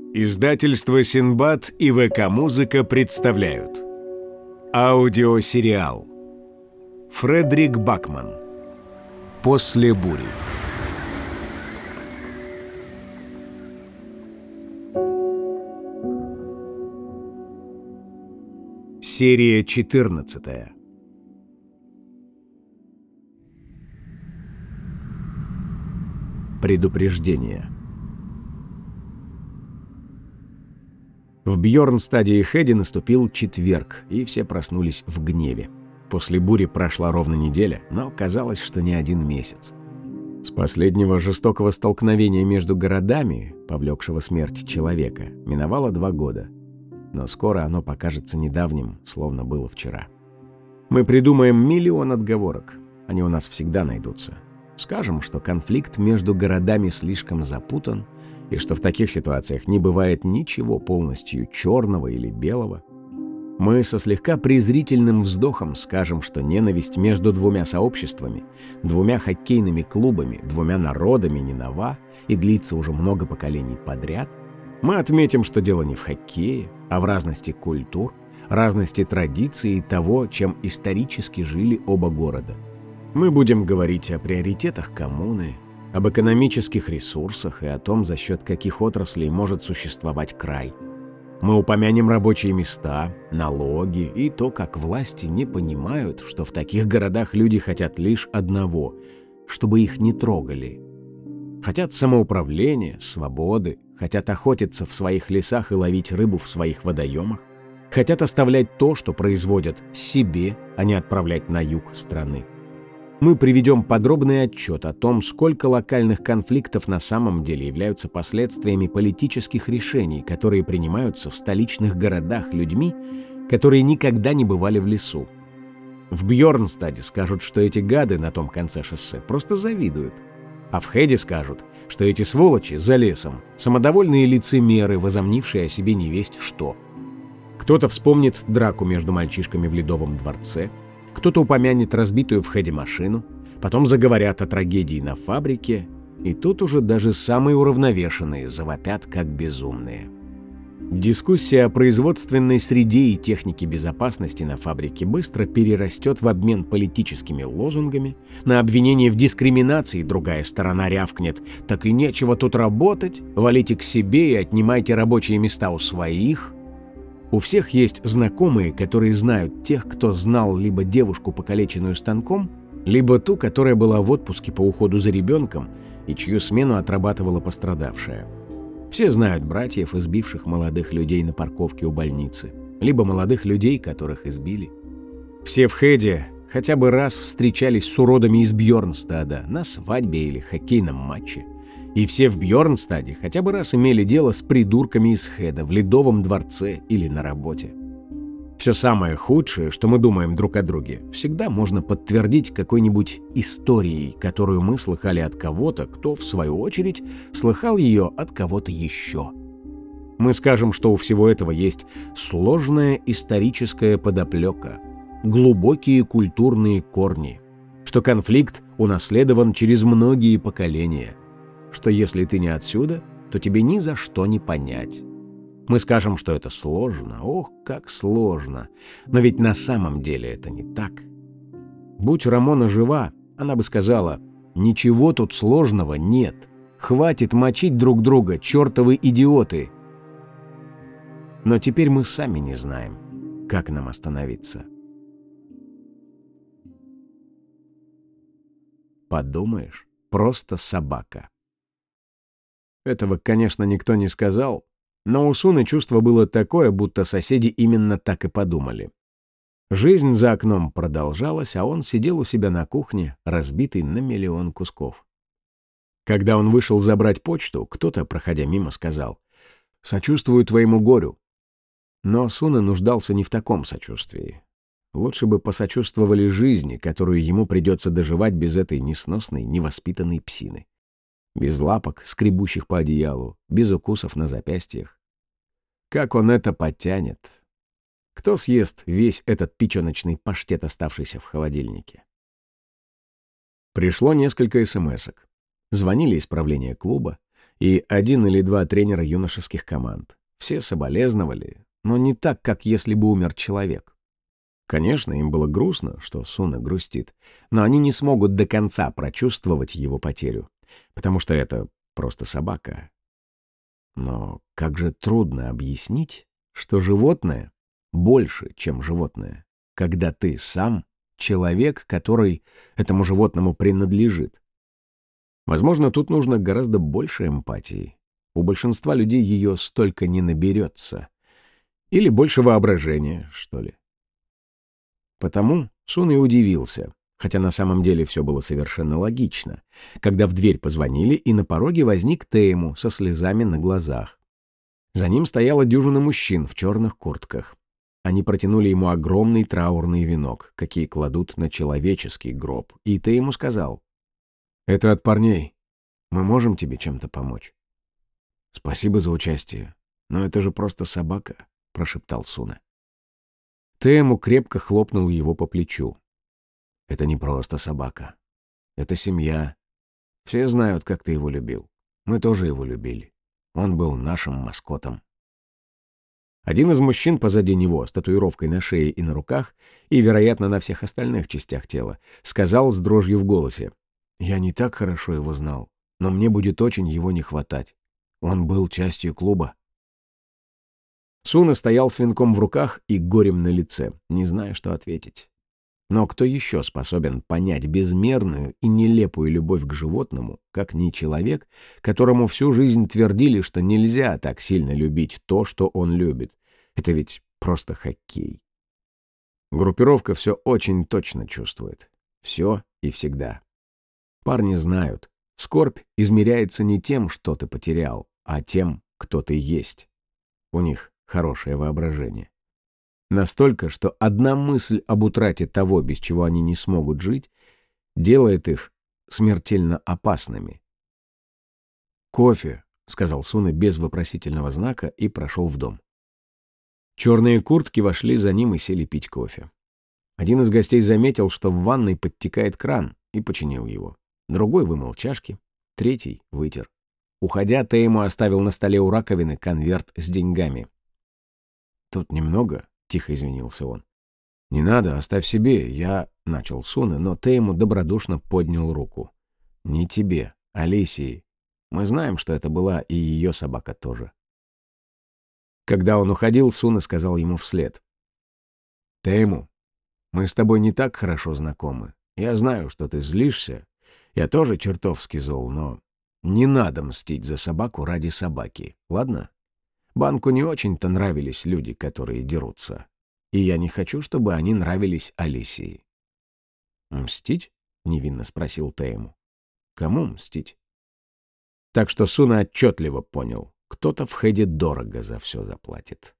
Издательство «Синбад» и ВК-музыка представляют аудиосериал Фредерик Бакман «После бури». Серия 14. Предупреждение. В Бьорнстаде и Хеде наступил четверг, и все проснулись в гневе. После бури прошла ровно неделя, но казалось, что не один месяц. С последнего жестокого столкновения между городами, повлекшего смерть человека, миновало 2 года. Но скоро оно покажется недавним, словно было вчера. Мы придумаем миллион отговорок. Они у нас всегда найдутся. Скажем, что конфликт между городами слишком запутан, и что в таких ситуациях не бывает ничего полностью черного или белого. Мы со слегка презрительным вздохом скажем, что ненависть между 2 сообществами, 2 хоккейными клубами, 2 народами не нова и длится уже много поколений подряд. Мы отметим, что дело не в хоккее, а в разности культур, разности традиций и того, чем исторически жили оба города. Мы будем говорить о приоритетах коммуны, об экономических ресурсах и о том, за счет каких отраслей может существовать край. Мы упомянем рабочие места, налоги и то, как власти не понимают, что в таких городах люди хотят лишь одного – чтобы их не трогали. Хотят самоуправления, свободы, хотят охотиться в своих лесах и ловить рыбу в своих водоемах, хотят оставлять то, что производят, себе, а не отправлять на юг страны. Мы приведем подробный отчет о том, сколько локальных конфликтов на самом деле являются последствиями политических решений, которые принимаются в столичных городах людьми, которые никогда не бывали в лесу. В Бьорнстаде скажут, что эти гады на том конце шоссе просто завидуют. А в Хеде скажут, что эти сволочи за лесом – самодовольные лицемеры, возомнившие о себе невесть что. Кто-то вспомнит драку между мальчишками в Ледовом дворце, кто-то упомянет разбитую в Хеде машину, потом заговорят о трагедии на фабрике, и тут уже даже самые уравновешенные завопят как безумные. Дискуссия о производственной среде и технике безопасности на фабрике быстро перерастет в обмен политическими лозунгами, на обвинение в дискриминации другая сторона рявкнет: «Так и нечего тут работать, валите к себе и отнимайте рабочие места у своих». У всех есть знакомые, которые знают тех, кто знал либо девушку, покалеченную станком, либо ту, которая была в отпуске по уходу за ребенком и чью смену отрабатывала пострадавшая. Все знают братьев, избивших молодых людей на парковке у больницы, либо молодых людей, которых избили. Все в Хеде хотя бы раз встречались с уродами из Бьорнстада на свадьбе или хоккейном матче. И все в Бьорнстаде хотя бы раз имели дело с придурками из Хеда в Ледовом дворце или на работе. Все самое худшее, что мы думаем друг о друге, всегда можно подтвердить какой-нибудь историей, которую мы слыхали от кого-то, кто, в свою очередь, слыхал ее от кого-то еще. Мы скажем, что у всего этого есть сложная историческая подоплека, глубокие культурные корни, что конфликт унаследован через многие поколения, что если ты не отсюда, то тебе ни за что не понять. Мы скажем, что это сложно, ох, как сложно, но ведь на самом деле это не так. Будь Рамона жива, она бы сказала: «Ничего тут сложного нет, хватит мочить друг друга, чертовы идиоты». Но теперь мы сами не знаем, как нам остановиться. Подумаешь, просто собака. Этого, конечно, никто не сказал, но у Суны чувство было такое, будто соседи именно так и подумали. Жизнь за окном продолжалась, а он сидел у себя на кухне, разбитый на миллион кусков. Когда он вышел забрать почту, кто-то, проходя мимо, сказал: «Сочувствую твоему горю». Но Суна нуждался не в таком сочувствии. Лучше бы посочувствовали жизни, которую ему придется доживать без этой несносной, невоспитанной псины. Без лапок, скребущих по одеялу, без укусов на запястьях. Как он это потянет? Кто съест весь этот печёночный паштет, оставшийся в холодильнике? Пришло несколько смс-ок. Звонили из правления клуба, и один или два тренера юношеских команд. Все соболезновали, но не так, как если бы умер человек. Конечно, им было грустно, что Суна грустит, но они не смогут до конца прочувствовать его потерю, потому что это просто собака. Но как же трудно объяснить, что животное больше, чем животное, когда ты сам человек, который этому животному принадлежит. Возможно, тут нужно гораздо больше эмпатии. У большинства людей ее столько не наберется. Или больше воображения, что ли. Потому Сун и удивился, хотя на самом деле все было совершенно логично, когда в дверь позвонили, и на пороге возник Тейму со слезами на глазах. За ним стояла дюжина мужчин в черных куртках. Они протянули ему огромный траурный венок, какие кладут на человеческий гроб, и Тейму сказал: «Это от парней. Мы можем тебе чем-то помочь?» «Спасибо за участие. Но это же просто собака», — прошептал Суна. Тейму крепко хлопнул его по плечу. «Это не просто собака. Это семья. Все знают, как ты его любил. Мы тоже его любили. Он был нашим маскотом». Один из мужчин позади него, с татуировкой на шее и на руках, и, вероятно, на всех остальных частях тела, сказал с дрожью в голосе: «Я не так хорошо его знал, но мне будет очень его не хватать. Он был частью клуба». Суна стоял с венком в руках и горем на лице, не зная, что ответить. Но кто еще способен понять безмерную и нелепую любовь к животному, как не человек, которому всю жизнь твердили, что нельзя так сильно любить то, что он любит? Это ведь просто хоккей. Группировка все очень точно чувствует. Все и всегда. Парни знают, скорбь измеряется не тем, что ты потерял, а тем, кто ты есть. У них хорошее воображение. Настолько, что одна мысль об утрате того, без чего они не смогут жить, делает их смертельно опасными. «Кофе», — сказал Суна без вопросительного знака и прошел в дом. Черные куртки вошли за ним и сели пить кофе. Один из гостей заметил, что в ванной подтекает кран, и починил его. Другой вымыл чашки, третий вытер. Уходя, Тейму оставил на столе у раковины конверт с деньгами. «Тут немного», — тихо извинился он. «Не надо, оставь себе, я...» — начал Суна, но Тейму добродушно поднял руку. «Не тебе, Алисии. Мы знаем, что это была и ее собака тоже». Когда он уходил, Суна сказал ему вслед: «Тейму, мы с тобой не так хорошо знакомы. Я знаю, что ты злишься. Я тоже чертовски зол, но не надо мстить за собаку ради собаки, ладно? Банку не очень-то нравились люди, которые дерутся. И я не хочу, чтобы они нравились Алисии». «Мстить?» — невинно спросил Тейму. «Кому мстить?» Так что Суна отчетливо понял, кто-то в Хэде дорого за все заплатит.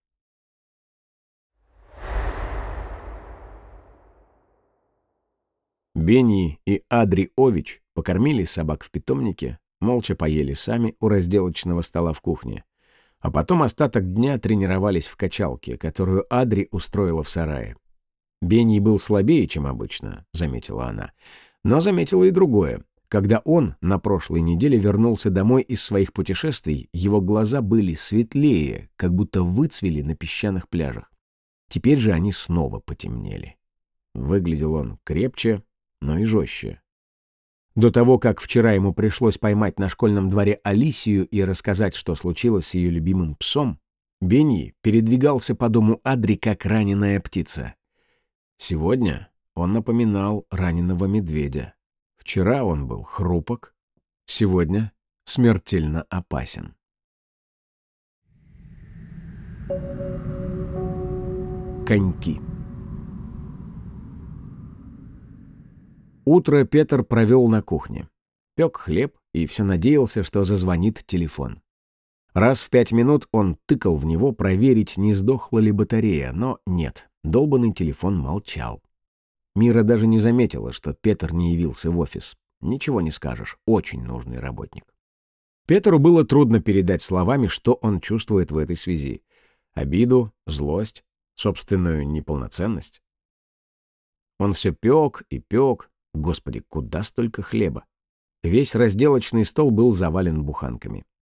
Бенни и Адри Ович покормили собак в питомнике, молча поели сами у разделочного стола в кухне, а потом остаток дня тренировались в качалке, которую Адри устроила в сарае. Бенни был слабее, чем обычно, заметила она, но заметила и другое. Когда он на прошлой неделе вернулся домой из своих путешествий, его глаза были светлее, как будто выцвели на песчаных пляжах. Теперь же они снова потемнели. Выглядел он крепче, но и жестче. До того, как вчера ему пришлось поймать на школьном дворе Алисию и рассказать, что случилось с ее любимым псом, Бенни передвигался по дому Адри как раненая птица. Сегодня он напоминал раненого медведя. Вчера он был хрупок, сегодня смертельно опасен. Коньки. Утро Петр провел на кухне. Пек хлеб и все надеялся, что зазвонит телефон. Раз в 5 минут он тыкал в него проверить, не сдохла ли батарея, но нет, долбанный телефон молчал. Мира даже не заметила, что Петр не явился в офис. Ничего не скажешь, очень нужный работник. Петру было трудно передать словами, что он чувствует в этой связи. Обиду, злость, собственную неполноценность. Он все пек и пек. Господи, куда столько хлеба? Весь разделочный стол был завален буханками.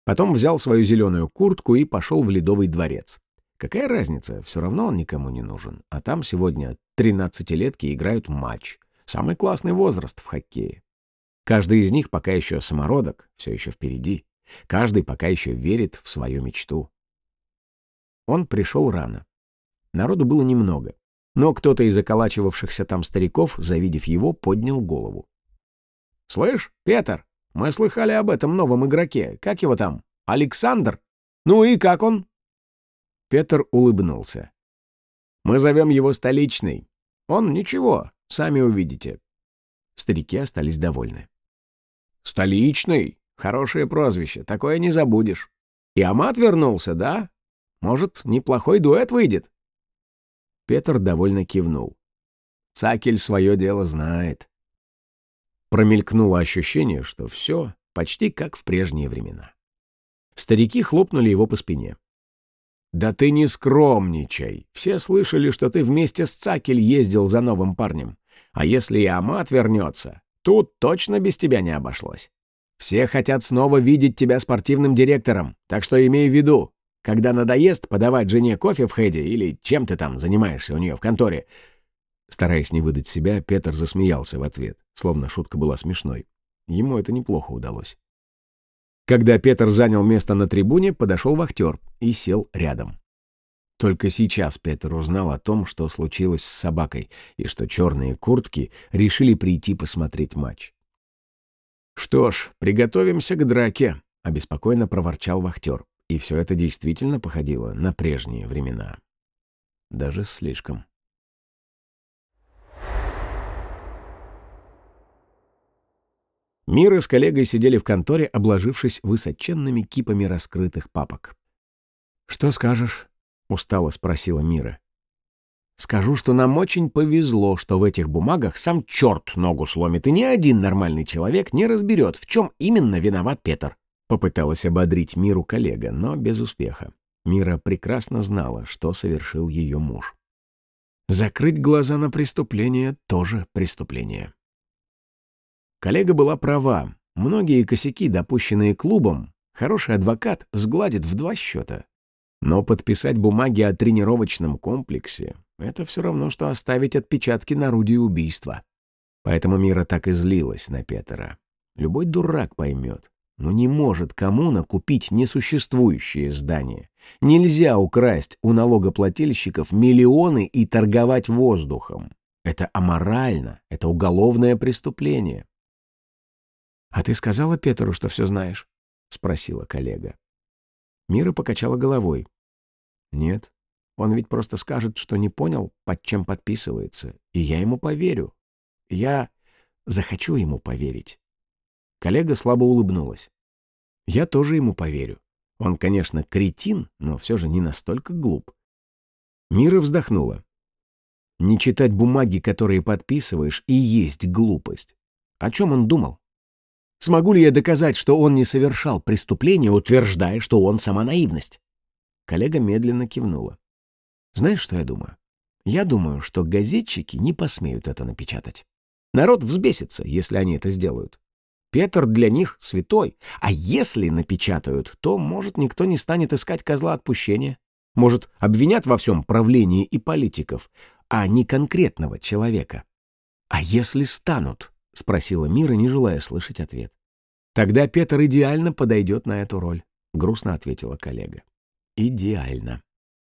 Потом взял свою зеленую куртку и пошел в Ледовый дворец. Какая разница, все равно он никому не нужен. А там сегодня 13-летки играют матч. Самый классный возраст в хоккее. Каждый из них пока еще самородок, все еще впереди. Каждый пока еще верит в свою мечту. Он пришел рано. Народу было немного. Но кто-то из околачивавшихся там стариков, завидев его, поднял голову. «Слышь, Петр, мы слыхали об этом новом игроке. Как его там? Александр? Ну и как он?» Петр улыбнулся. «Мы зовем его Столичный. Он ничего, сами увидите». Старики остались довольны. «Столичный? Хорошее прозвище, такое не забудешь. И Амат вернулся, да? Может, неплохой дуэт выйдет?» Петр довольно кивнул. Цакель свое дело знает. Промелькнуло ощущение, что все почти как в прежние времена. Старики хлопнули его по спине. «Да ты не скромничай. Все слышали, что ты вместе с Цакель ездил за новым парнем. А если и Амат вернется, тут точно без тебя не обошлось. Все хотят снова видеть тебя спортивным директором, так что имей в виду, когда надоест подавать жене кофе в Хэде или чем ты там занимаешься у нее в конторе». Стараясь не выдать себя, Петр засмеялся в ответ, словно шутка была смешной. Ему это неплохо удалось. Когда Петр занял место на трибуне, подошел вахтер и сел рядом. Только сейчас Петр узнал о том, что случилось с собакой, и что черные куртки решили прийти посмотреть матч. «Что ж, приготовимся к драке», — обеспокоенно проворчал вахтер. И все это действительно походило на прежние времена. Даже слишком. Мира с коллегой сидели в конторе, обложившись высоченными кипами раскрытых папок. «Что скажешь?» — устало спросила Мира. «Скажу, что нам очень повезло, что в этих бумагах сам черт ногу сломит, и ни один нормальный человек не разберет, в чем именно виноват Петр». Попыталась ободрить Миру коллега, но без успеха. Мира прекрасно знала, что совершил ее муж. Закрыть глаза на преступление — тоже преступление. Коллега была права. Многие косяки, допущенные клубом, хороший адвокат сгладит в 2 счета. Но подписать бумаги о тренировочном комплексе — это все равно, что оставить отпечатки на орудии убийства. Поэтому Мира так и злилась на Петра. Любой дурак поймет. Но не может коммуна купить несуществующее здание. Нельзя украсть у налогоплательщиков миллионы и торговать воздухом. Это аморально, это уголовное преступление. «А ты сказала Петру, что все знаешь?» — спросила коллега. Мира покачала головой. «Нет, он ведь просто скажет, что не понял, под чем подписывается, и я ему поверю. Я захочу ему поверить». Коллега слабо улыбнулась. «Я тоже ему поверю. Он, конечно, кретин, но все же не настолько глуп». Мира вздохнула. «Не читать бумаги, которые подписываешь, и есть глупость. О чем он думал? Смогу ли я доказать, что он не совершал преступления, утверждая, что он сама наивность?» Коллега медленно кивнула. «Знаешь, что я думаю? Я думаю, что газетчики не посмеют это напечатать. Народ взбесится, если они это сделают. Петр для них святой, а если напечатают, то, может, никто не станет искать козла отпущения. Может, обвинят во всем правление и политиков, а не конкретного человека. А если станут?» — спросила Мира, не желая слышать ответ. «Тогда Петр идеально подойдет на эту роль», — грустно ответила коллега. «Идеально».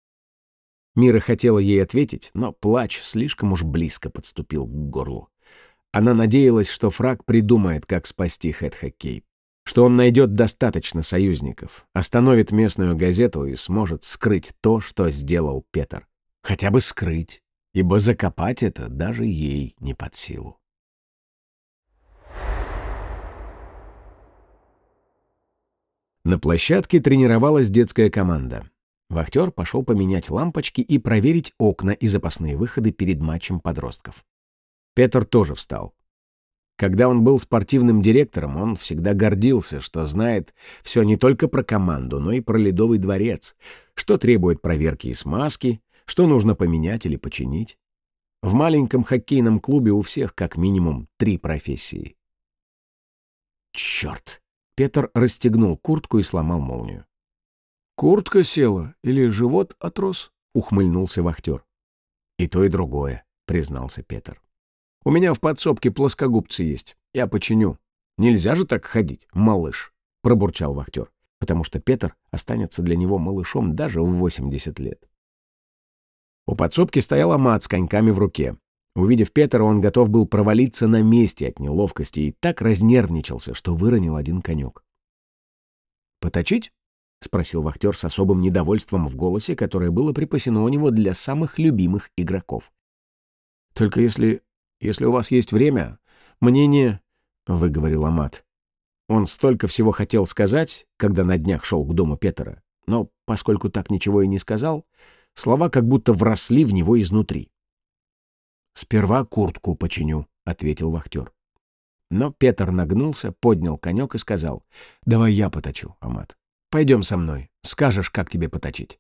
Мира хотела ей ответить, но плач слишком уж близко подступил к горлу. Она надеялась, что Фрак придумает, как спасти хэт-хоккей, что он найдет достаточно союзников, остановит местную газету и сможет скрыть то, что сделал Петр. Хотя бы скрыть, ибо закопать это даже ей не под силу. На площадке тренировалась детская команда. Вахтер пошел поменять лампочки и проверить окна и запасные выходы перед матчем подростков. Петр тоже встал. Когда он был спортивным директором, он всегда гордился, что знает все не только про команду, но и про Ледовый дворец, что требует проверки и смазки, что нужно поменять или починить. В маленьком хоккейном клубе у всех как минимум 3 профессии. «Черт!» Петр расстегнул куртку и сломал молнию. «Куртка села или живот отрос?» — ухмыльнулся вахтер. «И то, и другое», — признался Петр. «У меня в подсобке плоскогубцы есть. Я починю. Нельзя же так ходить, малыш», — пробурчал вахтер, потому что Петр останется для него малышом даже в 80 лет. У подсобки стоял Амат с коньками в руке. Увидев Петра, он готов был провалиться на месте от неловкости и так разнервничался, что выронил один конек. «Поточить?» — спросил вахтер с особым недовольством в голосе, которое было припасено у него для самых любимых игроков. «Только если у вас есть время, мне не...» — выговорил Амат. Он столько всего хотел сказать, когда на днях шел к дому Петра, но поскольку так ничего и не сказал, слова как будто вросли в него изнутри. «Сперва куртку починю», — ответил вахтер. Но Петр нагнулся, поднял конек и сказал: «Давай я поточу, Амат. Пойдем со мной, скажешь, как тебе поточить».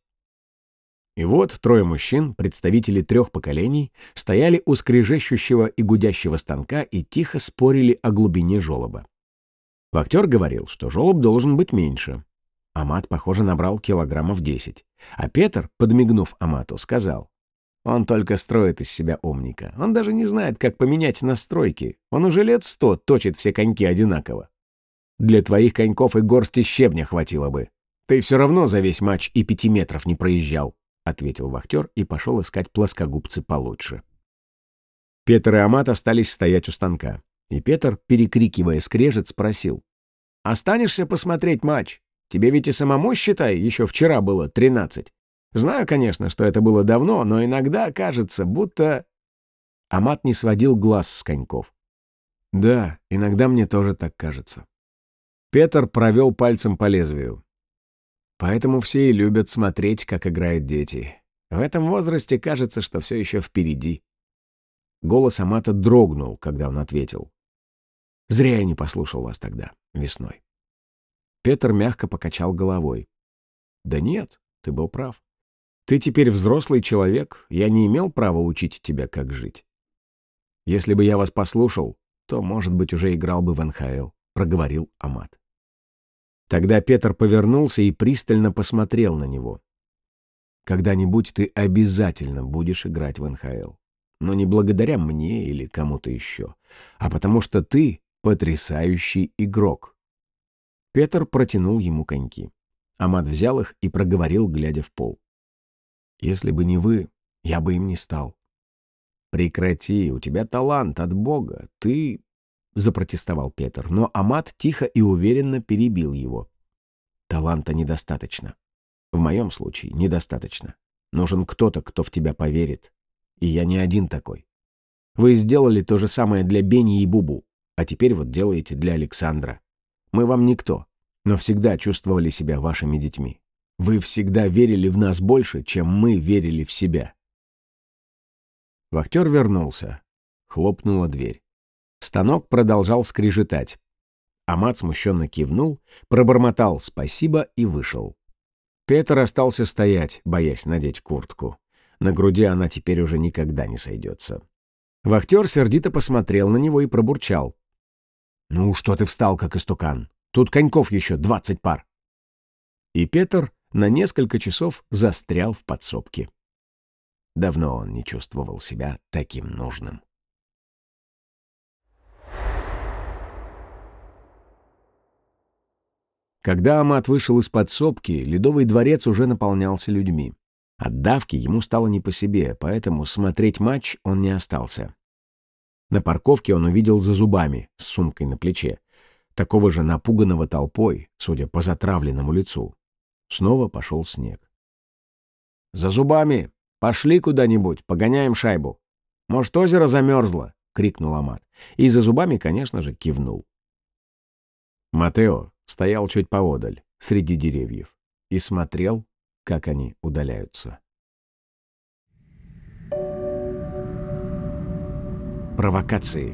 И вот трое мужчин, представители 3 поколений, стояли у скрежещущего и гудящего станка и тихо спорили о глубине желоба. Вахтер говорил, что желоб должен быть меньше. Амат, похоже, набрал килограммов 10. А Петр, подмигнув Амату, сказал: «Он только строит из себя умника. Он даже не знает, как поменять настройки. Он уже лет 100 точит все коньки одинаково. Для твоих коньков и горсти щебня хватило бы. Ты все равно за весь матч и 5 метров не проезжал», — ответил вахтер и пошел искать плоскогубцы получше. Петр и Амат остались стоять у станка. И Петр, перекрикивая скрежет, спросил: «Останешься посмотреть матч? Тебе ведь и самому, считай, еще вчера было 13. Знаю, конечно, что это было давно, но иногда кажется, будто...» Амат не сводил глаз с коньков. «Да, иногда мне тоже так кажется». Петр провел пальцем по лезвию. «Поэтому все и любят смотреть, как играют дети. В этом возрасте кажется, что все еще впереди». Голос Амата дрогнул, когда он ответил: «Зря я не послушал вас тогда, весной». Петр мягко покачал головой. «Да нет, ты был прав. Ты теперь взрослый человек, я не имел права учить тебя, как жить. Если бы я вас послушал, то, может быть, уже играл бы в НХЛ», — проговорил Амат. Тогда Петр повернулся и пристально посмотрел на него. «Когда-нибудь ты обязательно будешь играть в НХЛ. Но не благодаря мне или кому-то еще, а потому что ты потрясающий игрок». Петр протянул ему коньки. Амат взял их и проговорил, глядя в пол: «Если бы не вы, я бы им не стал». «Прекрати, у тебя талант от Бога, ты...» — запротестовал Петр, но Амат тихо и уверенно перебил его. «Таланта недостаточно. В моем случае недостаточно. Нужен кто-то, кто в тебя поверит. И я не один такой. Вы сделали то же самое для Бени и Бубу, а теперь вот делаете для Александра. Мы вам никто, но всегда чувствовали себя вашими детьми. Вы всегда верили в нас больше, чем мы верили в себя». Вахтер вернулся. Хлопнула дверь. Станок продолжал скрежетать. Амат смущенно кивнул, пробормотал «спасибо» и вышел. Петр остался стоять, боясь надеть куртку. На груди она теперь уже никогда не сойдется. Вахтер сердито посмотрел на него и пробурчал: «Ну, что ты встал, как истукан? Тут коньков еще 20 пар». И Петр на несколько часов застрял в подсобке. Давно он не чувствовал себя таким нужным. Когда Амат вышел из подсобки, Ледовый дворец уже наполнялся людьми. От давки ему стало не по себе, поэтому смотреть матч он не остался. На парковке он увидел Зазубами с сумкой на плече, такого же напуганного толпой, судя по затравленному лицу. Снова пошел снег. «Зазубами! Пошли куда-нибудь, погоняем шайбу! Может, озеро замерзло?» — крикнул Амат. И Зазубами, конечно же, кивнул. Матео стоял чуть поодаль, среди деревьев, и смотрел, как они удаляются. Провокации.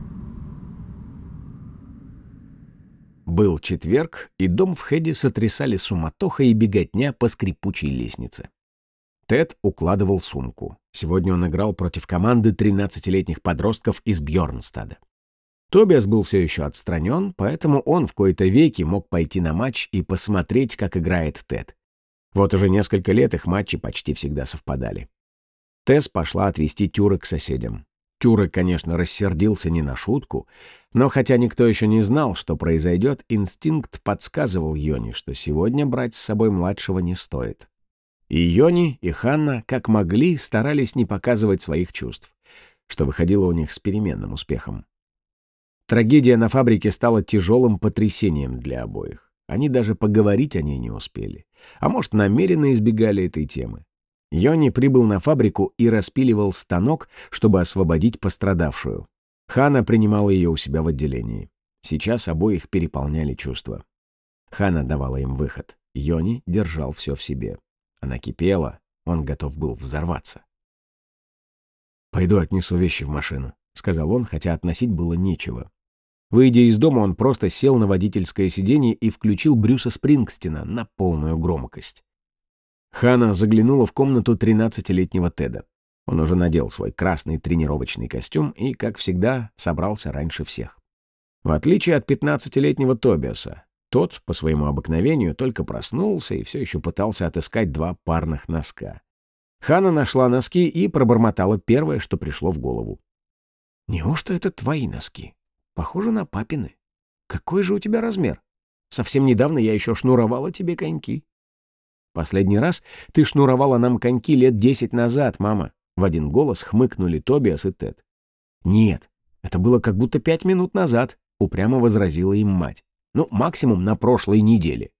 Был четверг, и дом в Хеде сотрясали суматоха и беготня по скрипучей лестнице. Тед укладывал сумку. Сегодня он играл против команды 13-летних подростков из Бьорнстада. Тобиас был все еще отстранен, поэтому он в кои-то веки мог пойти на матч и посмотреть, как играет Тед. Вот уже несколько лет их матчи почти всегда совпадали. Тесс пошла отвезти Тюре к соседям. Тюре, конечно, рассердился не на шутку, но хотя никто еще не знал, что произойдет, инстинкт подсказывал Йони, что сегодня брать с собой младшего не стоит. И Йони, и Ханна, как могли, старались не показывать своих чувств, что выходило у них с переменным успехом. Трагедия на фабрике стала тяжелым потрясением для обоих. Они даже поговорить о ней не успели. А может, намеренно избегали этой темы. Йони прибыл на фабрику и распиливал станок, чтобы освободить пострадавшую. Ханна принимала ее у себя в отделении. Сейчас обоих переполняли чувства. Ханна давала им выход. Йони держал все в себе. Она кипела, он готов был взорваться. «Пойду отнесу вещи в машину», — сказал он, хотя относить было нечего. Выйдя из дома, он просто сел на водительское сиденье и включил Брюса Спрингстина на полную громкость. Ханна заглянула в комнату 13-летнего Теда. Он уже надел свой красный тренировочный костюм и, как всегда, собрался раньше всех. В отличие от 15-летнего Тобиаса, тот, по своему обыкновению, только проснулся и все еще пытался отыскать два парных носка. Ханна нашла носки и пробормотала первое, что пришло в голову. «Неужто это твои носки? Похоже на папины. Какой же у тебя размер? Совсем недавно я еще шнуровала тебе коньки». «Последний раз ты шнуровала нам коньки лет 10 назад, мама», — в один голос хмыкнули Тобиас и Тед. «Нет, это было как будто 5 минут назад», — упрямо возразила им мать. «Ну, максимум на прошлой неделе».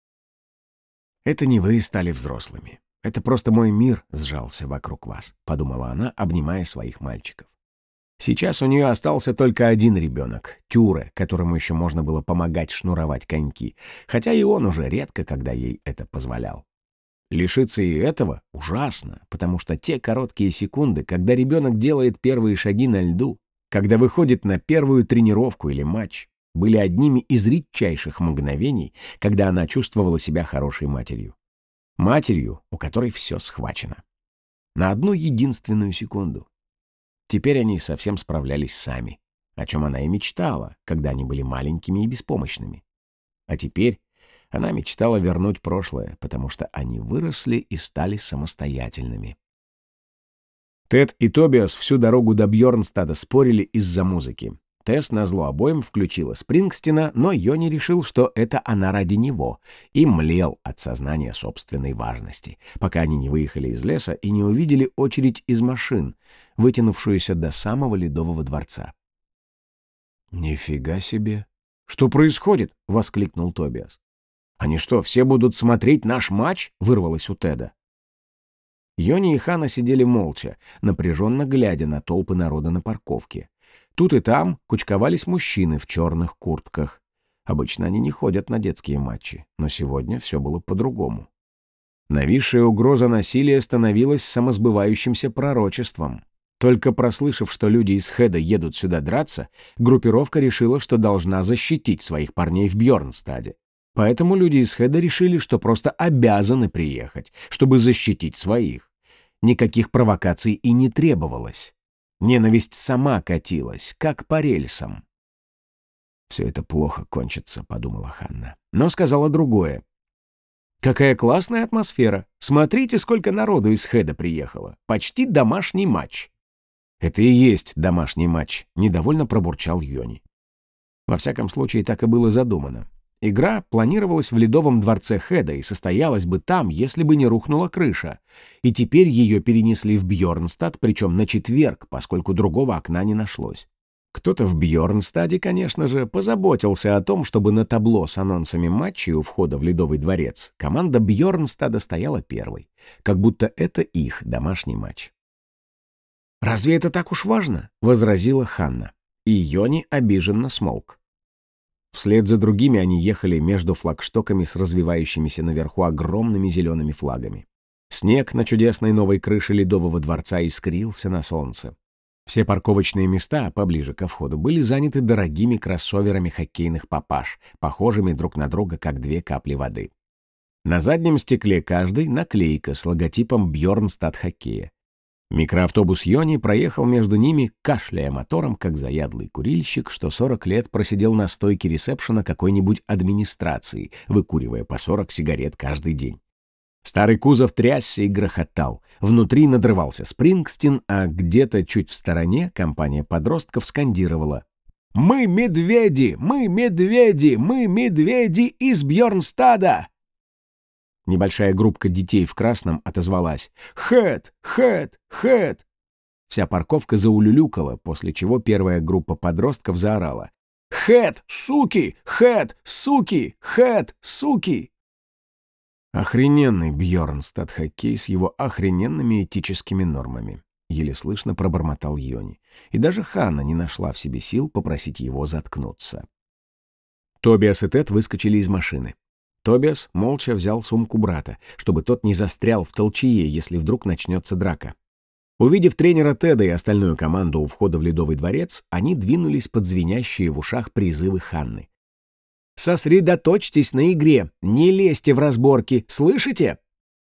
«Это не вы стали взрослыми. Это просто мой мир сжался вокруг вас», — подумала она, обнимая своих мальчиков. Сейчас у нее остался только один ребенок — Тюре, которому еще можно было помогать шнуровать коньки, хотя и он уже редко, когда ей это позволял. Лишиться и этого ужасно, потому что те короткие секунды, когда ребенок делает первые шаги на льду, когда выходит на первую тренировку или матч, были одними из редчайших мгновений, когда она чувствовала себя хорошей матерью. Матерью, у которой все схвачено. На одну единственную секунду. Теперь они совсем справлялись сами, о чем она и мечтала, когда они были маленькими и беспомощными. А теперь она мечтала вернуть прошлое, потому что они выросли и стали самостоятельными. Тед и Тобиас всю дорогу до Бьорнстада спорили из-за музыки. Тесс назло обоим включила Спрингстина, но Йони решил, что это она ради него, и млел от сознания собственной важности, пока они не выехали из леса и не увидели очередь из машин, вытянувшуюся до самого Ледового дворца. «Нифига себе! Что происходит?» — воскликнул Тобиас. «Они что, все будут смотреть наш матч?» — вырвалось у Теда. Йони и Ханна сидели молча, напряженно глядя на толпы народа на парковке. Тут и там кучковались мужчины в черных куртках. Обычно они не ходят на детские матчи, но сегодня все было по-другому. Нависшая угроза насилия становилась самосбывающимся пророчеством. Только прослышав, что люди из Хеда едут сюда драться, группировка решила, что должна защитить своих парней в Бьорнстаде. Поэтому люди из Хеда решили, что просто обязаны приехать, чтобы защитить своих. Никаких провокаций и не требовалось. Ненависть сама катилась, как по рельсам. «Все это плохо кончится», — подумала Ханна. Но сказала другое. «Какая классная атмосфера! Смотрите, сколько народу из Хеда приехало! Почти домашний матч!» «Это и есть домашний матч», — недовольно пробурчал Йони. Во всяком случае, так и было задумано. Игра планировалась в Ледовом дворце Хеда и состоялась бы там, если бы не рухнула крыша. И теперь ее перенесли в Бьорнстад, причем на четверг, поскольку другого окна не нашлось. Кто-то в Бьорнстаде, конечно же, позаботился о том, чтобы на табло с анонсами матчей у входа в Ледовый дворец команда Бьорнстада стояла первой, как будто это их домашний матч. «Разве это так уж важно?» — возразила Ханна. И Йони обиженно смолк. Вслед за другими они ехали между флагштоками с развивающимися наверху огромными зелеными флагами. Снег на чудесной новой крыше Ледового дворца искрился на солнце. Все парковочные места поближе ко входу были заняты дорогими кроссоверами хоккейных папаш, похожими друг на друга, как две капли воды. На заднем стекле каждой наклейка с логотипом Бьорнстад хоккея. Микроавтобус Йони проехал между ними, кашляя мотором, как заядлый курильщик, что 40 лет просидел на стойке ресепшена какой-нибудь администрации, выкуривая по 40 сигарет каждый день. Старый кузов трясся и грохотал. Внутри надрывался Спрингстин, а где-то чуть в стороне компания подростков скандировала: «Мы медведи! Мы медведи! Мы медведи из Бьорнстада!» Небольшая группка детей в красном отозвалась: «Хэт! Хэт! Хэт!» Вся парковка заулюлюкала, после чего первая группа подростков заорала: «Хэт! Суки! Хэт! Суки! Хэт! Суки!» «Охрененный Бьорнстад-хоккей с его охрененными этическими нормами», — еле слышно пробормотал Йони. И даже Ханна не нашла в себе сил попросить его заткнуться. Тобиас и Тед выскочили из машины. Тобиас молча взял сумку брата, чтобы тот не застрял в толчее, если вдруг начнется драка. Увидев тренера Теда и остальную команду у входа в Ледовый дворец, они двинулись под звенящие в ушах призывы Ханны. «Сосредоточьтесь на игре! Не лезьте в разборки! Слышите?»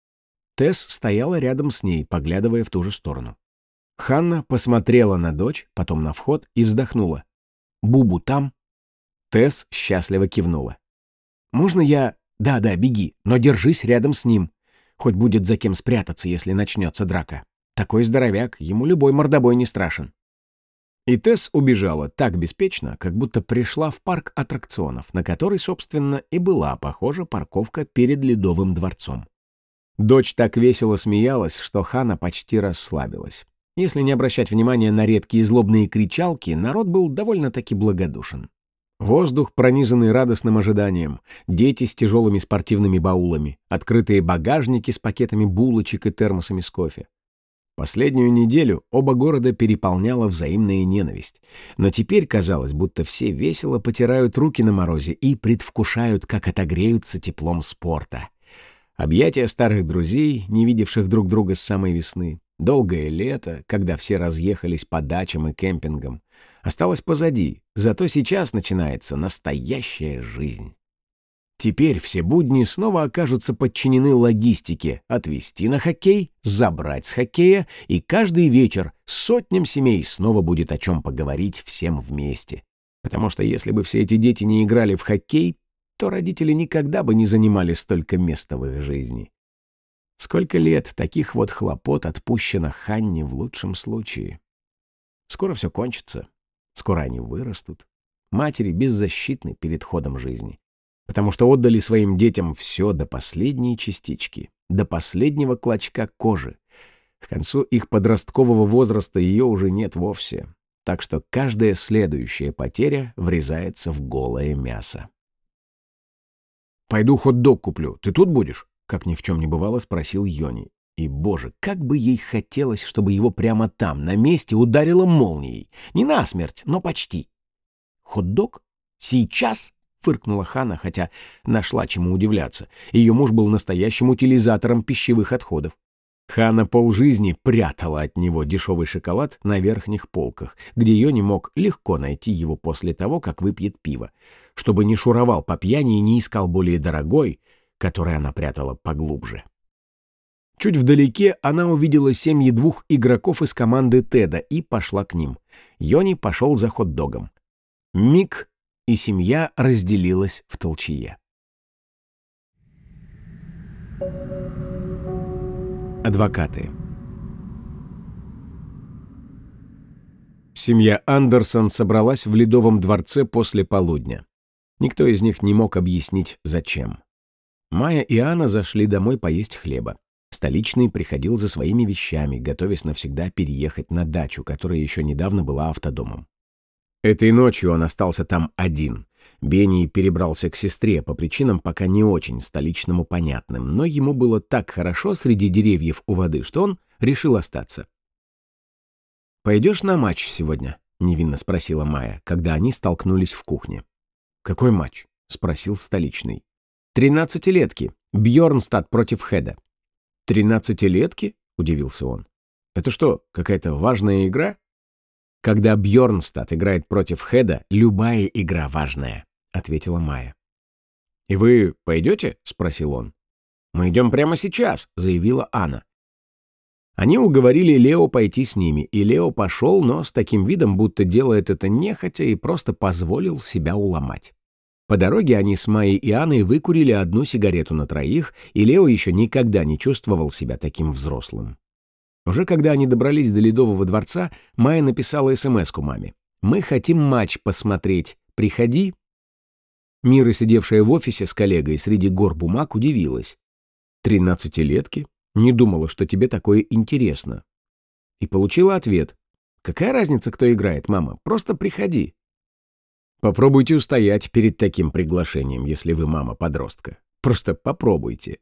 Тесс стояла рядом с ней, поглядывая в ту же сторону. Ханна посмотрела на дочь, потом на вход и вздохнула. «Бубу там?» Тесс счастливо кивнула. «Можно я...» «Да, беги, но держись рядом с ним. Хоть будет за кем спрятаться, если начнется драка. Такой здоровяк, ему любой мордобой не страшен». И Тесс убежала так беспечно, как будто пришла в парк аттракционов, на который, собственно, и была похожа парковка перед Ледовым дворцом. Дочь так весело смеялась, что Ханна почти расслабилась. Если не обращать внимания на редкие злобные кричалки, народ был довольно-таки благодушен. Воздух, пронизанный радостным ожиданием, дети с тяжелыми спортивными баулами, открытые багажники с пакетами булочек и термосами с кофе. Последнюю неделю оба города переполняла взаимная ненависть, но теперь казалось, будто все весело потирают руки на морозе и предвкушают, как отогреются теплом спорта. Объятия старых друзей, не видевших друг друга с самой весны, долгое лето, когда все разъехались по дачам и кемпингам, осталось позади, зато сейчас начинается настоящая жизнь. Теперь все будни снова окажутся подчинены логистике: отвезти на хоккей, забрать с хоккея, и каждый вечер сотням семей снова будет о чем поговорить всем вместе. Потому что если бы все эти дети не играли в хоккей, то родители никогда бы не занимали столько места в их жизни. Сколько лет таких вот хлопот отпущено Ханне в лучшем случае. Скоро все кончится. Скоро они вырастут. Матери беззащитны перед ходом жизни. Потому что отдали своим детям все до последней частички, до последнего клочка кожи. К концу их подросткового возраста ее уже нет вовсе. Так что каждая следующая потеря врезается в голое мясо. «Пойду хот-дог куплю. Ты тут будешь?» — как ни в чем не бывало, спросил Йони. И, боже, как бы ей хотелось, чтобы его прямо там, на месте, ударило молнией. Не насмерть, но почти. «Хот-дог? Сейчас?» — фыркнула Ханна, хотя нашла чему удивляться. Ее муж был настоящим утилизатором пищевых отходов. Ханна полжизни прятала от него дешевый шоколад на верхних полках, где Йони мог легко найти его после того, как выпьет пиво, чтобы не шуровал по пьяни и не искал более дорогой, который она прятала поглубже. Чуть вдалеке она увидела семьи 2 игроков из команды Теда и пошла к ним. Йони пошел за хот-догом. Миг, и семья разделилась в толчее. Адвокаты. Семья Андерсон собралась в Ледовом дворце после полудня. Никто из них не мог объяснить, зачем. Майя и Анна зашли домой поесть хлеба. Столичный приходил за своими вещами, готовясь навсегда переехать на дачу, которая еще недавно была автодомом. Этой ночью он остался там один. Бенни перебрался к сестре по причинам пока не очень столичному понятным, но ему было так хорошо среди деревьев у воды, что он решил остаться. «Пойдешь на матч сегодня?» — невинно спросила Майя, когда они столкнулись в кухне. «Какой матч?» — спросил столичный. «13-летки. Бьорнстад против Хеда». «13-летки?» — удивился он. «Это что, какая-то важная игра?» «Когда Бьорнстад играет против Хеда, любая игра важная», — ответила Майя. «И вы пойдете?» — спросил он. «Мы идем прямо сейчас», — заявила Анна. Они уговорили Лео пойти с ними, и Лео пошел, но с таким видом, будто делает это нехотя и просто позволил себя уломать. По дороге они с Майей и Анной выкурили одну сигарету на троих, и Лео еще никогда не чувствовал себя таким взрослым. Уже когда они добрались до Ледового дворца, Майя написала смс-ку маме. «Мы хотим матч посмотреть. Приходи». Мира, сидевшая в офисе с коллегой среди гор бумаг, удивилась. 13-летки? Не думала, что тебе такое интересно. И получила ответ. «Какая разница, кто играет, мама? Просто приходи». Попробуйте устоять перед таким приглашением, если вы мама подростка. Просто попробуйте.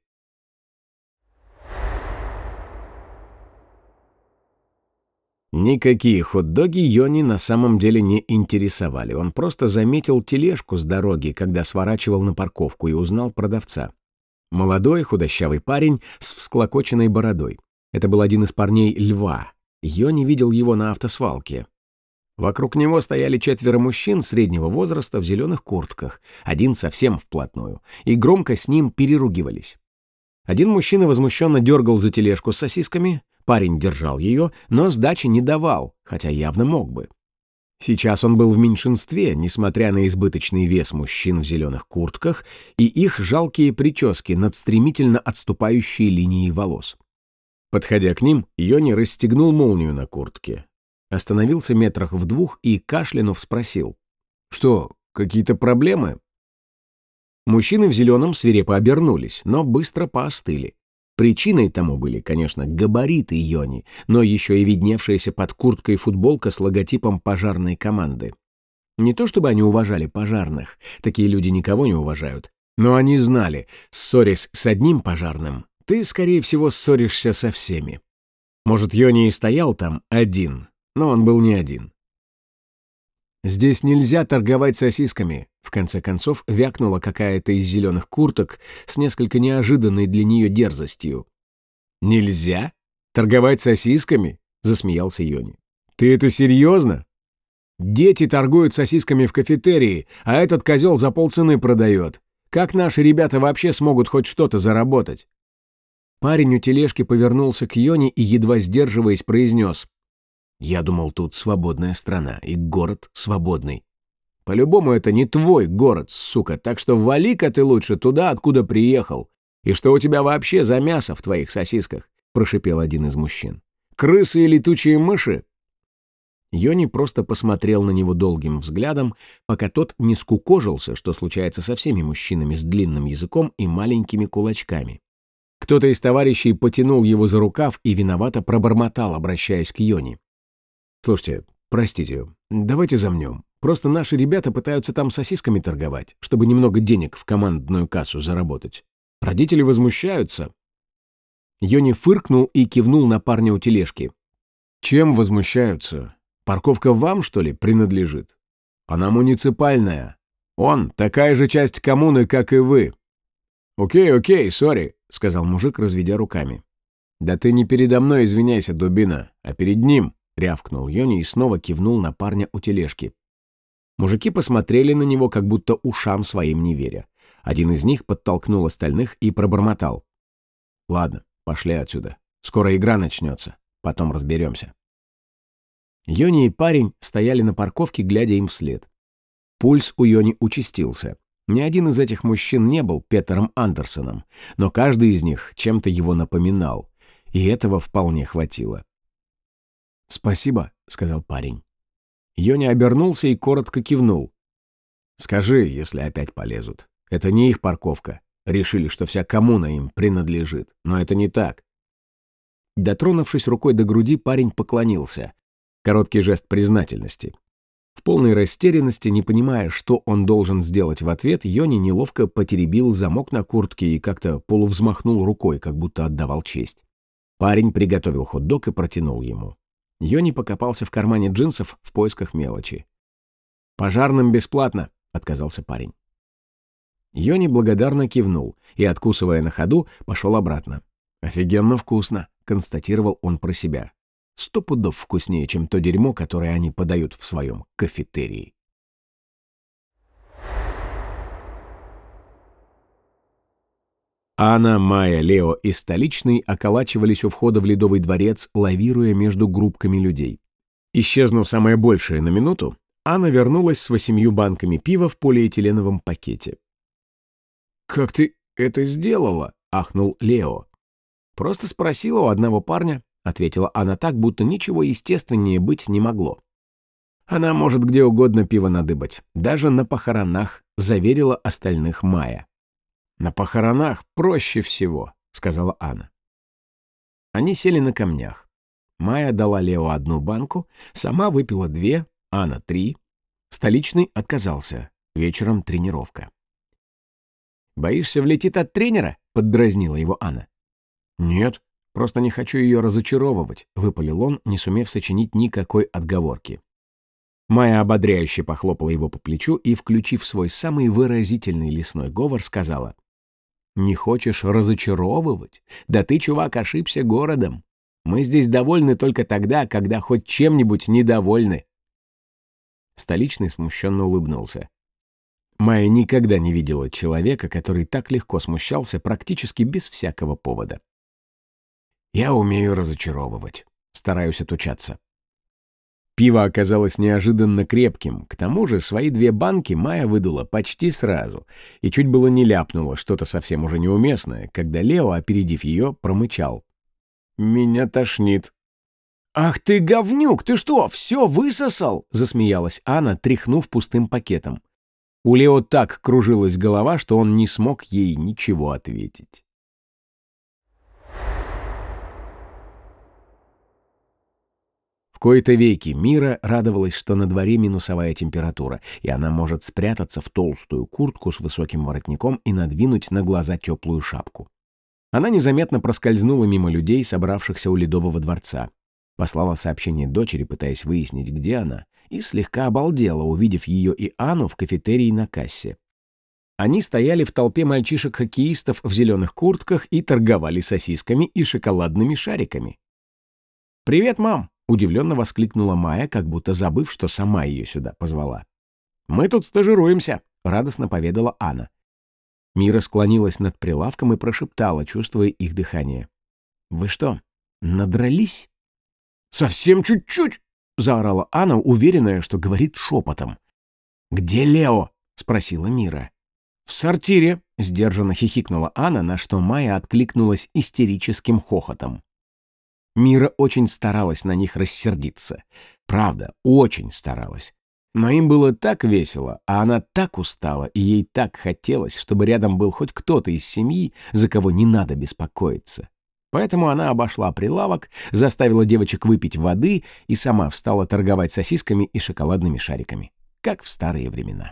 Никакие хот-доги Йони на самом деле не интересовали. Он просто заметил тележку с дороги, когда сворачивал на парковку, и узнал продавца. Молодой худощавый парень с всклокоченной бородой. Это был один из парней Льва. Йони видел его на автосвалке. Вокруг него стояли 4 мужчин среднего возраста в зеленых куртках, один совсем вплотную, и громко с ним переругивались. Один мужчина возмущенно дергал за тележку с сосисками, парень держал ее, но сдачи не давал, хотя явно мог бы. Сейчас он был в меньшинстве, несмотря на избыточный вес мужчин в зеленых куртках и их жалкие прически над стремительно отступающей линией волос. Подходя к ним, Йони расстегнул молнию на куртке. Остановился метрах в 2 и, кашлянув, спросил. «Что, какие-то проблемы?» Мужчины в зеленом свирепо обернулись, но быстро поостыли. Причиной тому были, конечно, габариты Йони, но еще и видневшаяся под курткой футболка с логотипом пожарной команды. Не то чтобы они уважали пожарных, такие люди никого не уважают, но они знали, ссорясь с одним пожарным, ты, скорее всего, ссоришься со всеми. Может, Йони и стоял там один, но он был не один. «Здесь нельзя торговать сосисками», — в конце концов вякнула какая-то из зеленых курток с несколько неожиданной для нее дерзостью. «Нельзя? Торговать сосисками?» — засмеялся Йони. «Ты это серьезно? Дети торгуют сосисками в кафетерии, а этот козел за полцены продает. Как наши ребята вообще смогут хоть что-то заработать?» Парень у тележки повернулся к Йони и, едва сдерживаясь, произнес. «Я думал, тут свободная страна, и город свободный. По-любому это не твой город, сука, так что вали-ка ты лучше туда, откуда приехал. И что у тебя вообще за мясо в твоих сосисках?» — прошипел один из мужчин. «Крысы и летучие мыши?» Йони просто посмотрел на него долгим взглядом, пока тот не скукожился, что случается со всеми мужчинами с длинным языком и маленькими кулачками. Кто-то из товарищей потянул его за рукав и виновато пробормотал, обращаясь к Йони. «Слушайте, простите, давайте замнем. Просто наши ребята пытаются там сосисками торговать, чтобы немного денег в командную кассу заработать. Родители возмущаются». Йони фыркнул и кивнул на парня у тележки. «Чем возмущаются? Парковка вам, что ли, принадлежит? Она муниципальная. Он такая же часть коммуны, как и вы». «Окей, сори», — сказал мужик, разведя руками. «Да ты не передо мной извиняйся, дубина, а перед ним», — рявкнул Йони и снова кивнул на парня у тележки. Мужики посмотрели на него, как будто ушам своим не веря. Один из них подтолкнул остальных и пробормотал. «Ладно, пошли отсюда. Скоро игра начнется. Потом разберемся». Йони и парень стояли на парковке, глядя им вслед. Пульс у Йони участился. Ни один из этих мужчин не был Петером Андерсоном, но каждый из них чем-то его напоминал, и этого вполне хватило. «Спасибо», — сказал парень. Йони обернулся и коротко кивнул. «Скажи, если опять полезут. Это не их парковка. Решили, что вся коммуна им принадлежит, но это не так». Дотронувшись рукой до груди, парень поклонился. Короткий жест признательности. В полной растерянности, не понимая, что он должен сделать в ответ, Йони неловко потеребил замок на куртке и как-то полувзмахнул рукой, как будто отдавал честь. Парень приготовил хот-дог и протянул ему. Йони покопался в кармане джинсов в поисках мелочи. «Пожарным бесплатно», — отказался парень. Йони благодарно кивнул и, откусывая на ходу, пошел обратно. «Офигенно вкусно», — констатировал он про себя. 100 пудов вкуснее, чем то дерьмо, которое они подают в своем кафетерии. Анна, Майя, Лео и Столичный околачивались у входа в Ледовый дворец, лавируя между группками людей. Исчезнув самое большее на минуту, Анна вернулась с 8 банками пива в полиэтиленовом пакете. «Как ты это сделала?» — ахнул Лео. «Просто спросила у одного парня», — ответила она так, будто ничего естественнее быть не могло. «Она может где угодно пиво надыбать, даже на похоронах», — заверила остальных Майя. «На похоронах проще всего», — сказала Анна. Они сели на камнях. Майя дала Лео 1 банку, сама выпила 2, Анна 3. Столичный отказался. Вечером тренировка. «Боишься, влетит от тренера?» — поддразнила его Анна. «Нет, просто не хочу ее разочаровывать», — выпалил он, не сумев сочинить никакой отговорки. Майя ободряюще похлопала его по плечу и, включив свой самый выразительный лесной говор, сказала: «Не хочешь разочаровывать? Да ты, чувак, ошибся городом. Мы здесь довольны только тогда, когда хоть чем-нибудь недовольны». Столичный смущенно улыбнулся. Майя никогда не видела человека, который так легко смущался практически без всякого повода. «Я умею разочаровывать. Стараюсь отучаться». Пиво оказалось неожиданно крепким. К тому же свои 2 банки Майя выдула почти сразу и чуть было не ляпнула что-то совсем уже неуместное, когда Лео, опередив ее, промычал: «Меня тошнит». «Ах ты, говнюк, ты что, все высосал?» — засмеялась Анна, тряхнув пустым пакетом. У Лео так кружилась голова, что он не смог ей ничего ответить. В кои-то веки Мира радовалась, что на дворе минусовая температура, и она может спрятаться в толстую куртку с высоким воротником и надвинуть на глаза теплую шапку. Она незаметно проскользнула мимо людей, собравшихся у Ледового дворца. Послала сообщение дочери, пытаясь выяснить, где она, и слегка обалдела, увидев ее и Анну в кафетерии на кассе. Они стояли в толпе мальчишек-хоккеистов в зеленых куртках и торговали сосисками и шоколадными шариками. «Привет, мам!» — удивленно воскликнула Майя, как будто забыв, что сама ее сюда позвала. «Мы тут стажируемся», — радостно поведала Анна. Мира склонилась над прилавком и прошептала, чувствуя их дыхание: «Вы что, надрались?» «Совсем чуть-чуть!» — заорала Анна, уверенная, что говорит шепотом. «Где Лео?» — спросила Мира. «В сортире», — сдержанно хихикнула Анна, на что Майя откликнулась истерическим хохотом. Мира очень старалась на них рассердиться. Правда, очень старалась. Но им было так весело, а она так устала, и ей так хотелось, чтобы рядом был хоть кто-то из семьи, за кого не надо беспокоиться. Поэтому она обошла прилавок, заставила девочек выпить воды и сама встала торговать сосисками и шоколадными шариками, как в старые времена.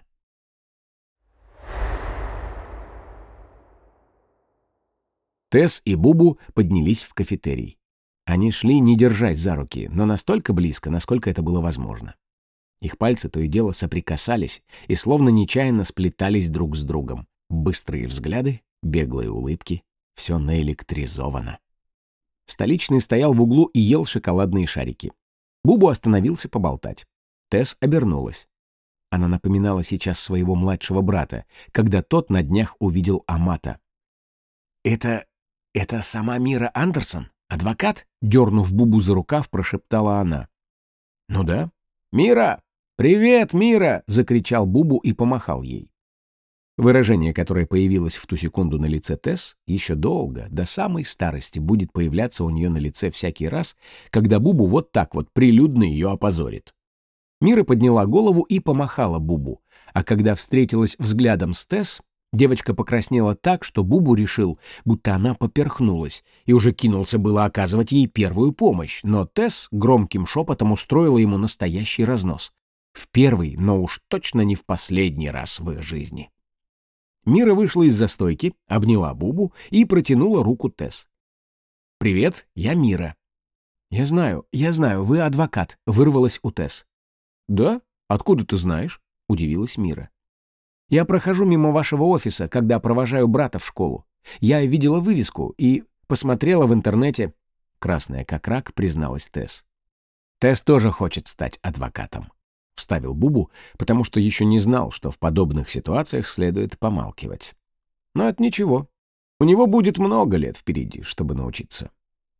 Тесс и Бубу поднялись в кафетерий. Они шли не держась за руки, но настолько близко, насколько это было возможно. Их пальцы то и дело соприкасались и словно нечаянно сплетались друг с другом. Быстрые взгляды, беглые улыбки — все наэлектризовано. Столичный стоял в углу и ел шоколадные шарики. Бубу остановился поболтать. Тесс обернулась. Она напоминала сейчас своего младшего брата, когда тот на днях увидел Амата. «Это сама Мира Андерсон? Адвокат?» — дернув Бубу за рукав, прошептала она. «Ну да». «Мира! Привет, Мира!» — закричал Бубу и помахал ей. Выражение, которое появилось в ту секунду на лице Тесс, еще долго, до самой старости, будет появляться у нее на лице всякий раз, когда Бубу вот так вот прилюдно ее опозорит. Мира подняла голову и помахала Бубу, а когда встретилась взглядом с Тесс, девочка покраснела так, что Бубу решил, будто она поперхнулась, и уже кинулся было оказывать ей первую помощь, но Тесс громким шепотом устроила ему настоящий разнос. В первый, но уж точно не в последний раз в их жизни. Мира вышла из-за стойки, обняла Бубу и протянула руку Тесс. «Привет, я Мира». Я знаю, вы адвокат», — вырвалась у Тесс. «Да? Откуда ты знаешь?» — удивилась Мира. «Я прохожу мимо вашего офиса, когда провожаю брата в школу. Я видела вывеску и посмотрела в интернете». Красная как рак, призналась Тесс. «Тесс тоже хочет стать адвокатом», — вставил Бубу, потому что еще не знал, что в подобных ситуациях следует помалкивать. «Но это ничего. У него будет много лет впереди, чтобы научиться.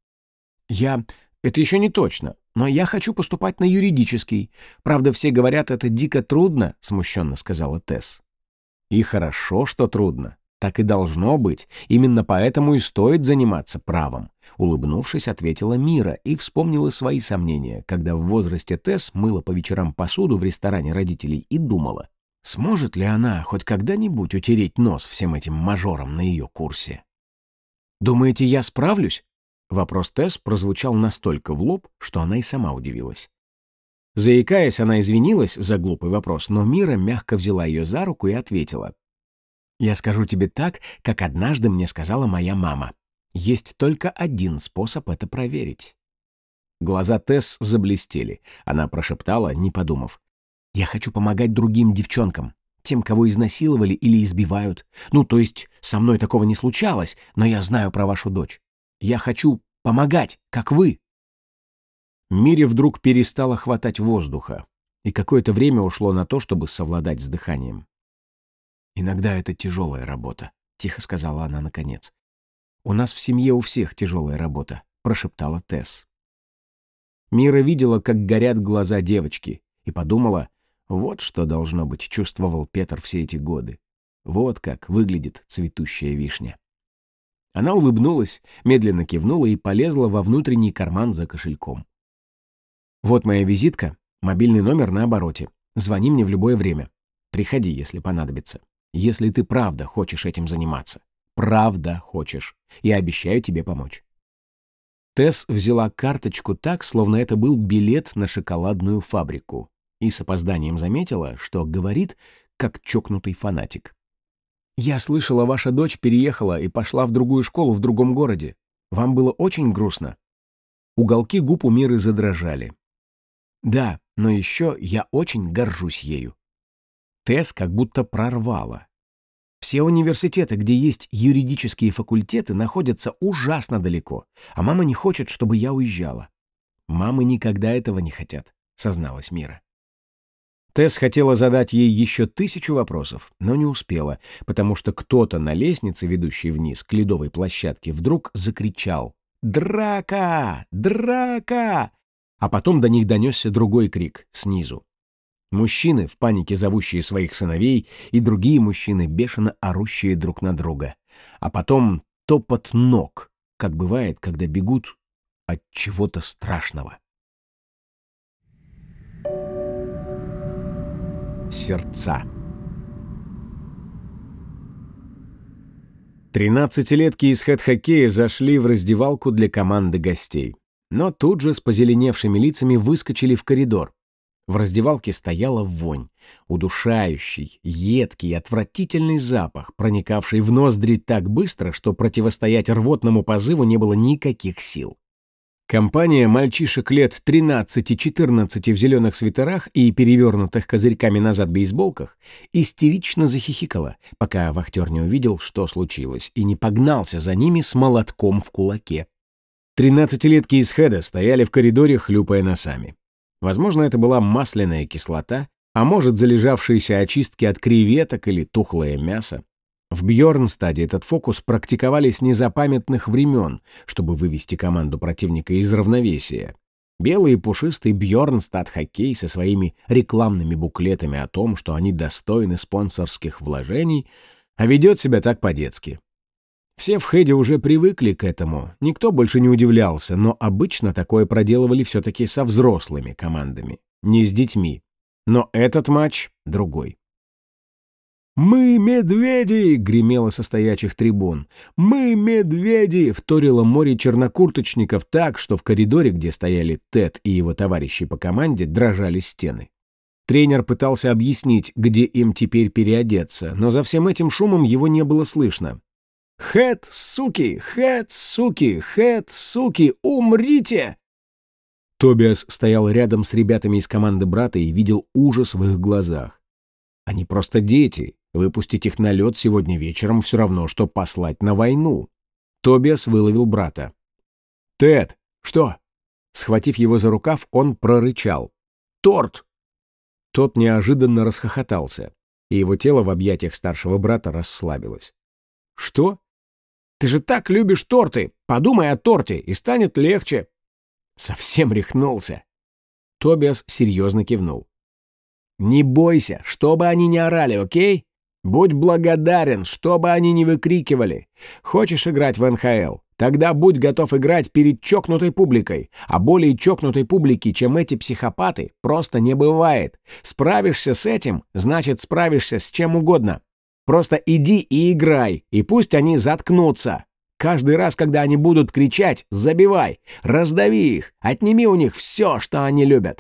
Это еще не точно, но я хочу поступать на юридический. Правда, все говорят, это дико трудно, смущенно сказала Тесс. И хорошо, что трудно. Так и должно быть. Именно поэтому и стоит заниматься правом. Улыбнувшись, ответила Мира и вспомнила свои сомнения, когда в возрасте Тесс мыла по вечерам посуду в ресторане родителей и думала, сможет ли она хоть когда-нибудь утереть нос всем этим мажорам на ее курсе. «Думаете, я справлюсь?» Вопрос Тесс прозвучал настолько в лоб, что она и сама удивилась. Заикаясь, она извинилась за глупый вопрос, но Мира мягко взяла ее за руку и ответила. «Я скажу тебе так, как однажды мне сказала моя мама. Есть только один способ это проверить». Глаза Тесс заблестели. Она прошептала, не подумав. «Я хочу помогать другим девчонкам, тем, кого изнасиловали или избивают. Ну, то есть, со мной такого не случалось, но я знаю про вашу дочь. Я хочу помогать, как вы». Мире вдруг перестало хватать воздуха, и какое-то время ушло на то, чтобы совладать с дыханием. «Иногда это тяжелая работа», — тихо сказала она наконец. «У нас в семье у всех тяжелая работа», — прошептала Тесс. Мира видела, как горят глаза девочки, и подумала, вот что, должно быть, чувствовал Петр все эти годы. Вот как выглядит цветущая вишня. Она улыбнулась, медленно кивнула и полезла во внутренний карман за кошельком. «Вот моя визитка, мобильный номер на обороте. Звони мне в любое время. Приходи, если понадобится. Если ты правда хочешь этим заниматься. Правда хочешь. Я обещаю тебе помочь». Тесс взяла карточку так, словно это был билет на шоколадную фабрику, и с опозданием заметила, что говорит, как чокнутый фанатик. «Я слышала, ваша дочь переехала и пошла в другую школу в другом городе. Вам было очень грустно?» Уголки губ у Миры задрожали. «Да, но еще я очень горжусь ею». Тесс как будто прорвала. Все университеты, где есть юридические факультеты, находятся ужасно далеко, а мама не хочет, чтобы я уезжала. «Мамы никогда этого не хотят», — созналась Мира. Тесс хотела задать ей еще 1000 вопросов, но не успела, потому что кто-то на лестнице, ведущей вниз к ледовой площадке, вдруг закричал «Драка! Драка!», а потом до них донесся другой крик снизу. Мужчины, в панике зовущие своих сыновей, и другие мужчины, бешено орущие друг на друга. А потом топот ног, как бывает, когда бегут от чего-то страшного. Сердца. 13-летки из хэт-хоккея зашли в раздевалку для команды гостей. Но тут же с позеленевшими лицами выскочили в коридор. В раздевалке стояла вонь, удушающий, едкий, отвратительный запах, проникавший в ноздри так быстро, что противостоять рвотному позыву не было никаких сил. Компания мальчишек лет 13-14 в зеленых свитерах и перевернутых козырьками назад бейсболках истерично захихикала, пока вахтер не увидел, что случилось, и не погнался за ними с молотком в кулаке. 13-летки из Хэда стояли в коридоре, хлюпая носами. Возможно, это была масляная кислота, а может, залежавшиеся очистки от креветок или тухлое мясо. В Бьорнстаде этот фокус практиковали с незапамятных времен, чтобы вывести команду противника из равновесия. Белый и пушистый Бьорнстад-хоккей со своими рекламными буклетами о том, что они достойны спонсорских вложений, а ведет себя так по-детски. Все в Хэде уже привыкли к этому, никто больше не удивлялся, но обычно такое проделывали все-таки со взрослыми командами, не с детьми. Но этот матч другой. «Мы медведи!» — гремело со стоячих трибун. «Мы медведи!» — вторило море чернокурточников так, что в коридоре, где стояли Тед и его товарищи по команде, дрожали стены. Тренер пытался объяснить, где им теперь переодеться, но за всем этим шумом его не было слышно. «Хэт, суки! Хэт, суки! Хэт, суки! Умрите!» Тобиас стоял рядом с ребятами из команды брата и видел ужас в их глазах. Они просто дети. Выпустить их на лед сегодня вечером все равно, что послать на войну. Тобиас выловил брата. «Тед, что?» Схватив его за рукав, он прорычал. «Торт!» Тот неожиданно расхохотался, и его тело в объятиях старшего брата расслабилось. «Что?» Ты же так любишь торты! Подумай о торте, и станет легче!» Совсем рехнулся. Тобиас серьезно кивнул. «Не бойся, что бы они ни орали, окей? Будь благодарен, что бы они ни выкрикивали. Хочешь играть в НХЛ? Тогда будь готов играть перед чокнутой публикой. А более чокнутой публики, чем эти психопаты, просто не бывает. Справишься с этим, значит, справишься с чем угодно. Просто иди и играй, и пусть они заткнутся. Каждый раз, когда они будут кричать, забивай, раздави их, отними у них все, что они любят».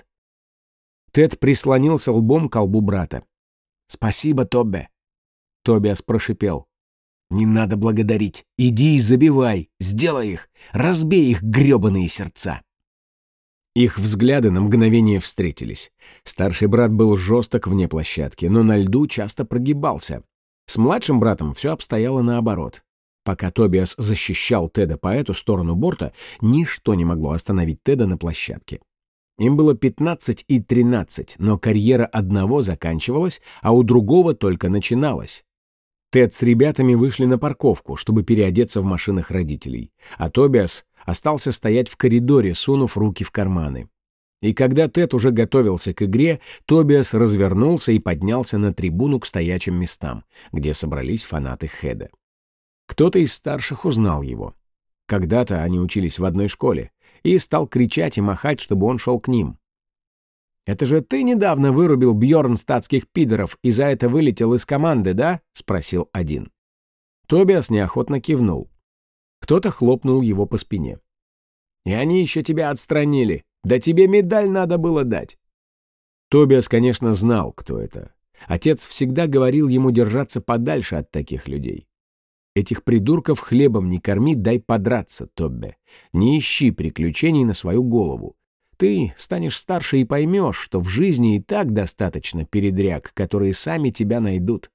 Тед прислонился лбом к колбу брата. «Спасибо, Тобби». Тобиас прошипел. «Не надо благодарить. Иди и забивай. Сделай их. Разбей их грёбаные сердца». Их взгляды на мгновение встретились. Старший брат был жесток вне площадки, но на льду часто прогибался. С младшим братом все обстояло наоборот. Пока Тобиас защищал Теда по эту сторону борта, ничто не могло остановить Теда на площадке. Им было 15 и 13, но карьера одного заканчивалась, а у другого только начиналась. Тед с ребятами вышли на парковку, чтобы переодеться в машинах родителей, а Тобиас остался стоять в коридоре, сунув руки в карманы. И когда Тед уже готовился к игре, Тобиас развернулся и поднялся на трибуну к стоячим местам, где собрались фанаты Хеда. Кто-то из старших узнал его. Когда-то они учились в одной школе, и стал кричать и махать, чтобы он шел к ним. «Это же ты недавно вырубил бьорнстадтских пидоров и за это вылетел из команды, да?» — спросил один. Тобиас неохотно кивнул. Кто-то хлопнул его по спине. «И они еще тебя отстранили. Да тебе медаль надо было дать». Тобиас, конечно, знал, кто это. Отец всегда говорил ему держаться подальше от таких людей. «Этих придурков хлебом не корми, дай подраться, Тобби. Не ищи приключений на свою голову. Ты станешь старше и поймешь, что в жизни и так достаточно передряг, которые сами тебя найдут».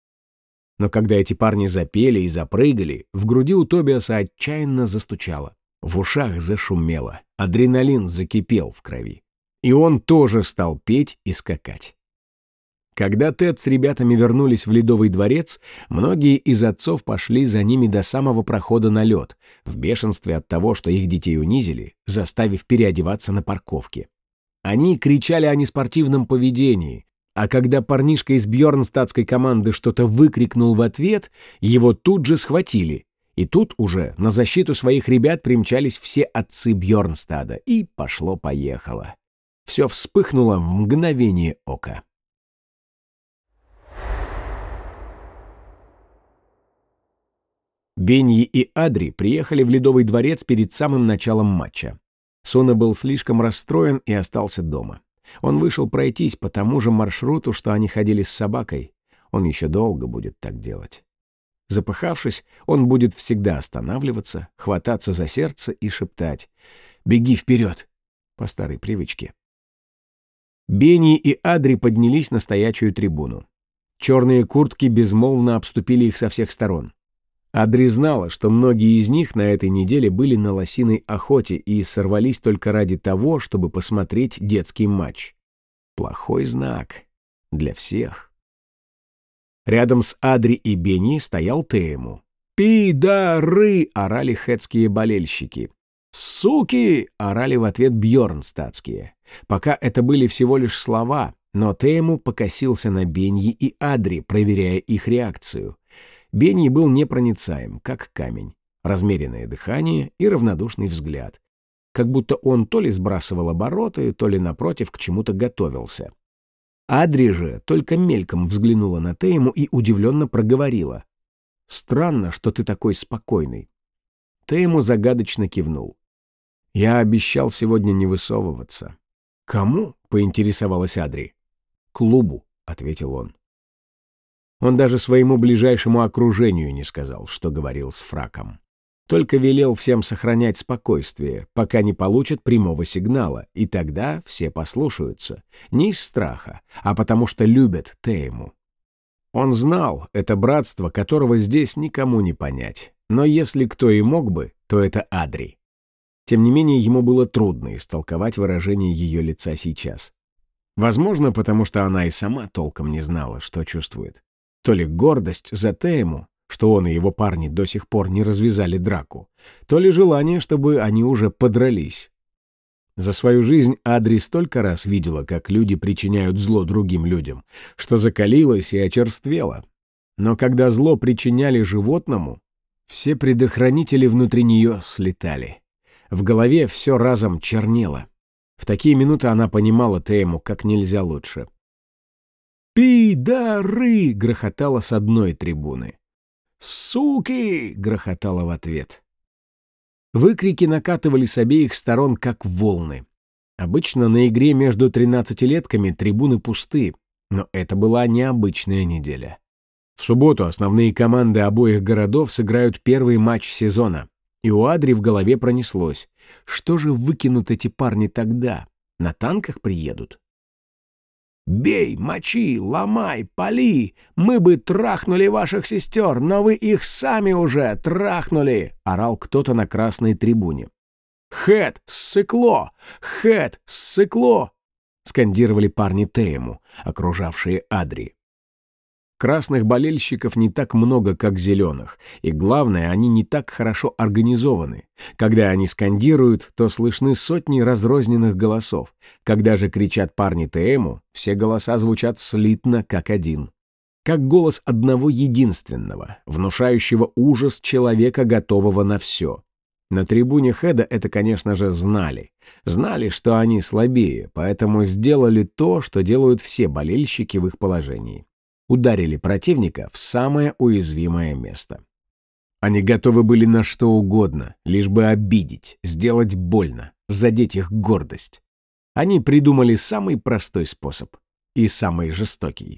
Но когда эти парни запели и запрыгали, в груди у Тобиаса отчаянно застучало. В ушах зашумело, адреналин закипел в крови. И он тоже стал петь и скакать. Когда Тед с ребятами вернулись в Ледовый дворец, многие из отцов пошли за ними до самого прохода на лед, в бешенстве от того, что их детей унизили, заставив переодеваться на парковке. Они кричали о неспортивном поведении, а когда парнишка из бьорнстадтской команды что-то выкрикнул в ответ, его тут же схватили. И тут уже на защиту своих ребят примчались все отцы Бьорнстада, и пошло-поехало. Все вспыхнуло в мгновение ока. Беньи и Адри приехали в Ледовый дворец перед самым началом матча. Суна был слишком расстроен и остался дома. Он вышел пройтись по тому же маршруту, что они ходили с собакой. Он еще долго будет так делать. Запыхавшись, он будет всегда останавливаться, хвататься за сердце и шептать: «Беги вперед!» по старой привычке. Беньи и Адри поднялись на стоячую трибуну. Черные куртки безмолвно обступили их со всех сторон. Адри знала, что многие из них на этой неделе были на лосиной охоте и сорвались только ради того, чтобы посмотреть детский матч. Плохой знак для всех. Рядом с Адри и Беньи стоял Теему. «Пидоры!» — орали хетские болельщики. «Суки!» — орали в ответ бьорнстадтские. Пока это были всего лишь слова, но Теему покосился на Беньи и Адри, проверяя их реакцию. Беньи был непроницаем, как камень. Размеренное дыхание и равнодушный взгляд. Как будто он то ли сбрасывал обороты, то ли, напротив, к чему-то готовился. Адри же только мельком взглянула на Теему и удивленно проговорила: «Странно, что ты такой спокойный». Теему загадочно кивнул. «Я обещал сегодня не высовываться». «Кому?» — поинтересовалась Адри. «Клубу», — ответил он. Он даже своему ближайшему окружению не сказал, что говорил с Фраком. Только велел всем сохранять спокойствие, пока не получат прямого сигнала, и тогда все послушаются. Не из страха, а потому что любят Теему. Он знал, это братство, которого здесь никому не понять. Но если кто и мог бы, то это Адри. Тем не менее, ему было трудно истолковать выражение ее лица сейчас. Возможно, потому что она и сама толком не знала, что чувствует. То ли гордость за Теему, что он и его парни до сих пор не развязали драку, то ли желание, чтобы они уже подрались. За свою жизнь Адри столько раз видела, как люди причиняют зло другим людям, что закалилась и очерствела. Но когда зло причиняли животному, все предохранители внутри нее слетали. В голове все разом чернело. В такие минуты она понимала Тейму как нельзя лучше. «Пидоры!» — грохотало с одной трибуны. «Суки!» — грохотало в ответ. Выкрики накатывали с обеих сторон, как волны. Обычно на игре между 13-летками трибуны пусты, но это была необычная неделя. В субботу основные команды обоих городов сыграют первый матч сезона, и у Адри в голове пронеслось: что же выкинут эти парни тогда? На танках приедут? «Бей, мочи, ломай, пали! Мы бы трахнули ваших сестер, но вы их сами уже трахнули!» — орал кто-то на красной трибуне. «Хэт, ссыкло! Хэт, ссыкло!» — скандировали парни Тейму, окружавшие Адри. Красных болельщиков не так много, как зеленых, и главное, они не так хорошо организованы. Когда они скандируют, то слышны сотни разрозненных голосов. Когда же кричат парни ТМу, все голоса звучат слитно, как один. Как голос одного единственного, внушающего ужас человека, готового на все. На трибуне Хеда это, конечно же, знали. Знали, что они слабее, поэтому сделали то, что делают все болельщики в их положении. Ударили противника в самое уязвимое место. Они готовы были на что угодно, лишь бы обидеть, сделать больно, задеть их гордость. Они придумали самый простой способ и самый жестокий.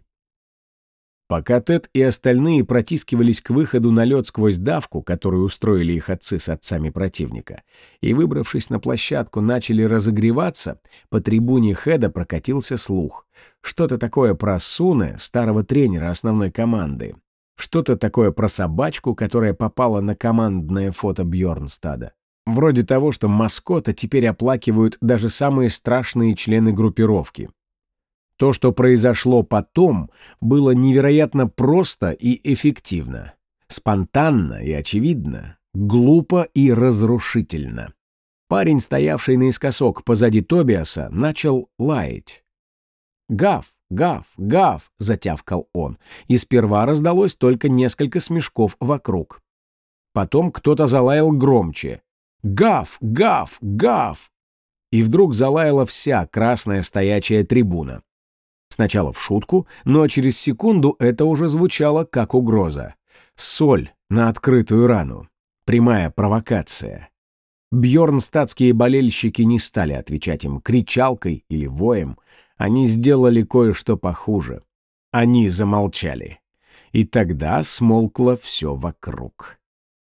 Пока Тед и остальные протискивались к выходу на лед сквозь давку, которую устроили их отцы с отцами противника, и, выбравшись на площадку, начали разогреваться, по трибуне Хеда прокатился слух. Что-то такое про Суне, старого тренера основной команды. Что-то такое про собачку, которая попала на командное фото Бьорнстада. Вроде того, что маскота теперь оплакивают даже самые страшные члены группировки. То, что произошло потом, было невероятно просто и эффективно. Спонтанно и очевидно, глупо и разрушительно. Парень, стоявший наискосок позади Тобиаса, начал лаять. «Гав! Гав! Гав!» — затявкал он, и сперва раздалось только несколько смешков вокруг. Потом кто-то залаял громче. «Гав! Гав! Гав!» И вдруг залаяла вся красная стоячая трибуна. Сначала в шутку, но через секунду это уже звучало как угроза. Соль на открытую рану. Прямая провокация. Бьорнстадские болельщики не стали отвечать им кричалкой или воем. Они сделали кое-что похуже. Они замолчали. И тогда смолкло все вокруг.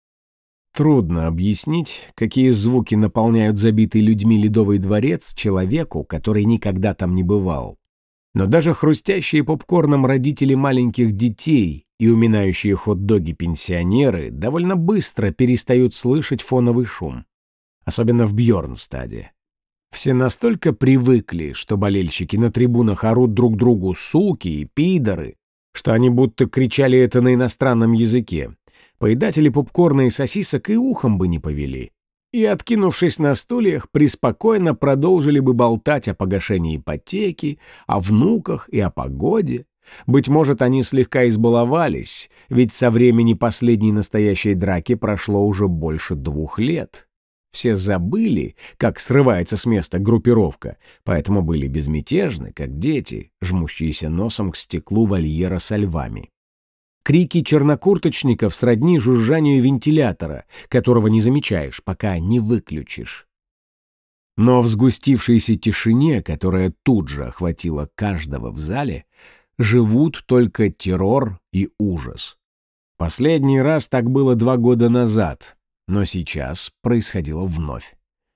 Трудно объяснить, какие звуки наполняют забитый людьми Ледовый дворец человеку, который никогда там не бывал. Но даже хрустящие попкорном родители маленьких детей и уминающие хот-доги пенсионеры довольно быстро перестают слышать фоновый шум. Особенно в Бьорнстаде. Все настолько привыкли, что болельщики на трибунах орут друг другу суки и пидоры, что они будто кричали это на иностранном языке. Поедатели попкорна и сосисок и ухом бы не повели. И, откинувшись на стульях, преспокойно продолжили бы болтать о погашении ипотеки, о внуках и о погоде. Быть может, они слегка избаловались, ведь со времени последней настоящей драки прошло уже больше 2 лет. Все забыли, как срывается с места группировка, поэтому были безмятежны, как дети, жмущиеся носом к стеклу вольера со львами. Крики чернокурточников сродни жужжанию вентилятора, которого не замечаешь, пока не выключишь. Но в сгустившейся тишине, которая тут же охватила каждого в зале, живут только террор и ужас. Последний раз так было 2 года назад, но сейчас происходило вновь.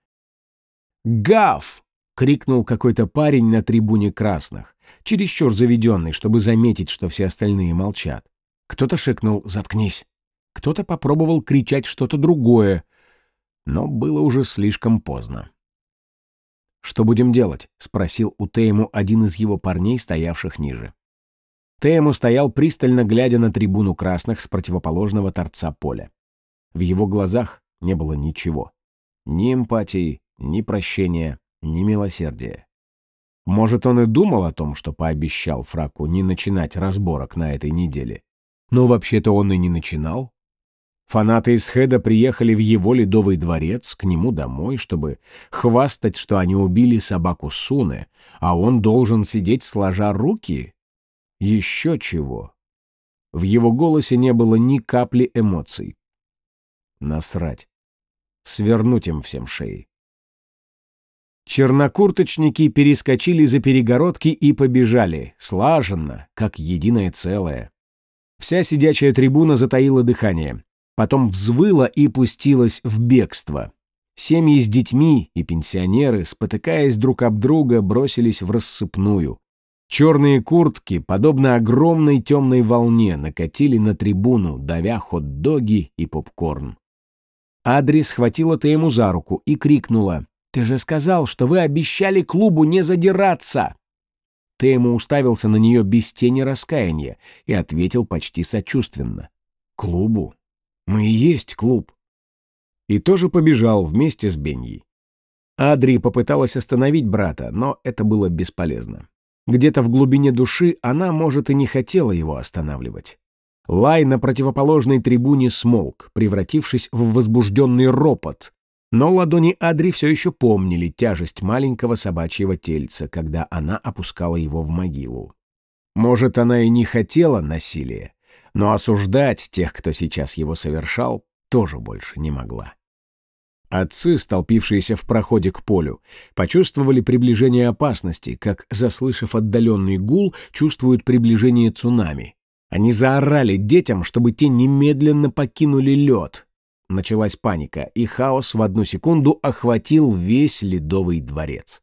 «Гав!» — крикнул какой-то парень на трибуне красных, чересчур заведенный, чтобы заметить, что все остальные молчат. Кто-то шикнул «Заткнись!». Кто-то попробовал кричать что-то другое, но было уже слишком поздно. «Что будем делать?» — спросил у Тейму один из его парней, стоявших ниже. Теему стоял, пристально глядя на трибуну красных с противоположного торца поля. В его глазах не было ничего. Ни эмпатии, ни прощения, ни милосердия. Может, он и думал о том, что пообещал Фраку не начинать разборок на этой неделе. Но вообще-то он и не начинал. Фанаты из Хеда приехали в его ледовый дворец к нему домой, чтобы хвастать, что они убили собаку Суне, а он должен сидеть сложа руки? Еще чего. В его голосе не было ни капли эмоций. Насрать. Свернуть им всем шеи. Чернокурточники перескочили за перегородки и побежали, слаженно, как единое целое. Вся сидячая трибуна затаила дыхание, потом взвыла и пустилась в бегство. Семьи с детьми и пенсионеры, спотыкаясь друг об друга, бросились в рассыпную. Черные куртки, подобно огромной темной волне, накатили на трибуну, давя хот-доги и попкорн. Адри схватила Теему за руку и крикнула: «Ты же сказал, что вы обещали клубу не задираться!» Теему уставился на нее без тени раскаяния и ответил почти сочувственно: «Клубу? Мы и есть клуб!» И тоже побежал вместе с Беньей. Адри попыталась остановить брата, но это было бесполезно. Где-то в глубине души она, может, и не хотела его останавливать. Лай на противоположной трибуне смолк, превратившись в возбужденный ропот, но ладони Адри все еще помнили тяжесть маленького собачьего тельца, когда она опускала его в могилу. Может, она и не хотела насилия, но осуждать тех, кто сейчас его совершал, тоже больше не могла. Отцы, столпившиеся в проходе к полю, почувствовали приближение опасности, как, заслышав отдаленный гул, чувствуют приближение цунами. Они заорали детям, чтобы те немедленно покинули лед. Началась паника, и хаос в одну секунду охватил весь ледовый дворец.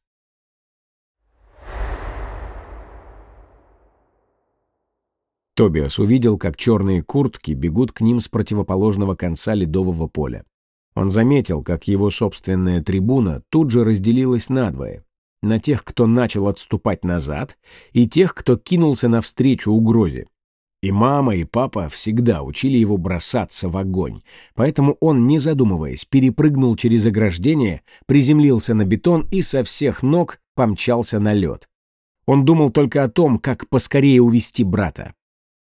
Тобиас увидел, как черные куртки бегут к ним с противоположного конца ледового поля. Он заметил, как его собственная трибуна тут же разделилась надвое: на тех, кто начал отступать назад, и тех, кто кинулся навстречу угрозе. И мама, и папа всегда учили его бросаться в огонь, поэтому он, не задумываясь, перепрыгнул через ограждение, приземлился на бетон и со всех ног помчался на лед. Он думал только о том, как поскорее увести брата.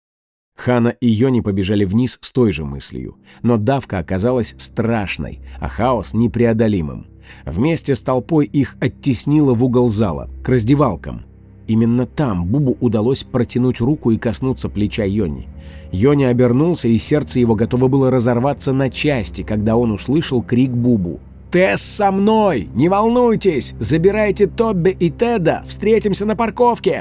Хана и Йони побежали вниз с той же мыслью, но давка оказалась страшной, а хаос непреодолимым. Вместе с толпой их оттеснило в угол зала, к раздевалкам. Именно там Бубу удалось протянуть руку и коснуться плеча Йони. Йони обернулся, и сердце его готово было разорваться на части, когда он услышал крик Бубу. «Тесс со мной! Не волнуйтесь! Забирайте Тобби и Теда! Встретимся на парковке!»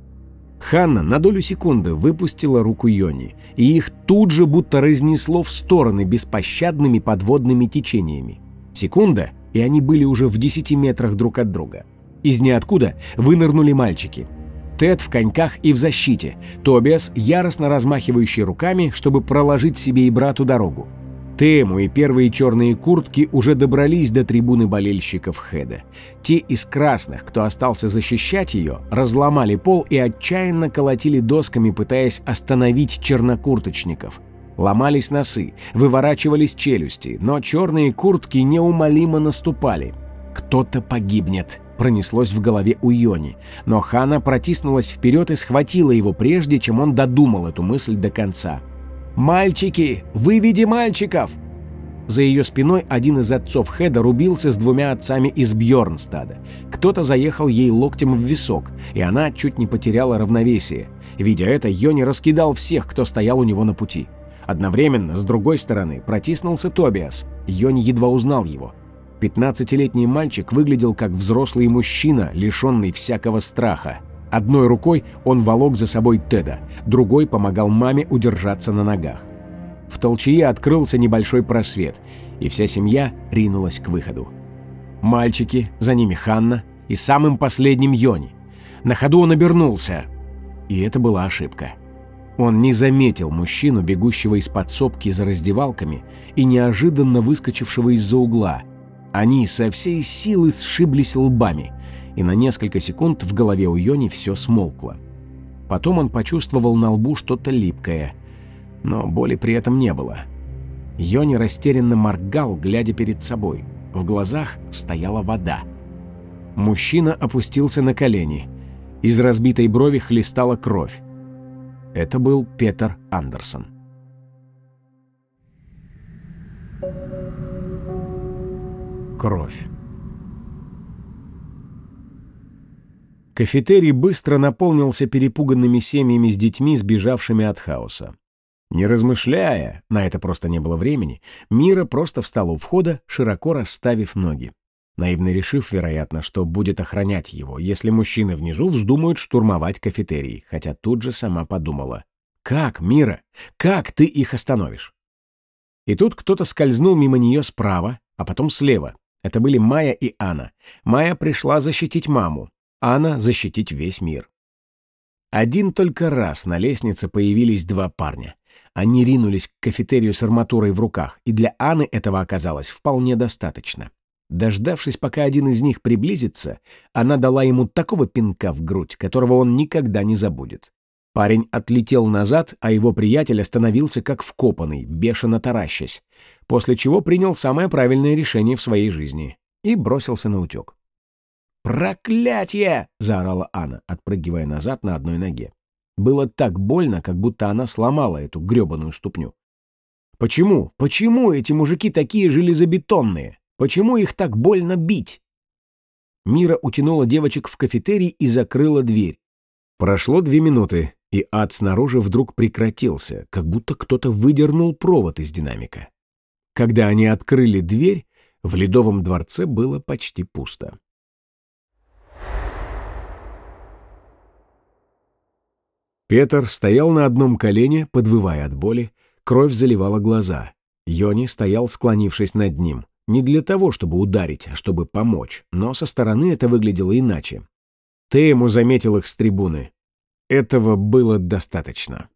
Ханна на долю секунды выпустила руку Йони, и их тут же будто разнесло в стороны беспощадными подводными течениями. Секунда, и они были уже в 10 метрах друг от друга. Из ниоткуда вынырнули мальчики. Тед в коньках и в защите, Тобиас, яростно размахивающий руками, чтобы проложить себе и брату дорогу. Теему и первые черные куртки уже добрались до трибуны болельщиков Хеда. Те из красных, кто остался защищать ее, разломали пол и отчаянно колотили досками, пытаясь остановить чернокурточников. Ломались носы, выворачивались челюсти, но черные куртки неумолимо наступали. «Кто-то погибнет», — пронеслось в голове у Йони, но Хана протиснулась вперед и схватила его, прежде чем он додумал эту мысль до конца. «Мальчики! Выведи мальчиков!» За ее спиной один из отцов Хеда рубился с двумя отцами из Бьорнстада. Кто-то заехал ей локтем в висок, и она чуть не потеряла равновесие. Видя это, Йони раскидал всех, кто стоял у него на пути. Одновременно, с другой стороны, протиснулся Тобиас. Йони едва узнал его. 15-летний мальчик выглядел как взрослый мужчина, лишенный всякого страха. Одной рукой он волок за собой Теда, другой помогал маме удержаться на ногах. В толчее открылся небольшой просвет, и вся семья ринулась к выходу. Мальчики, за ними Ханна и самым последним Йони. На ходу он обернулся, и это была ошибка. Он не заметил мужчину, бегущего из подсобки за раздевалками и неожиданно выскочившего из-за угла. Они со всей силы сшиблись лбами, и на несколько секунд в голове у Йони все смолкло. Потом он почувствовал на лбу что-то липкое, но боли при этом не было. Йони растерянно моргал, глядя перед собой. В глазах стояла вода. Мужчина опустился на колени. Из разбитой брови хлестала кровь. Это был Петер Андерсон. Кровь. Кафетерий быстро наполнился перепуганными семьями с детьми, сбежавшими от хаоса. Не размышляя, на это просто не было времени, Мира просто встала у входа, широко расставив ноги, наивно решив, вероятно, что будет охранять его, если мужчины внизу вздумают штурмовать кафетерий, хотя тут же сама подумала: «Как, Мира? Как ты их остановишь?» И тут кто-то скользнул мимо нее справа, а потом слева. Это были Майя и Анна. Майя пришла защитить маму, Анна — защитить весь мир. Один только раз на лестнице появились два парня. Они ринулись к кафетерию с арматурой в руках, и для Анны этого оказалось вполне достаточно. Дождавшись, пока один из них приблизится, она дала ему такого пинка в грудь, которого он никогда не забудет. Парень отлетел назад, а его приятель остановился как вкопанный, бешено таращась, после чего принял самое правильное решение в своей жизни и бросился наутек. «Проклятье!» — заорала Анна, отпрыгивая назад на одной ноге. Было так больно, как будто она сломала эту грёбаную ступню. Почему? Почему эти мужики такие железобетонные? Почему их так больно бить? Мира утянула девочек в кафетерий и закрыла дверь. Прошло 2 минуты, и ад снаружи вдруг прекратился, как будто кто-то выдернул провод из динамика. Когда они открыли дверь, в Ледовом дворце было почти пусто. Петер стоял на одном колене, подвывая от боли, кровь заливала глаза. Йони стоял, склонившись над ним, не для того, чтобы ударить, а чтобы помочь, но со стороны это выглядело иначе. Теему заметил их с трибуны. Этого было достаточно.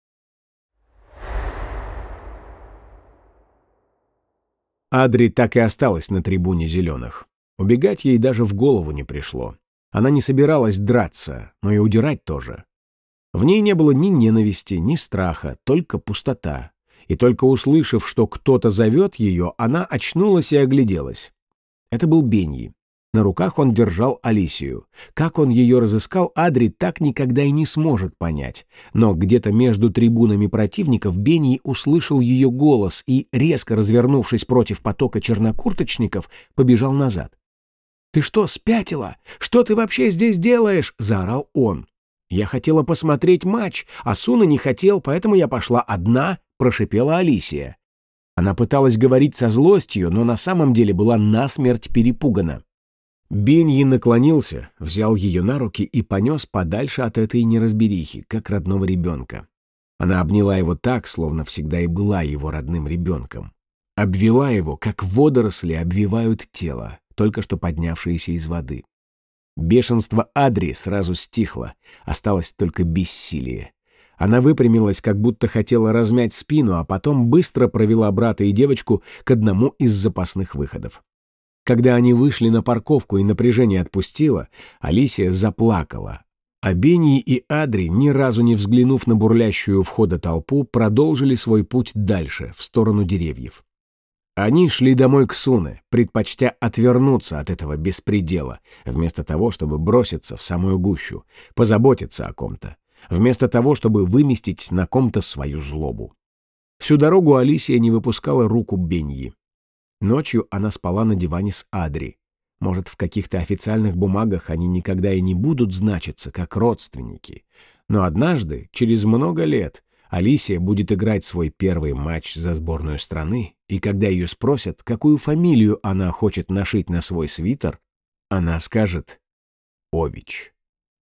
Адри так и осталась на трибуне зеленых. Убегать ей даже в голову не пришло. Она не собиралась драться, но и удирать тоже. В ней не было ни ненависти, ни страха, только пустота. И только услышав, что кто-то зовет ее, она очнулась и огляделась. Это был Беньи. На руках он держал Алисию. Как он ее разыскал, Адри так никогда и не сможет понять. Но где-то между трибунами противников Беньи услышал ее голос и, резко развернувшись против потока чернокурточников, побежал назад. «Ты что, спятила? Что ты вообще здесь делаешь?» — заорал он. «Я хотела посмотреть матч, а Суна не хотел, поэтому я пошла одна», — прошипела Алисия. Она пыталась говорить со злостью, но на самом деле была насмерть перепугана. Беньи наклонился, взял ее на руки и понес подальше от этой неразберихи, как родного ребенка. Она обняла его так, словно всегда и была его родным ребенком. Обвела его, как водоросли обвивают тело, только что поднявшиеся из воды. Бешенство Адри сразу стихло, осталось только бессилие. Она выпрямилась, как будто хотела размять спину, а потом быстро провела брата и девочку к одному из запасных выходов. Когда они вышли на парковку и напряжение отпустило, Алисия заплакала. А Беньи и Адри, ни разу не взглянув на бурлящую у входа толпу, продолжили свой путь дальше, в сторону деревьев. Они шли домой к Суне, предпочтя отвернуться от этого беспредела, вместо того, чтобы броситься в самую гущу, позаботиться о ком-то, вместо того, чтобы выместить на ком-то свою злобу. Всю дорогу Алисия не выпускала руку Беньи. Ночью она спала на диване с Адри. Может, в каких-то официальных бумагах они никогда и не будут значиться как родственники. Но однажды, через много лет, Алисия будет играть свой первый матч за сборную страны, и когда ее спросят, какую фамилию она хочет нашить на свой свитер, она скажет «Ович».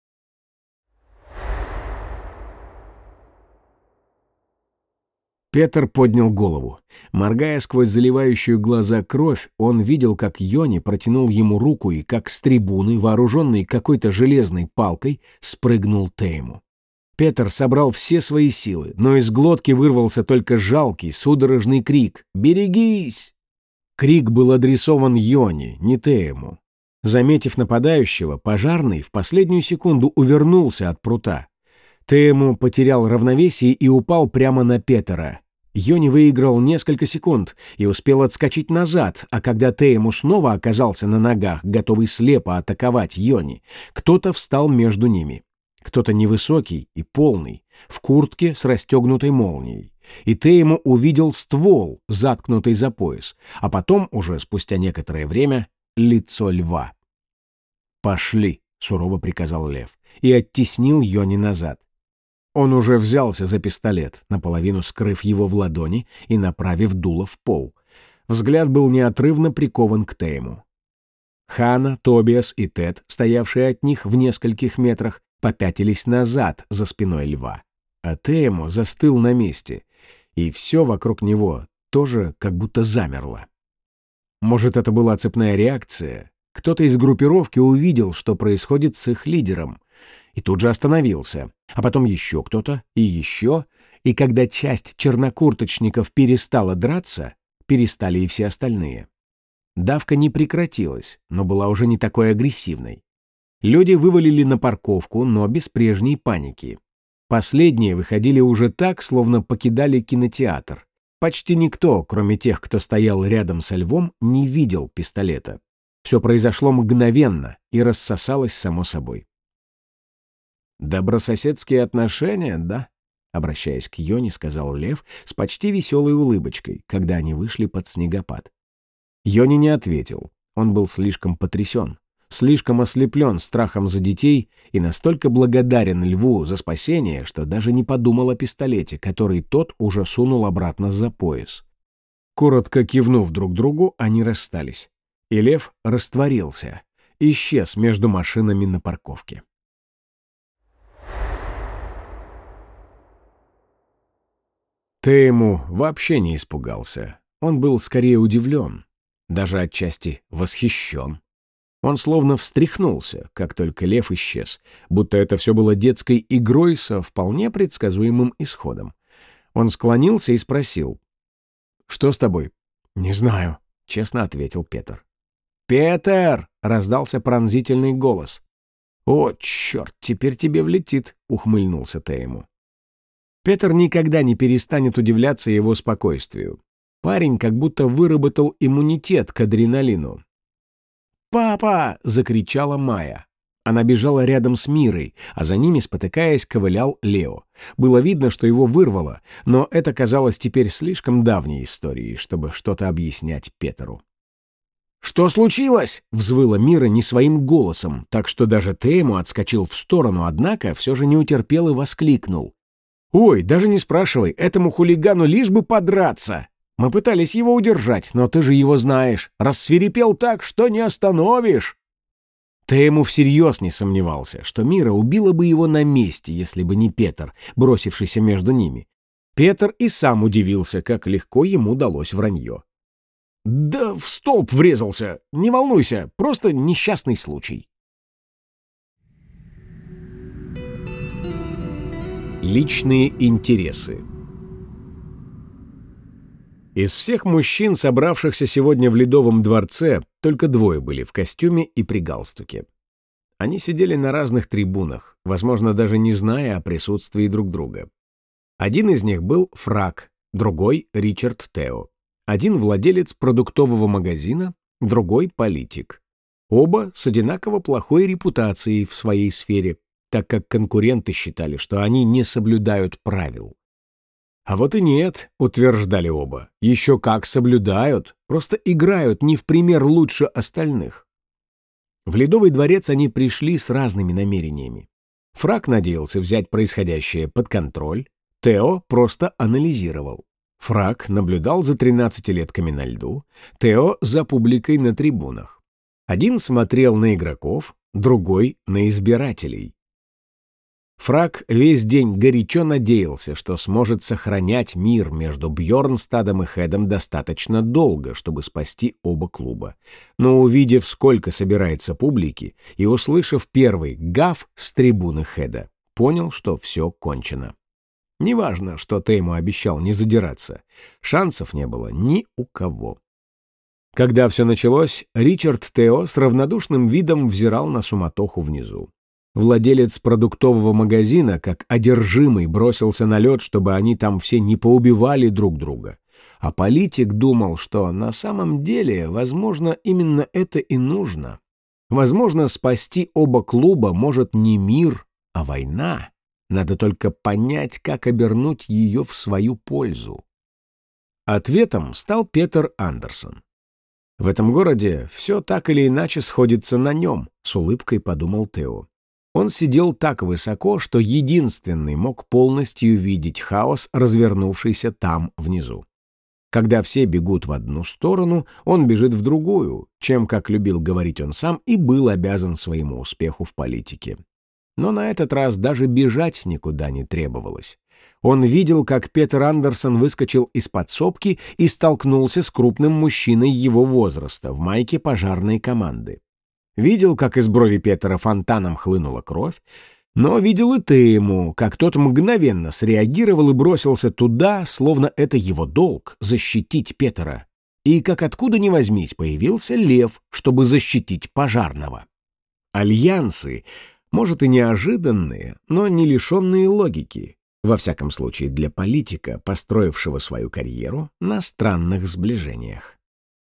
Петер поднял голову. Моргая сквозь заливающую глаза кровь, он видел, как Йони протянул ему руку и как с трибуны, вооруженный какой-то железной палкой, спрыгнул Теему. Петер собрал все свои силы, но из глотки вырвался только жалкий, судорожный крик «Берегись!». Крик был адресован Йони, не Теему. Заметив нападающего, пожарный в последнюю секунду увернулся от прута. Теему потерял равновесие и упал прямо на Петера. Йони выиграл несколько секунд и успел отскочить назад, а когда Теему снова оказался на ногах, готовый слепо атаковать Йони, кто-то встал между ними. Кто-то невысокий и полный, в куртке с расстегнутой молнией. И Теему увидел ствол, заткнутый за пояс, а потом, уже спустя некоторое время, лицо льва. «Пошли», — сурово приказал лев, и оттеснил Йони назад. Он уже взялся за пистолет, наполовину скрыв его в ладони и направив дуло в пол. Взгляд был неотрывно прикован к Теему. Хана, Тобиас и Тед, стоявшие от них в нескольких метрах, попятились назад за спиной льва. А Теему застыл на месте, и все вокруг него тоже как будто замерло. Может, это была цепная реакция? Кто-то из группировки увидел, что происходит с их лидером, и тут же остановился. А потом еще кто-то, и еще, и когда часть чернокурточников перестала драться, перестали и все остальные. Давка не прекратилась, но была уже не такой агрессивной. Люди вывалили на парковку, но без прежней паники. Последние выходили уже так, словно покидали кинотеатр. Почти никто, кроме тех, кто стоял рядом со львом, не видел пистолета. Все произошло мгновенно и рассосалось само собой. «Добрососедские отношения, да?» — обращаясь к Йони, сказал лев с почти веселой улыбочкой, когда они вышли под снегопад. Йони не ответил. Он был слишком потрясен, слишком ослеплен страхом за детей и настолько благодарен льву за спасение, что даже не подумал о пистолете, который тот уже сунул обратно за пояс. Коротко кивнув друг другу, они расстались. И лев растворился, исчез между машинами на парковке. Теему вообще не испугался. Он был скорее удивлен, даже отчасти восхищен. Он словно встряхнулся, как только лев исчез, будто это все было детской игрой со вполне предсказуемым исходом. Он склонился и спросил: «Что с тобой?» «Не знаю», — честно ответил Петер. «Петер!» — раздался пронзительный голос. «О, черт, теперь тебе влетит», — ухмыльнулся Теему. Петер никогда не перестанет удивляться его спокойствию. Парень как будто выработал иммунитет к адреналину. «Папа!» — закричала Майя. Она бежала рядом с Мирой, а за ними, спотыкаясь, ковылял Лео. Было видно, что его вырвало, но это казалось теперь слишком давней историей, чтобы что-то объяснять Петеру. «Что случилось?» — взвыла Мира не своим голосом, так что даже Теему отскочил в сторону, однако все же не утерпел и воскликнул. «Ой, даже не спрашивай, этому хулигану лишь бы подраться! Мы пытались его удержать, но ты же его знаешь, рассвирепел так, что не остановишь!» Теему всерьез не сомневался, что Мира убила бы его на месте, если бы не Петер, бросившийся между ними. Петер и сам удивился, как легко ему удалось вранье. «Да в столб врезался! Не волнуйся, просто несчастный случай!» Личные интересы. Из всех мужчин, собравшихся сегодня в Ледовом дворце, только двое были в костюме и при галстуке. Они сидели на разных трибунах, возможно, даже не зная о присутствии друг друга. Один из них был Фрак, другой — Ричард Тео. Один владелец продуктового магазина, другой — политик. Оба с одинаково плохой репутацией в своей сфере, так как конкуренты считали, что они не соблюдают правил. А вот и нет, утверждали оба. Еще как соблюдают, просто играют не в пример лучше остальных. В Ледовый дворец они пришли с разными намерениями. Фрак надеялся взять происходящее под контроль, Тео просто анализировал. Фрак наблюдал за 13-летками на льду, Тео за публикой на трибунах. Один смотрел на игроков, другой — на избирателей. Фрак весь день горячо надеялся, что сможет сохранять мир между Бьорнстадом и Хедом достаточно долго, чтобы спасти оба клуба. Но увидев, сколько собирается публики, и услышав первый гав с трибуны Хеда, понял, что все кончено. Неважно, что Теему обещал не задираться, шансов не было ни у кого. Когда все началось, Ричард Тео с равнодушным видом взирал на суматоху внизу. Владелец продуктового магазина, как одержимый, бросился на лед, чтобы они там все не поубивали друг друга. А политик думал, что на самом деле, возможно, именно это и нужно. Возможно, спасти оба клуба может не мир, а война. Надо только понять, как обернуть ее в свою пользу. Ответом стал Петер Андерсон. В этом городе все так или иначе сходится на нем, с улыбкой подумал Тео. Он сидел так высоко, что единственный мог полностью видеть хаос, развернувшийся там внизу. Когда все бегут в одну сторону, он бежит в другую, чем, как любил говорить он сам, и был обязан своему успеху в политике. Но на этот раз даже бежать никуда не требовалось. Он видел, как Петер Андерсон выскочил из подсобки и столкнулся с крупным мужчиной его возраста в майке пожарной команды. Видел, как из брови Петера фонтаном хлынула кровь, но видел и ты ему, как тот мгновенно среагировал и бросился туда, словно это его долг — защитить Петера. И как откуда ни возьмись появился лев, чтобы защитить пожарного. Альянсы, может и неожиданные, но не лишенные логики, во всяком случае для политика, построившего свою карьеру на странных сближениях.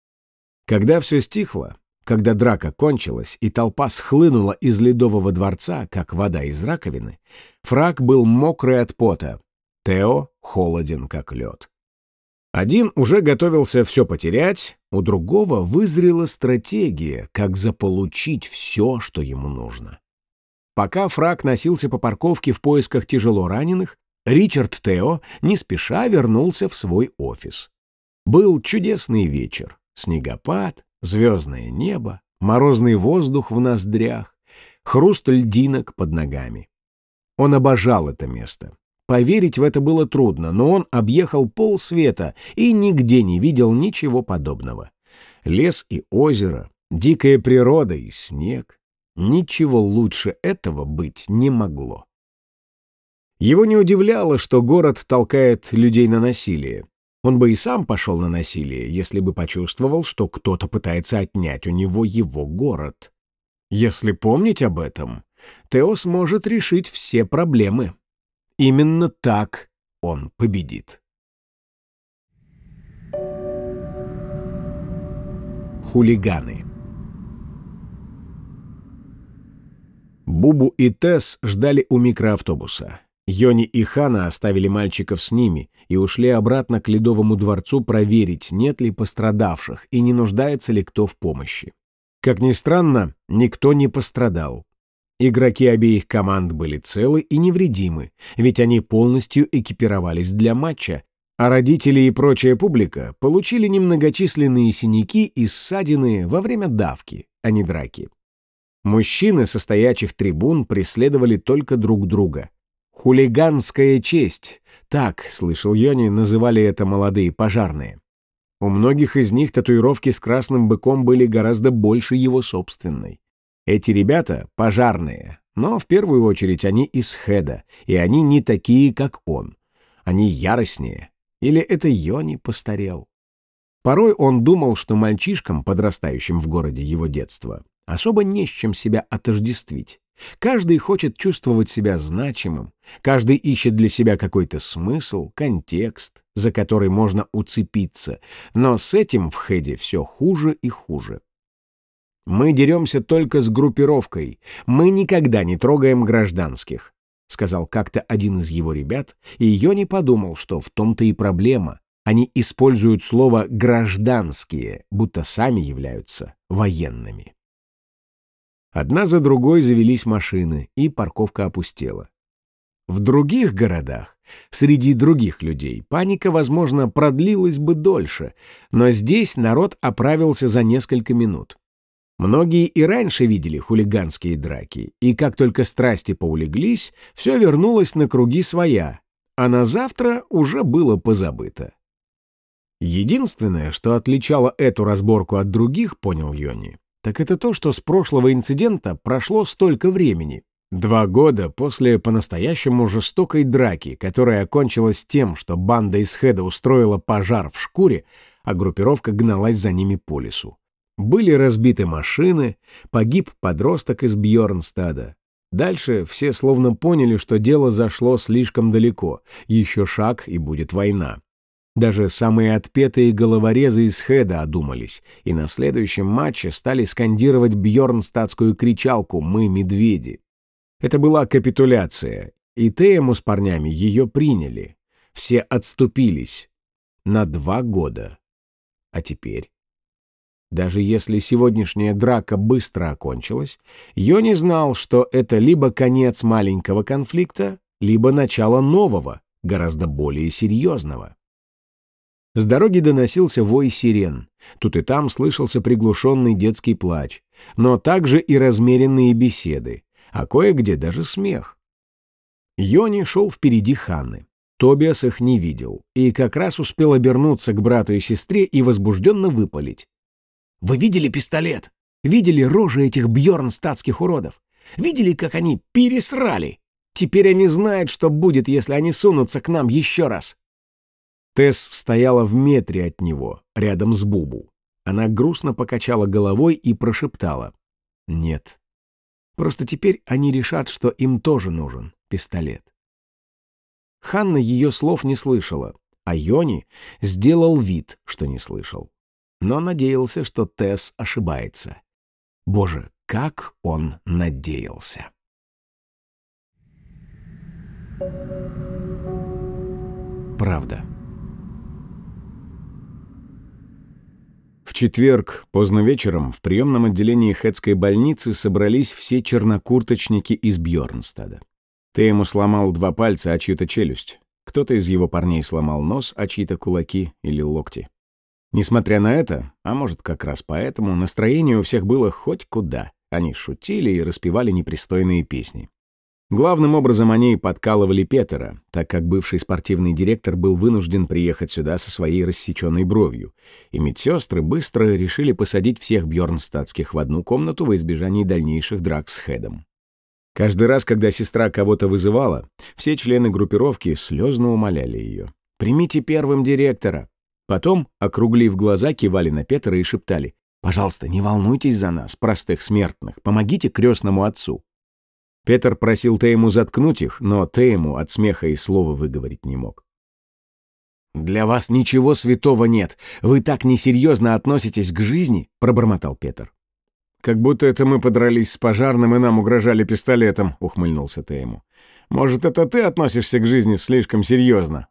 Когда все стихло, когда драка кончилась и толпа схлынула из Ледового дворца, как вода из раковины, Фрак был мокрый от пота, Тео холоден, как лед. Один уже готовился все потерять, у другого вызрела стратегия, как заполучить все, что ему нужно. Пока Фрак носился по парковке в поисках тяжело раненых, Ричард Тео не спеша вернулся в свой офис. Был чудесный вечер, снегопад, звездное небо, морозный воздух в ноздрях, хруст льдинок под ногами. Он обожал это место. Поверить в это было трудно, но он объехал полсвета и нигде не видел ничего подобного. Лес и озеро, дикая природа и снег. Ничего лучше этого быть не могло. Его не удивляло, что город толкает людей на насилие. Он бы и сам пошел на насилие, если бы почувствовал, что кто-то пытается отнять у него его город. Если помнить об этом, Тео сможет решить все проблемы. Именно так он победит. Хулиганы. Бубу и Тесс ждали у микроавтобуса. Йони и Хана оставили мальчиков с ними и ушли обратно к Ледовому дворцу проверить, нет ли пострадавших и не нуждается ли кто в помощи. Как ни странно, никто не пострадал. Игроки обеих команд были целы и невредимы, ведь они полностью экипировались для матча, а родители и прочая публика получили немногочисленные синяки и ссадины во время давки, а не драки. Мужчины со стоячих трибун преследовали только друг друга. «Хулиганская честь» — так, слышал Йони, называли это молодые пожарные. У многих из них татуировки с красным быком были гораздо больше его собственной. Эти ребята — пожарные, но в первую очередь они из Хеда, и они не такие, как он. Они яростнее. Или это Йони постарел? Порой он думал, что мальчишкам, подрастающим в городе его детства, особо не с чем себя отождествить. Каждый хочет чувствовать себя значимым, каждый ищет для себя какой-то смысл, контекст, за который можно уцепиться, но с этим в Хеде все хуже и хуже. «Мы деремся только с группировкой, мы никогда не трогаем гражданских», сказал как-то один из его ребят, и Йони подумал, что в том-то и проблема. Они используют слово «гражданские», будто сами являются военными. Одна за другой завелись машины, и парковка опустела. В других городах, среди других людей, паника, возможно, продлилась бы дольше, но здесь народ оправился за несколько минут. Многие и раньше видели хулиганские драки, и как только страсти поулеглись, все вернулось на круги своя, а на завтра уже было позабыто. Единственное, что отличало эту разборку от других, понял Йони, так это то, что с прошлого инцидента прошло столько времени. 2 года после по-настоящему жестокой драки, которая окончилась тем, что банда из Хеда устроила пожар в шкуре, а группировка гналась за ними по лесу. Были разбиты машины, погиб подросток из Бьорнстада. Дальше все словно поняли, что дело зашло слишком далеко. Еще шаг, и будет война. Даже самые отпетые головорезы из Хеда одумались, и на следующем матче стали скандировать бьорнстадтскую кричалку «Мы медведи». Это была капитуляция, и Теему с парнями ее приняли. Все отступились на 2 года. А теперь? Даже если сегодняшняя драка быстро окончилась, Йони знал, что это либо конец маленького конфликта, либо начало нового, гораздо более серьезного. С дороги доносился вой сирен. Тут и там слышался приглушенный детский плач, но также и размеренные беседы, а кое-где даже смех. Йони шел впереди Ханны. Тобиас их не видел и как раз успел обернуться к брату и сестре и возбужденно выпалить. «Вы видели пистолет? Видели рожи этих бьорнстадтских уродов? Видели, как они пересрали? Теперь они знают, что будет, если они сунутся к нам еще раз». Тесс стояла в метре от него, рядом с Бубу. Она грустно покачала головой и прошептала. «Нет. Просто теперь они решат, что им тоже нужен пистолет». Ханна ее слов не слышала, а Йони сделал вид, что не слышал. Но надеялся, что Тесс ошибается. Боже, как он надеялся! Правда. В четверг, поздно вечером, в приемном отделении Хедской больницы собрались все чернокурточники из Бьорнстада. Теему сломал 2 пальца, а чью-то челюсть. Кто-то из его парней сломал нос, а чьи-то кулаки или локти. Несмотря на это, а может как раз поэтому, настроение у всех было хоть куда. Они шутили и распевали непристойные песни. Главным образом они подкалывали Петера, так как бывший спортивный директор был вынужден приехать сюда со своей рассеченной бровью, и медсестры быстро решили посадить всех бьорнстадтских в одну комнату во избежание дальнейших драк с Хедом. Каждый раз, когда сестра кого-то вызывала, все члены группировки слезно умоляли ее. «Примите первым директора». Потом, округлив глаза, кивали на Петера и шептали: «Пожалуйста, не волнуйтесь за нас, простых смертных, помогите крестному отцу». Петер просил Теему заткнуть их, но Теему от смеха и слова выговорить не мог. «Для вас ничего святого нет. Вы так несерьезно относитесь к жизни», — пробормотал Петер. «Как будто это мы подрались с пожарным и нам угрожали пистолетом», — ухмыльнулся Теему. «Может, это ты относишься к жизни слишком серьезно?»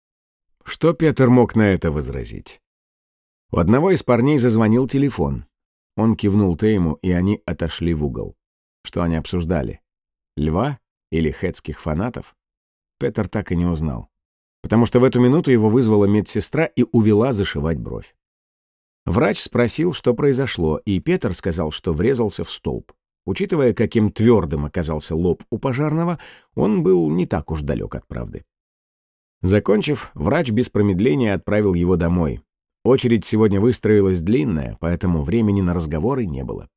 Что Петер мог на это возразить? У одного из парней зазвонил телефон. Он кивнул Теему, и они отошли в угол. Что они обсуждали? Льва или хедских фанатов? Петер так и не узнал. Потому что в эту минуту его вызвала медсестра и увела зашивать бровь. Врач спросил, что произошло, и Петер сказал, что врезался в столб. Учитывая, каким твердым оказался лоб у пожарного, он был не так уж далек от правды. Закончив, врач без промедления отправил его домой. Очередь сегодня выстроилась длинная, поэтому времени на разговоры не было.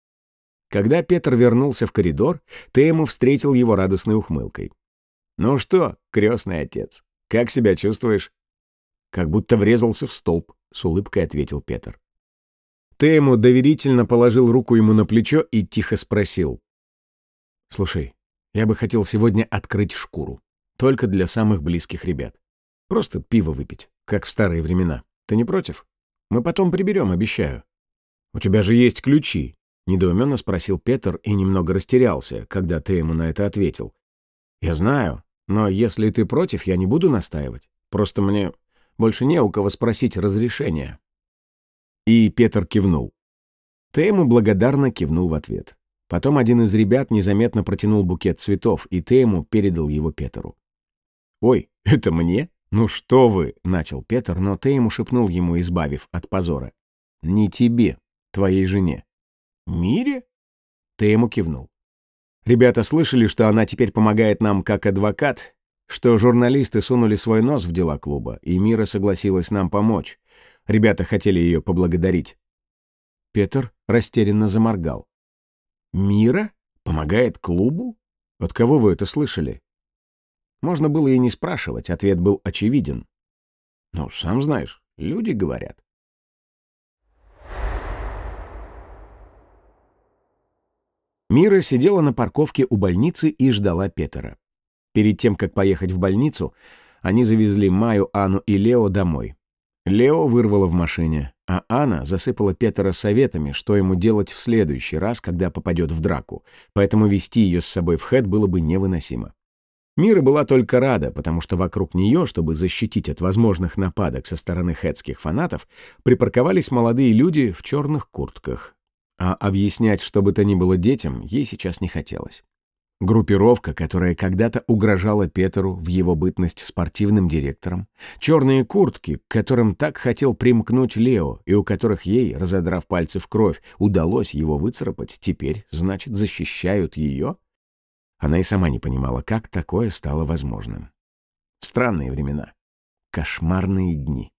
Когда Петр вернулся в коридор, Теему встретил его радостной ухмылкой. «Ну что, крестный отец, как себя чувствуешь?» «Как будто врезался в столб», — с улыбкой ответил Петр. Теему доверительно положил руку ему на плечо и тихо спросил. «Слушай, я бы хотел сегодня открыть шкуру. Только для самых близких ребят. Просто пиво выпить, как в старые времена. Ты не против? Мы потом приберем, обещаю». «У тебя же есть ключи», — недоуменно спросил Петр и немного растерялся, когда ты ему на это ответил. «Я знаю, но если ты против, я не буду настаивать. Просто мне больше не у кого спросить разрешения». И Петр кивнул. Теему благодарно кивнул в ответ. Потом один из ребят незаметно протянул букет цветов, и Теему передал его Петру. «Ой, это мне? Ну что вы!» — начал Петр, но Теему шепнул ему, избавив от позора. «Не тебе, твоей жене». «Мире?» — Теему кивнул. «Ребята слышали, что она теперь помогает нам как адвокат, что журналисты сунули свой нос в дела клуба, и Мира согласилась нам помочь. Ребята хотели ее поблагодарить». Петр растерянно заморгал. «Мира? Помогает клубу? От кого вы это слышали?» Можно было и не спрашивать, ответ был очевиден. «Ну, сам знаешь, люди говорят». Мира сидела на парковке у больницы и ждала Петера. Перед тем, как поехать в больницу, они завезли Майю, Анну и Лео домой. Лео вырвало в машине, а Анна засыпала Петера советами, что ему делать в следующий раз, когда попадет в драку, поэтому вести ее с собой в Хэт было бы невыносимо. Мира была только рада, потому что вокруг нее, чтобы защитить от возможных нападок со стороны хэтских фанатов, припарковались молодые люди в черных куртках. А объяснять что бы то ни было детям ей сейчас не хотелось. Группировка, которая когда-то угрожала Петеру в его бытность спортивным директором, черные куртки, к которым так хотел примкнуть Лео, и у которых ей, разодрав пальцы в кровь, удалось его выцарапать, теперь, значит, защищают ее? Она и сама не понимала, как такое стало возможным. Странные времена. Кошмарные дни.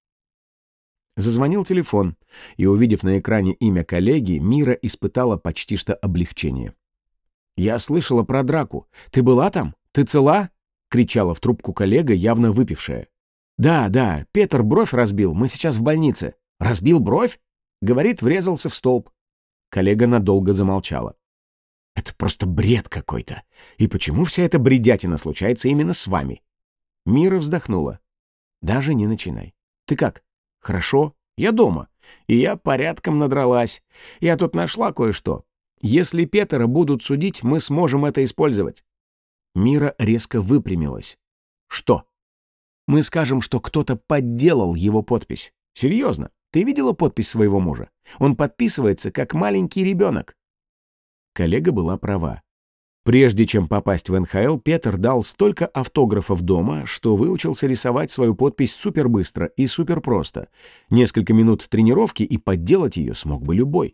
Зазвонил телефон, и, увидев на экране имя коллеги, Мира испытала почти что облегчение. «Я слышала про драку. Ты была там? Ты цела?» — кричала в трубку коллега, явно выпившая. «Да, Петр бровь разбил, мы сейчас в больнице». «Разбил бровь?» — говорит, врезался в столб. Коллега надолго замолчала. «Это просто бред какой-то. И почему вся эта бредятина случается именно с вами?» Мира вздохнула. «Даже не начинай. Ты как? Хорошо? Я дома. И я порядком надралась. Я тут нашла кое-что. Если Петера будут судить, мы сможем это использовать». Мира резко выпрямилась. «Что?» «Мы скажем, что кто-то подделал его подпись. Серьезно. Ты видела подпись своего мужа? Он подписывается, как маленький ребенок». Коллега была права. Прежде чем попасть в НХЛ, Петр дал столько автографов дома, что выучился рисовать свою подпись супербыстро и суперпросто. Несколько минут тренировки, и подделать ее смог бы любой.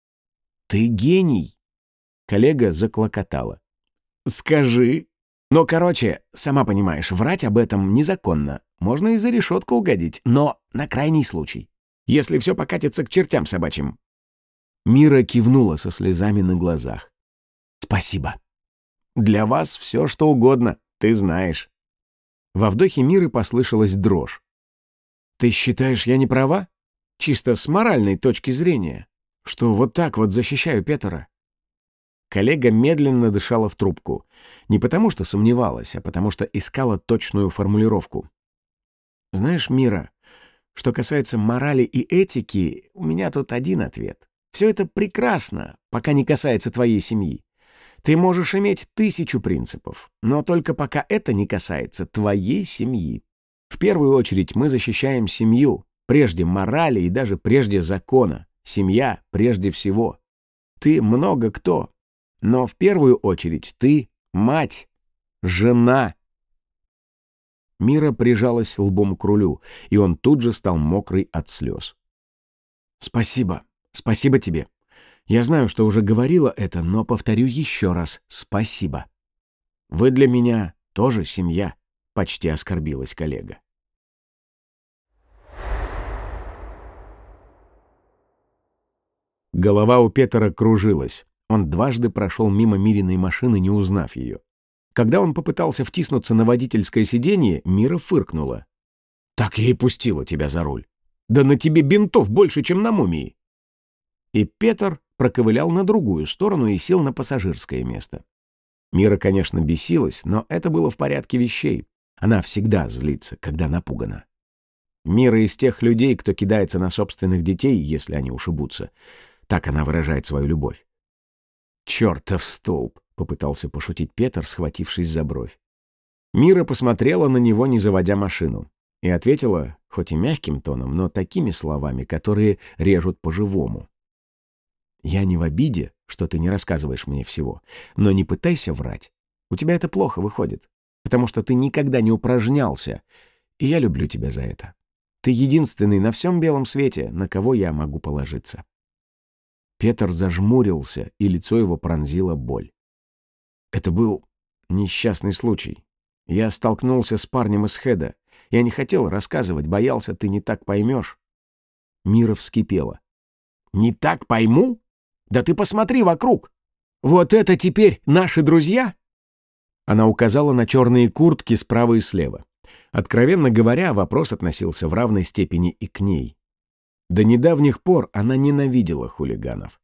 «Ты гений!» Коллега заклокотала. «Скажи!» «Ну, короче, сама понимаешь, врать об этом незаконно. Можно и за решетку угодить, но на крайний случай. Если все покатится к чертям собачьим». Мира кивнула со слезами на глазах. «Спасибо. Для вас все, что угодно, ты знаешь». Во вдохе Миры послышалась дрожь. «Ты считаешь, я не права? Чисто с моральной точки зрения, что вот так вот защищаю Петера?» Коллега медленно дышала в трубку. Не потому что сомневалась, а потому что искала точную формулировку. «Знаешь, Мира, что касается морали и этики, у меня тут один ответ. Все это прекрасно, пока не касается твоей семьи. Ты можешь иметь 1000 принципов, но только пока это не касается твоей семьи. В первую очередь мы защищаем семью, прежде морали и даже прежде закона. Семья прежде всего. Ты много кто, но в первую очередь ты мать, жена». Мира прижалась лбом к рулю, и он тут же стал мокрый от слез. «Спасибо. Спасибо тебе. Я знаю, что уже говорила это, но повторю еще раз спасибо. Вы для меня тоже семья», — почти оскорбилась коллега. Голова у Петера кружилась. Он дважды прошел мимо Мириной машины, не узнав ее. Когда он попытался втиснуться на водительское сиденье, Мира фыркнула. «Так я и пустила тебя за руль. Да на тебе бинтов больше, чем на мумии». И Петр проковылял на другую сторону и сел на пассажирское место. Мира, конечно, бесилась, но это было в порядке вещей. Она всегда злится, когда напугана. Мира из тех людей, кто кидается на собственных детей, если они ушибутся. Так она выражает свою любовь. «Чёртов столб!» — попытался пошутить Петр, схватившись за бровь. Мира посмотрела на него, не заводя машину, и ответила, хоть и мягким тоном, но такими словами, которые режут по-живому. «Я не в обиде, что ты не рассказываешь мне всего, но не пытайся врать. У тебя это плохо выходит, потому что ты никогда не упражнялся, и я люблю тебя за это. Ты единственный на всем белом свете, на кого я могу положиться». Петр зажмурился, и лицо его пронзила боль. «Это был несчастный случай. Я столкнулся с парнем из Хэда. Я не хотел рассказывать, боялся, ты не так поймешь». Мира вскипела. «Не так пойму? Да ты посмотри вокруг! Вот это теперь наши друзья?» Она указала на черные куртки справа и слева. Откровенно говоря, вопрос относился в равной степени и к ней. До недавних пор она ненавидела хулиганов.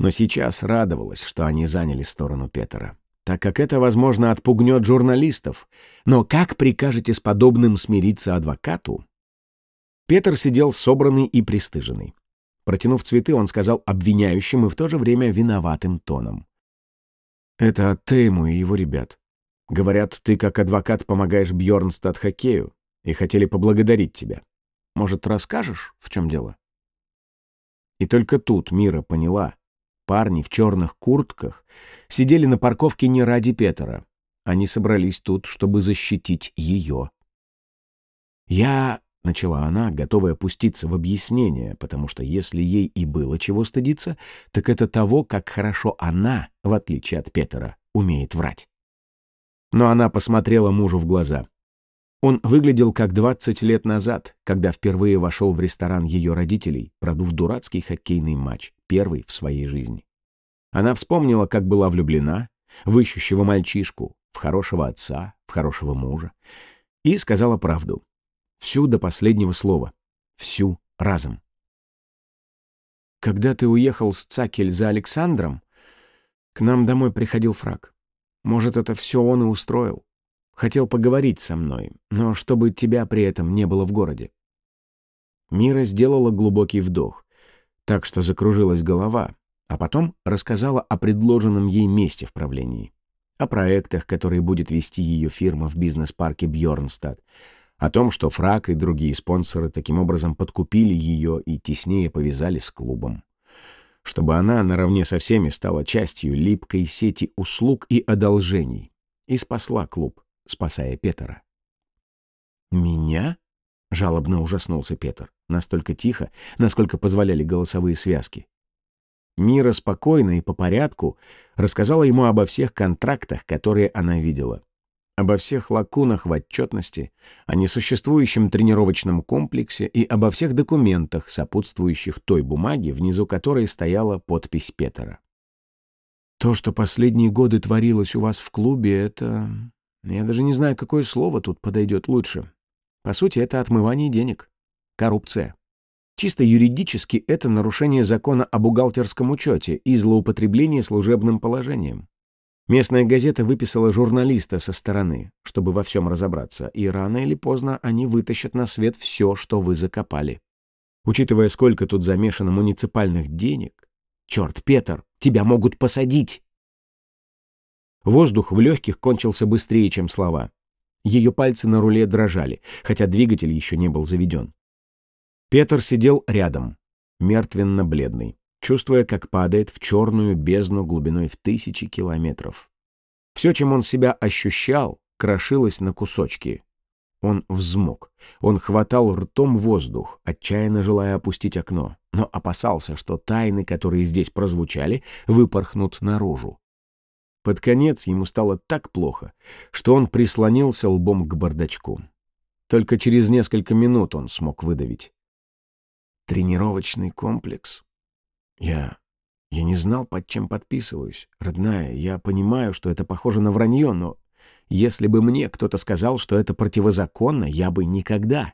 Но сейчас радовалась, что они заняли сторону Петера, так как это, возможно, отпугнет журналистов. Но как прикажете с подобным смириться адвокату? Петер сидел собранный и пристыженный. Протянув цветы, он сказал обвиняющим и в то же время виноватым тоном: «Это от Тейму и его ребят. Говорят, ты как адвокат помогаешь Бьорнстад хоккею и хотели поблагодарить тебя. Может, расскажешь, в чем дело?» И только тут Мира поняла. Парни в черных куртках сидели на парковке не ради Петера. Они собрались тут, чтобы защитить ее. — начала она, готовая пуститься в объяснение, потому что если ей и было чего стыдиться, так это того, как хорошо она, в отличие от Петера, умеет врать. Но она посмотрела мужу в глаза. Он выглядел как 20 лет назад, когда впервые вошел в ресторан ее родителей, продув дурацкий хоккейный матч, первый в своей жизни. Она вспомнила, как была влюблена в ищущего мальчишку, в хорошего отца, в хорошего мужа, и сказала правду. Всю до последнего слова. Всю разом. «Когда ты уехал с Цакель за Александром, к нам домой приходил Фрак. Может, это все он и устроил. Хотел поговорить со мной, но чтобы тебя при этом не было в городе». Мира сделала глубокий вдох, так что закружилась голова, а потом рассказала о предложенном ей месте в правлении, о проектах, которые будет вести ее фирма в бизнес-парке Бьорнстад, о том, что Фрак и другие спонсоры таким образом подкупили ее и теснее повязали с клубом, чтобы она наравне со всеми стала частью липкой сети услуг и одолжений и спасла клуб, спасая Петера. «Меня?» — жалобно ужаснулся Петер, настолько тихо, насколько позволяли голосовые связки. Мира спокойно и по порядку рассказала ему обо всех контрактах, которые она видела, обо всех лакунах в отчетности, о несуществующем тренировочном комплексе и обо всех документах, сопутствующих той бумаге, внизу которой стояла подпись Петера. «То, что последние годы творилось у вас в клубе, это... Я даже не знаю, какое слово тут подойдет лучше. По сути, это отмывание денег. Коррупция. Чисто юридически это нарушение закона о бухгалтерском учете и злоупотребление служебным положением. Местная газета выписала журналиста со стороны, чтобы во всем разобраться, и рано или поздно они вытащат на свет все, что вы закопали. Учитывая, сколько тут замешано муниципальных денег... Черт, Петер, тебя могут посадить!» Воздух в легких кончился быстрее, чем слова. Ее пальцы на руле дрожали, хотя двигатель еще не был заведен. Петер сидел рядом, мертвенно-бледный, чувствуя, как падает в черную бездну глубиной в 1000 километров. Все, чем он себя ощущал, крошилось на кусочки. Он взмок. Он хватал ртом воздух, отчаянно желая опустить окно, но опасался, что тайны, которые здесь прозвучали, выпорхнут наружу. Под конец ему стало так плохо, что он прислонился лбом к бардачку. Только через несколько минут он смог выдавить: «Тренировочный комплекс. Я не знал, под чем подписываюсь. Родная, я понимаю, что это похоже на вранье, но если бы мне кто-то сказал, что это противозаконно, я бы никогда...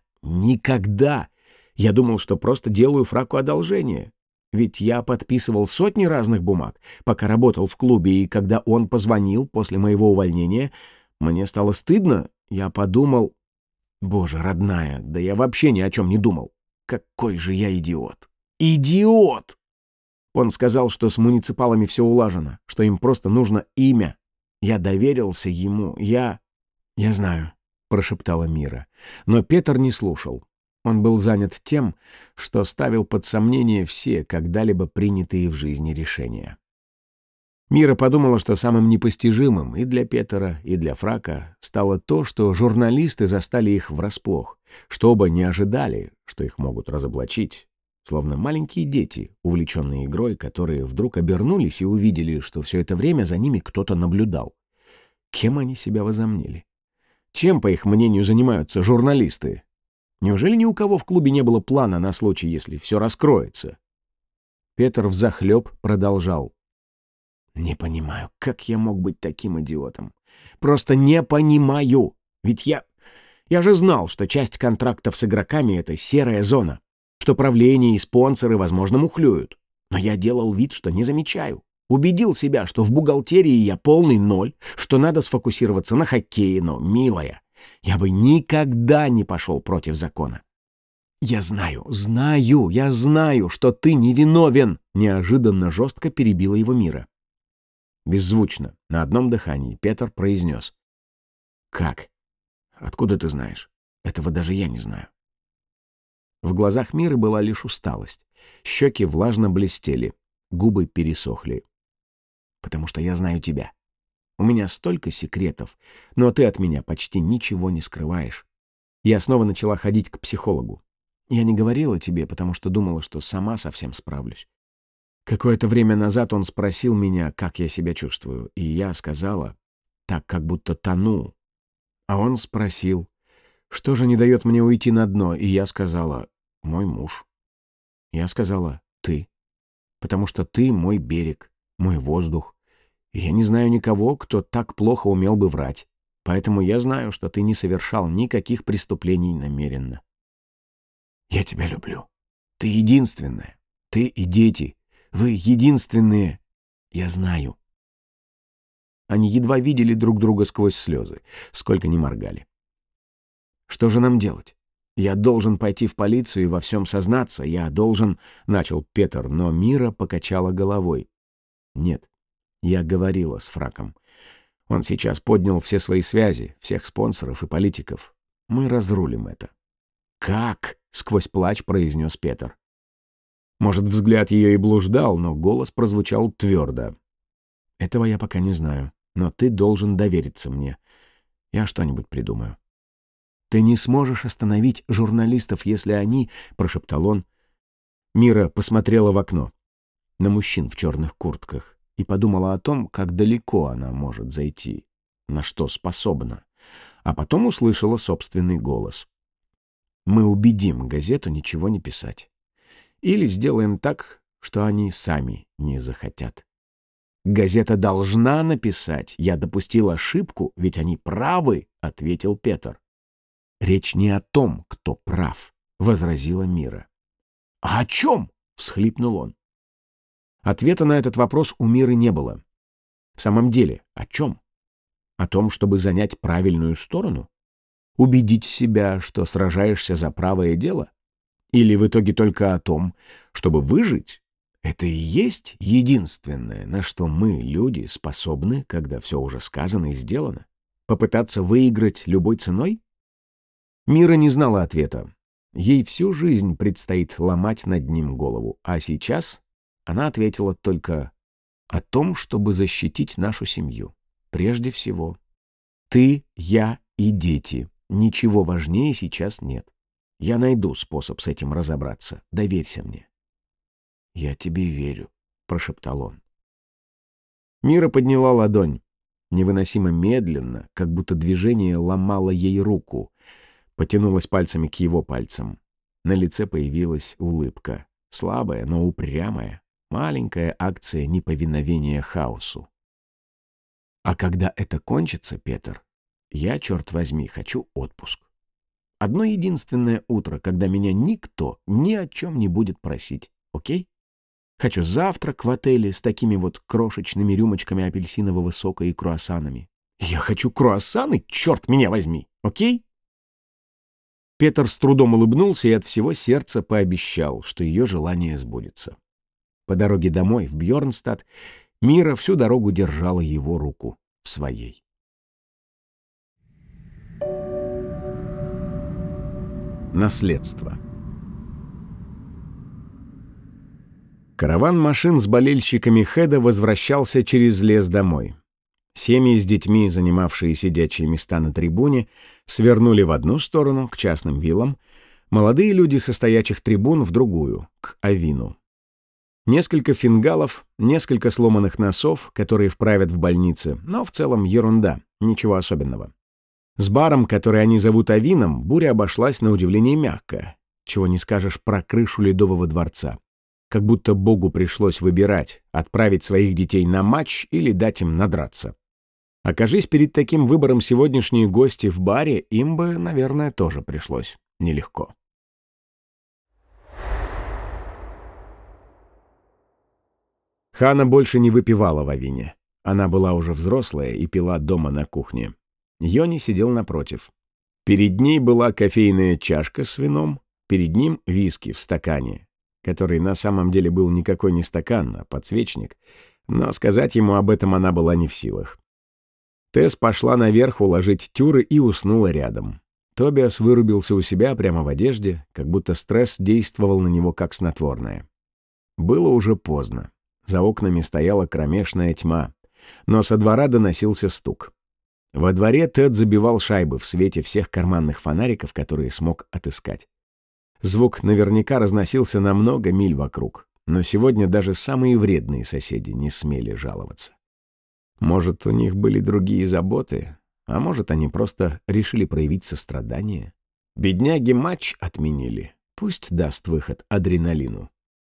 Я думал, что просто делаю Фраку одолжение. Ведь я подписывал сотни разных бумаг, пока работал в клубе, и когда он позвонил после моего увольнения, мне стало стыдно. Я подумал... Боже, родная, да я вообще ни о чем не думал. Какой же я идиот! Идиот! Он сказал, что с муниципалами все улажено, что им просто нужно имя. Я доверился ему, Я знаю, прошептала Мира. Но Петер не слушал. Он был занят тем, что ставил под сомнение все когда-либо принятые в жизни решения. Мира подумала, что самым непостижимым и для Петера, и для Фрака стало то, что журналисты застали их врасплох, что оба не ожидали, что их могут разоблачить, словно маленькие дети, увлеченные игрой, которые вдруг обернулись и увидели, что все это время за ними кто-то наблюдал. Кем они себя возомнили? Чем, по их мнению, занимаются журналисты? Неужели ни у кого в клубе не было плана на случай, если все раскроется? Петер взахлеб продолжал. «Не понимаю, как я мог быть таким идиотом? Просто не понимаю! Ведь я же знал, что часть контрактов с игроками — это серая зона, что правление и спонсоры, возможно, мухлюют. Но я делал вид, что не замечаю. Убедил себя, что в бухгалтерии я полный ноль, что надо сфокусироваться на хоккее, но, милая, я бы никогда не пошел против закона. «Я знаю, что ты невиновен!» Неожиданно жестко перебила его Мира. Беззвучно, на одном дыхании, Петр произнес. «Как? Откуда ты знаешь? Этого даже я не знаю». В глазах Миры была лишь усталость. Щеки влажно блестели, губы пересохли. «Потому что я знаю тебя. У меня столько секретов, но ты от меня почти ничего не скрываешь. Я снова начала ходить к психологу. Я не говорила тебе, потому что думала, что сама совсем справлюсь. Какое-то время назад он спросил меня, как я себя чувствую, и я сказала, так, как будто тону. А он спросил, что же не дает мне уйти на дно, и я сказала, мой муж. Я сказала, ты, потому что ты мой берег, мой воздух, и я не знаю никого, кто так плохо умел бы врать, поэтому я знаю, что ты не совершал никаких преступлений намеренно. Я тебя люблю. Ты единственная. Ты и дети. Вы единственные. Я знаю. Они едва видели друг друга сквозь слезы, сколько ни моргали. Что же нам делать? Я должен пойти в полицию и во всем сознаться. Я должен... Начал Петр, но Мира покачала головой. Нет, я говорила с Фраком. Он сейчас поднял все свои связи, всех спонсоров и политиков. Мы разрулим это. «Как?» — сквозь плач произнес Петр. Может, взгляд ее и блуждал, но голос прозвучал твердо. «Этого я пока не знаю, но ты должен довериться мне. Я что-нибудь придумаю». «Ты не сможешь остановить журналистов, если они...» — прошептал он. Мира посмотрела в окно на мужчин в черных куртках и подумала о том, как далеко она может зайти, на что способна, а потом услышала собственный голос. Мы убедим газету ничего не писать. Или сделаем так, что они сами не захотят. Газета должна написать. Я допустил ошибку, ведь они правы, ответил Петр. Речь не о том, кто прав, возразила Мира. А о чем? Всхлипнул он. Ответа на этот вопрос у Миры не было. В самом деле, о чем? О том, чтобы занять правильную сторону? Убедить себя, что сражаешься за правое дело? Или в итоге только о том, чтобы выжить? Это и есть единственное, на что мы, люди, способны, когда все уже сказано и сделано. Попытаться выиграть любой ценой? Мира не знала ответа. Ей всю жизнь предстоит ломать над ним голову, а сейчас она ответила только о том, чтобы защитить нашу семью. Прежде всего. Ты, я и дети. Ничего важнее сейчас нет. Я найду способ с этим разобраться. Доверься мне. Я тебе верю, прошептал он. Мира подняла ладонь, невыносимо медленно, как будто движение ломало ей руку, потянулась пальцами к его пальцам. На лице появилась улыбка, слабая, но упрямая, маленькая акция неповиновения хаосу. А когда это кончится, Петр, я, черт возьми, хочу отпуск. Одно единственное утро, когда меня никто ни о чем не будет просить, окей? Хочу завтрак в отеле с такими вот крошечными рюмочками апельсинового сока и круассанами. Я хочу круассаны, черт меня возьми, окей? Петр с трудом улыбнулся и от всего сердца пообещал, что ее желание сбудется. По дороге домой, в Бьорнстад, Мира всю дорогу держала его руку в своей. Наследство. Караван машин с болельщиками Хеда возвращался через лес домой. Семьи с детьми, занимавшие сидячие места на трибуне, свернули в одну сторону, к частным виллам, молодые люди со стоячих трибун в другую, к авину. Несколько фингалов, несколько сломанных носов, которые вправят в больнице, но в целом ерунда, ничего особенного. С баром, который они зовут авином, буря обошлась на удивление мягко, чего не скажешь про крышу Ледового дворца. Как будто Богу пришлось выбирать, отправить своих детей на матч или дать им надраться. Окажись перед таким выбором сегодняшние гости в баре, им бы, наверное, тоже пришлось нелегко. Хана больше не выпивала в Авине. Она была уже взрослая и пила дома на кухне. Йони сидел напротив. Перед ней была кофейная чашка с вином, перед ним виски в стакане, который на самом деле был никакой не стакан, а подсвечник, но сказать ему об этом она была не в силах. Тесс пошла наверх уложить тюры и уснула рядом. Тобиас вырубился у себя прямо в одежде, как будто стресс действовал на него как снотворное. Было уже поздно. За окнами стояла кромешная тьма, но со двора доносился стук. Во дворе Тед забивал шайбы в свете всех карманных фонариков, которые смог отыскать. Звук наверняка разносился на много миль вокруг, но сегодня даже самые вредные соседи не смели жаловаться. Может, у них были другие заботы, а может, они просто решили проявить сострадание. Бедняги матч отменили, пусть даст выход адреналину.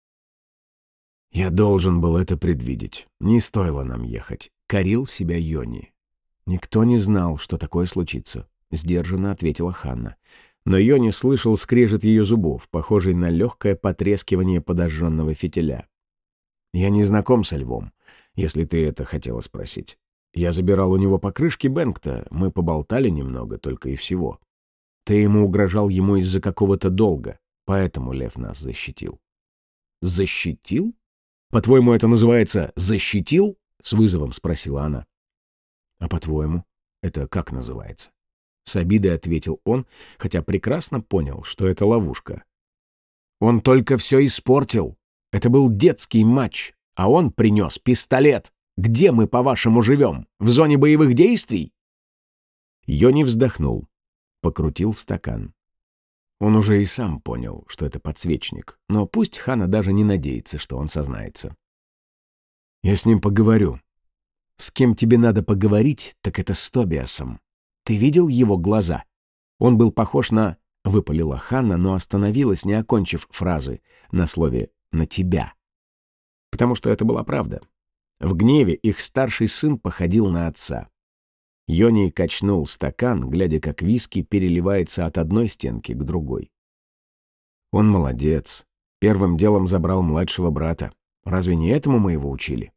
«Я должен был это предвидеть. Не стоило нам ехать», — корил себя Йони. «Никто не знал, что такое случится», — сдержанно ответила Ханна. Но Йони слышал скрежет ее зубов, похожий на легкое потрескивание подожженного фитиля. «Я не знаком со Львом, если ты это хотела спросить. Я забирал у него покрышки Бенгта, мы поболтали немного, только и всего. Ты ему угрожал ему из-за какого-то долга, поэтому Лев нас защитил». «Защитил? По-твоему, это называется «защитил»?» — с вызовом спросила она. «А по-твоему, это как называется?» С обидой ответил он, хотя прекрасно понял, что это ловушка. «Он только все испортил. Это был детский матч, а он принес пистолет. Где мы, по-вашему, живем? В зоне боевых действий?» Йони вздохнул, покрутил стакан. Он уже и сам понял, что это подсвечник, но пусть Хана даже не надеется, что он сознается. «Я с ним поговорю». «С кем тебе надо поговорить, так это с Тобиасом. Ты видел его глаза? Он был похож на...» — выпалила Ханна, но остановилась, не окончив фразы, на слове «на тебя». Потому что это была правда. В гневе их старший сын походил на отца. Йони качнул стакан, глядя, как виски переливается от одной стенки к другой. «Он молодец. Первым делом забрал младшего брата. Разве не этому мы его учили?»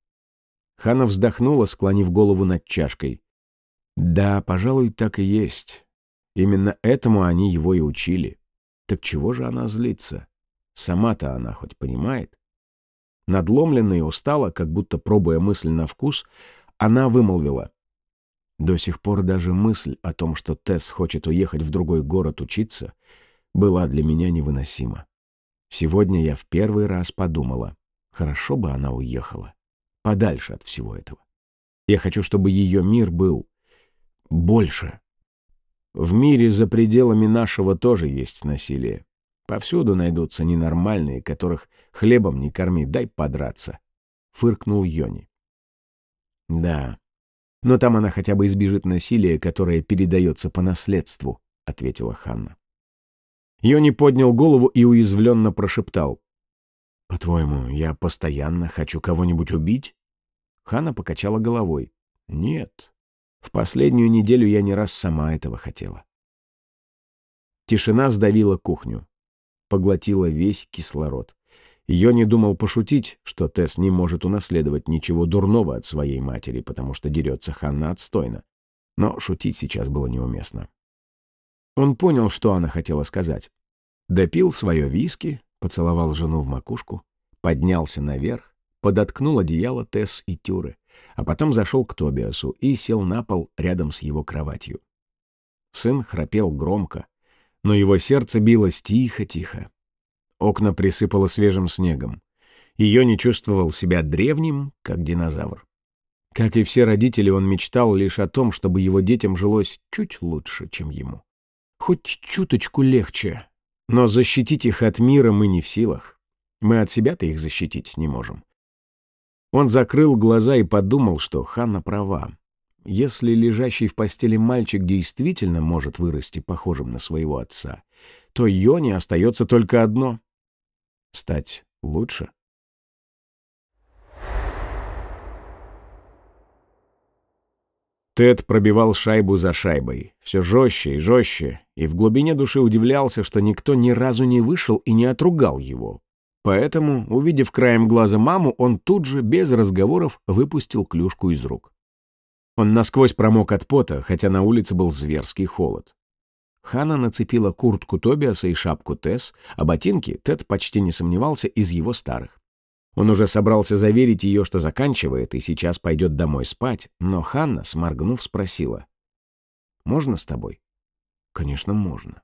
Ханна вздохнула, склонив голову над чашкой. «Да, пожалуй, так и есть. Именно этому они его и учили. Так чего же она злится? Сама-то она хоть понимает?» Надломленная и устала, как будто пробуя мысль на вкус, она вымолвила: «До сих пор даже мысль о том, что Тесс хочет уехать в другой город учиться, была для меня невыносима. Сегодня я в первый раз подумала, хорошо бы она уехала, подальше от всего этого. Я хочу, чтобы ее мир был больше. В мире за пределами нашего тоже есть насилие. Повсюду найдутся ненормальные, которых хлебом не корми, дай подраться», — фыркнул Йони. «Да, но там она хотя бы избежит насилия, которое передается по наследству», — ответила Ханна. Йони поднял голову и уязвленно прошептал: «По-твоему, я постоянно хочу кого-нибудь убить?» Ханна покачала головой. «Нет, в последнюю неделю я не раз сама этого хотела». Тишина сдавила кухню, поглотила весь кислород. Йони думал пошутить, что Тесс не может унаследовать ничего дурного от своей матери, потому что дерется Ханна отстойно. Но шутить сейчас было неуместно. Он понял, что она хотела сказать. Допил свое виски, поцеловал жену в макушку, поднялся наверх, подоткнул одеяло Тесс и тюры, а потом зашел к Тобиасу и сел на пол рядом с его кроватью. Сын храпел громко, но его сердце билось тихо-тихо. Окна присыпало свежим снегом. Ее не чувствовал себя древним, как динозавр. Как и все родители, он мечтал лишь о том, чтобы его детям жилось чуть лучше, чем ему. Хоть чуточку легче, но защитить их от мира мы не в силах. Мы от себя-то их защитить не можем. Он закрыл глаза и подумал, что Ханна права. Если лежащий в постели мальчик действительно может вырасти похожим на своего отца, то Йони остается только одно — стать лучше. Тед пробивал шайбу за шайбой, все жестче и жестче, и в глубине души удивлялся, что никто ни разу не вышел и не отругал его. Поэтому, увидев краем глаза маму, он тут же, без разговоров, выпустил клюшку из рук. Он насквозь промок от пота, хотя на улице был зверский холод. Ханна нацепила куртку Тобиаса и шапку Тесс, а ботинки Тед почти не сомневался из его старых. Он уже собрался заверить ее, что заканчивает и сейчас пойдет домой спать, но Ханна, сморгнув, спросила: «Можно с тобой?» «Конечно, можно».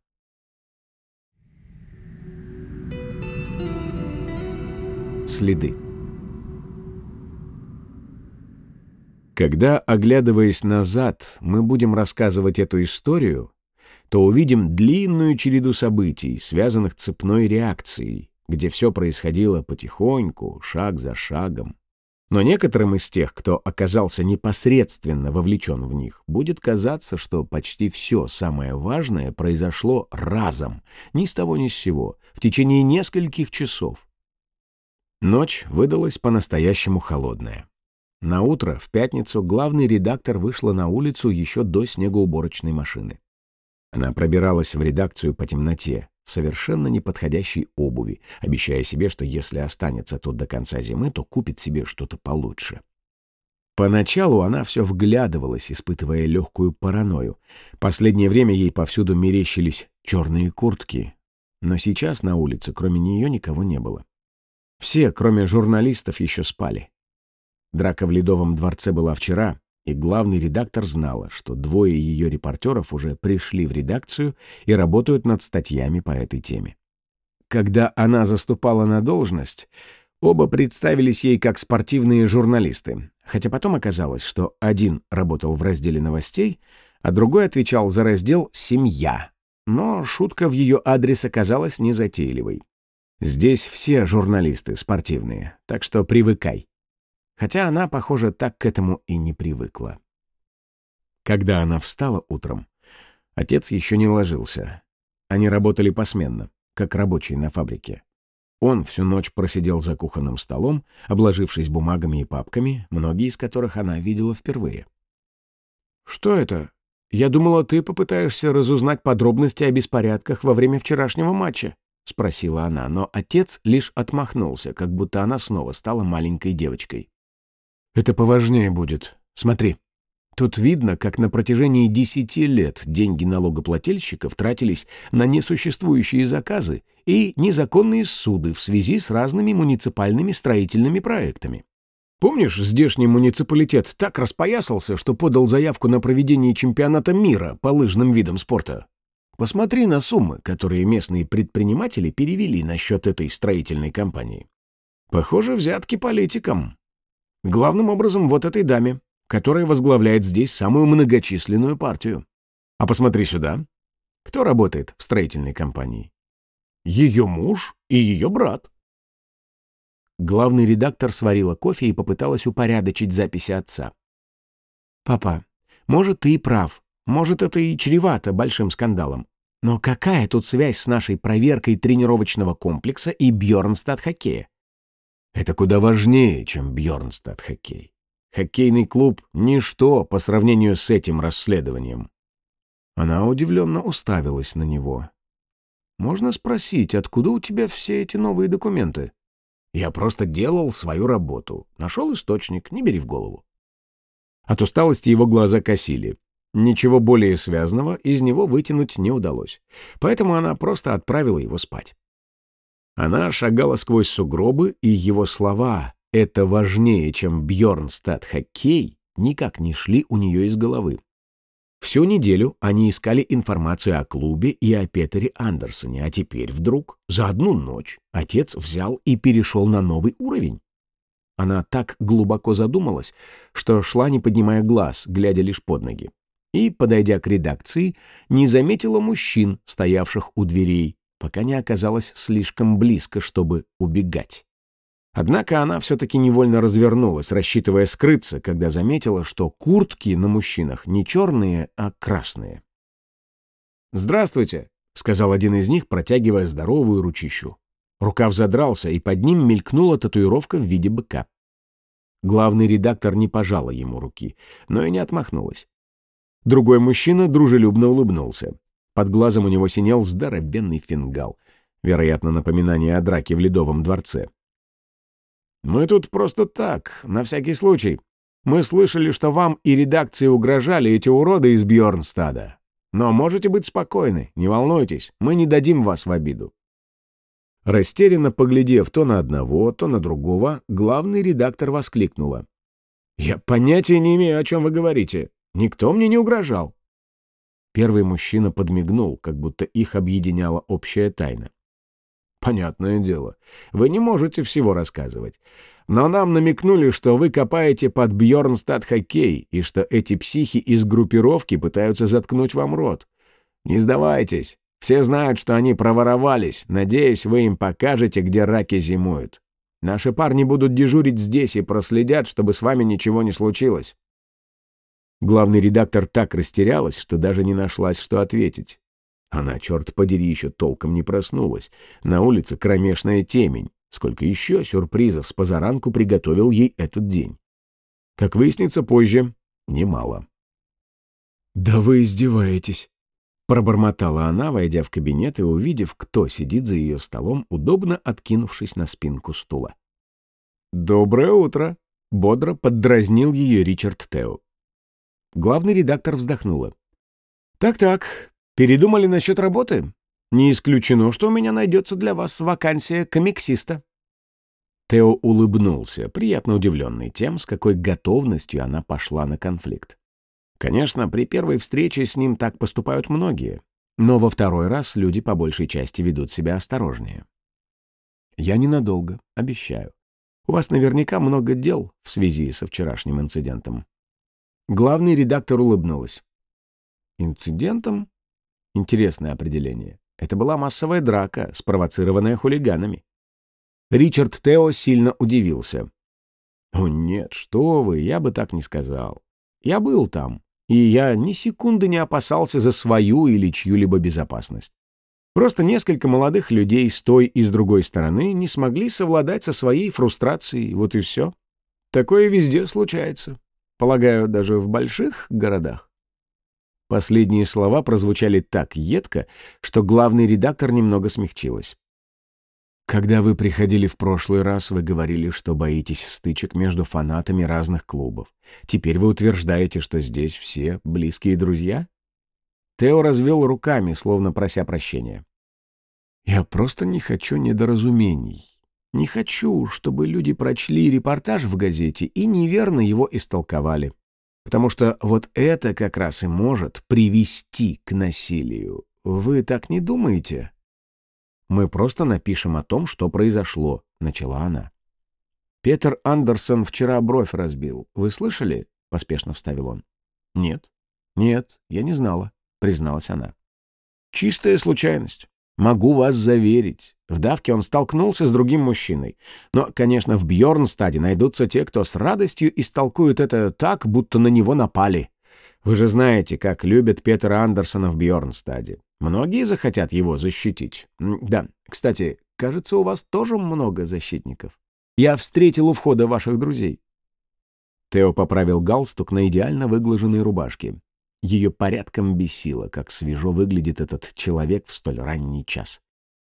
Следы. Когда, оглядываясь назад, мы будем рассказывать эту историю, то увидим длинную череду событий, связанных цепной реакцией, где все происходило потихоньку, шаг за шагом. Но некоторым из тех, кто оказался непосредственно вовлечен в них, будет казаться, что почти все самое важное произошло разом, ни с того ни с сего, в течение нескольких часов. Ночь выдалась по-настоящему холодная. Наутро, в пятницу, главный редактор вышла на улицу еще до снегоуборочной машины. Она пробиралась в редакцию по темноте, в совершенно неподходящей обуви, обещая себе, что если останется тут до конца зимы, то купит себе что-то получше. Поначалу она все вглядывалась, испытывая легкую паранойю. Последнее время ей повсюду мерещились черные куртки, но сейчас на улице кроме нее никого не было. Все, кроме журналистов, еще спали. Драка в Ледовом дворце была вчера, и главный редактор знала, что двое ее репортеров уже пришли в редакцию и работают над статьями по этой теме. Когда она заступала на должность, оба представились ей как спортивные журналисты, хотя потом оказалось, что один работал в разделе новостей, а другой отвечал за раздел «Семья». Но шутка в ее адрес оказалась незатейливой. Здесь все журналисты спортивные, так что привыкай. Хотя она, похоже, так к этому и не привыкла. Когда она встала утром, отец еще не ложился. Они работали посменно, как рабочие на фабрике. Он всю ночь просидел за кухонным столом, обложившись бумагами и папками, многие из которых она видела впервые. «Что это? Я думала, ты попытаешься разузнать подробности о беспорядках во время вчерашнего матча», — спросила она, но отец лишь отмахнулся, как будто она снова стала маленькой девочкой. «Это поважнее будет. Смотри. Тут видно, как на протяжении 10 лет деньги налогоплательщиков тратились на несуществующие заказы и незаконные суды в связи с разными муниципальными строительными проектами. Помнишь, здешний муниципалитет так распоясался, что подал заявку на проведение чемпионата мира по лыжным видам спорта? Посмотри на суммы, которые местные предприниматели перевели на счет этой строительной компании. Похоже, взятки политикам. Главным образом вот этой даме, которая возглавляет здесь самую многочисленную партию. А посмотри сюда. Кто работает в строительной компании? Ее муж и ее брат. Главный редактор сварила кофе и попыталась упорядочить записи отца. «Папа, может, ты и прав. Может, это и чревато большим скандалом. Но какая тут связь с нашей проверкой тренировочного комплекса и Бьорнстад-хоккея? Это куда важнее, чем Бьорнстад-хоккей. Хоккейный клуб — ничто по сравнению с этим расследованием». Она удивленно уставилась на него. «Можно спросить, откуда у тебя все эти новые документы?» «Я просто делал свою работу. Нашел источник, не бери в голову». От усталости его глаза косили. Ничего более связанного из него вытянуть не удалось. Поэтому она просто отправила его спать. Она шагала сквозь сугробы, и его слова «это важнее, чем Бьорнстад-хоккей» никак не шли у нее из головы. Всю неделю они искали информацию о клубе и о Петере Андерсоне, а теперь вдруг, за одну ночь, отец взял и перешел на новый уровень. Она так глубоко задумалась, что шла, не поднимая глаз, глядя лишь под ноги. И, подойдя к редакции, не заметила мужчин, стоявших у дверей, пока не оказалась слишком близко, чтобы убегать. Однако она все-таки невольно развернулась, рассчитывая скрыться, когда заметила, что куртки на мужчинах не черные, а красные. «Здравствуйте», — сказал один из них, протягивая здоровую ручищу. Рукав задрался, и под ним мелькнула татуировка в виде быка. Главный редактор не пожала ему руки, но и не отмахнулась. Другой мужчина дружелюбно улыбнулся. Под глазом у него синел здоровенный фингал. Вероятно, напоминание о драке в Ледовом дворце. «Мы тут просто так, на всякий случай. Мы слышали, что вам и редакции угрожали эти уроды из Бьорнстада. Но можете быть спокойны, не волнуйтесь, мы не дадим вас в обиду». Растерянно поглядев то на одного, то на другого, главный редактор воскликнула: «Я понятия не имею, о чем вы говорите. Никто мне не угрожал». Первый мужчина подмигнул, как будто их объединяла общая тайна. «Понятное дело, вы не можете всего рассказывать. Но нам намекнули, что вы копаете под Бьорнстад хоккей и что эти психи из группировки пытаются заткнуть вам рот. Не сдавайтесь. Все знают, что они проворовались. Надеюсь, вы им покажете, где раки зимуют. Наши парни будут дежурить здесь и проследят, чтобы с вами ничего не случилось». Главный редактор так растерялась, что даже не нашлась, что ответить. Она, черт подери, еще толком не проснулась. На улице кромешная темень. Сколько еще сюрпризов с позаранку приготовил ей этот день. Как выяснится позже, немало. «Да вы издеваетесь!» — пробормотала она, войдя в кабинет и увидев, кто сидит за ее столом, удобно откинувшись на спинку стула. «Доброе утро!» — бодро поддразнил ее Ричард Тео. Главный редактор вздохнула. «Так-так, передумали насчет работы? Не исключено, что у меня найдется для вас вакансия комиксиста». Тео улыбнулся, приятно удивленный тем, с какой готовностью она пошла на конфликт. Конечно, при первой встрече с ним так поступают многие, но во второй раз люди по большей части ведут себя осторожнее. «Я ненадолго, обещаю. У вас наверняка много дел в связи со вчерашним инцидентом». Главный редактор улыбнулась. «Инцидентом? Интересное определение. Это была массовая драка, спровоцированная хулиганами». Ричард Тео сильно удивился. «О нет, что вы, я бы так не сказал. Я был там, и я ни секунды не опасался за свою или чью-либо безопасность. Просто несколько молодых людей с той и с другой стороны не смогли совладать со своей фрустрацией, вот и все. Такое везде случается. Полагаю, даже в больших городах». Последние слова прозвучали так едко, что главный редактор немного смягчилась. «Когда вы приходили в прошлый раз, вы говорили, что боитесь стычек между фанатами разных клубов. Теперь вы утверждаете, что здесь все близкие друзья?» Тео развел руками, словно прося прощения. «Я просто не хочу недоразумений. Не хочу, чтобы люди прочли репортаж в газете и неверно его истолковали. Потому что вот это как раз и может привести к насилию. Вы так не думаете?» «Мы просто напишем о том, что произошло», — начала она. «Петер Андерсон вчера бровь разбил. Вы слышали?» — поспешно вставил он. «Нет. Нет, я не знала», — призналась она. «Чистая случайность. Могу вас заверить. В давке он столкнулся с другим мужчиной. Но, конечно, в Бьорнстаде найдутся те, кто с радостью истолкует это так, будто на него напали. Вы же знаете, как любят Петера Андерсона в Бьорнстаде. Многие захотят его защитить. Да, кстати, кажется, у вас тоже много защитников. Я встретил у входа ваших друзей». Тео поправил галстук на идеально выглаженной рубашке. Ее порядком бесило, как свежо выглядит этот человек в столь ранний час.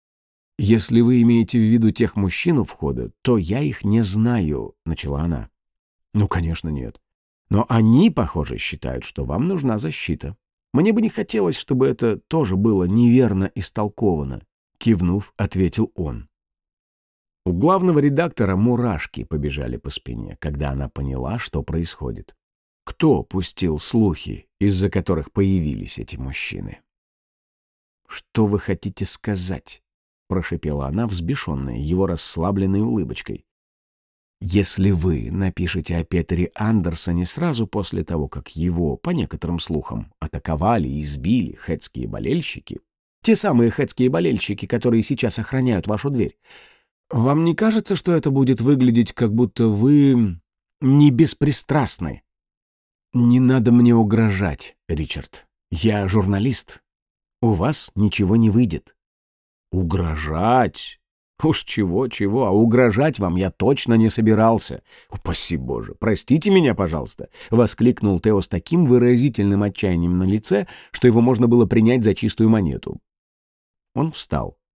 «Если вы имеете в виду тех мужчин у входа, то я их не знаю», — начала она. «Ну, конечно, нет. Но они, похоже, считают, что вам нужна защита. Мне бы не хотелось, чтобы это тоже было неверно истолковано», — кивнув, ответил он. У главного редактора мурашки побежали по спине, когда она поняла, что происходит. Кто пустил слухи, из-за которых появились эти мужчины? «Что вы хотите сказать?» — прошипела она, взбешенная его расслабленной улыбочкой. «Если вы напишете о Петере Андерсоне сразу после того, как его, по некоторым слухам, атаковали и избили хэтские болельщики, те самые хэтские болельщики, которые сейчас охраняют вашу дверь, вам не кажется, что это будет выглядеть, как будто вы не беспристрастны?» «Не надо мне угрожать, Ричард. Я журналист. У вас ничего не выйдет». «Угрожать? Уж чего-чего, а угрожать вам я точно не собирался. Упаси Боже, простите меня, пожалуйста», — воскликнул Тео с таким выразительным отчаянием на лице, что его можно было принять за чистую монету. Он встал.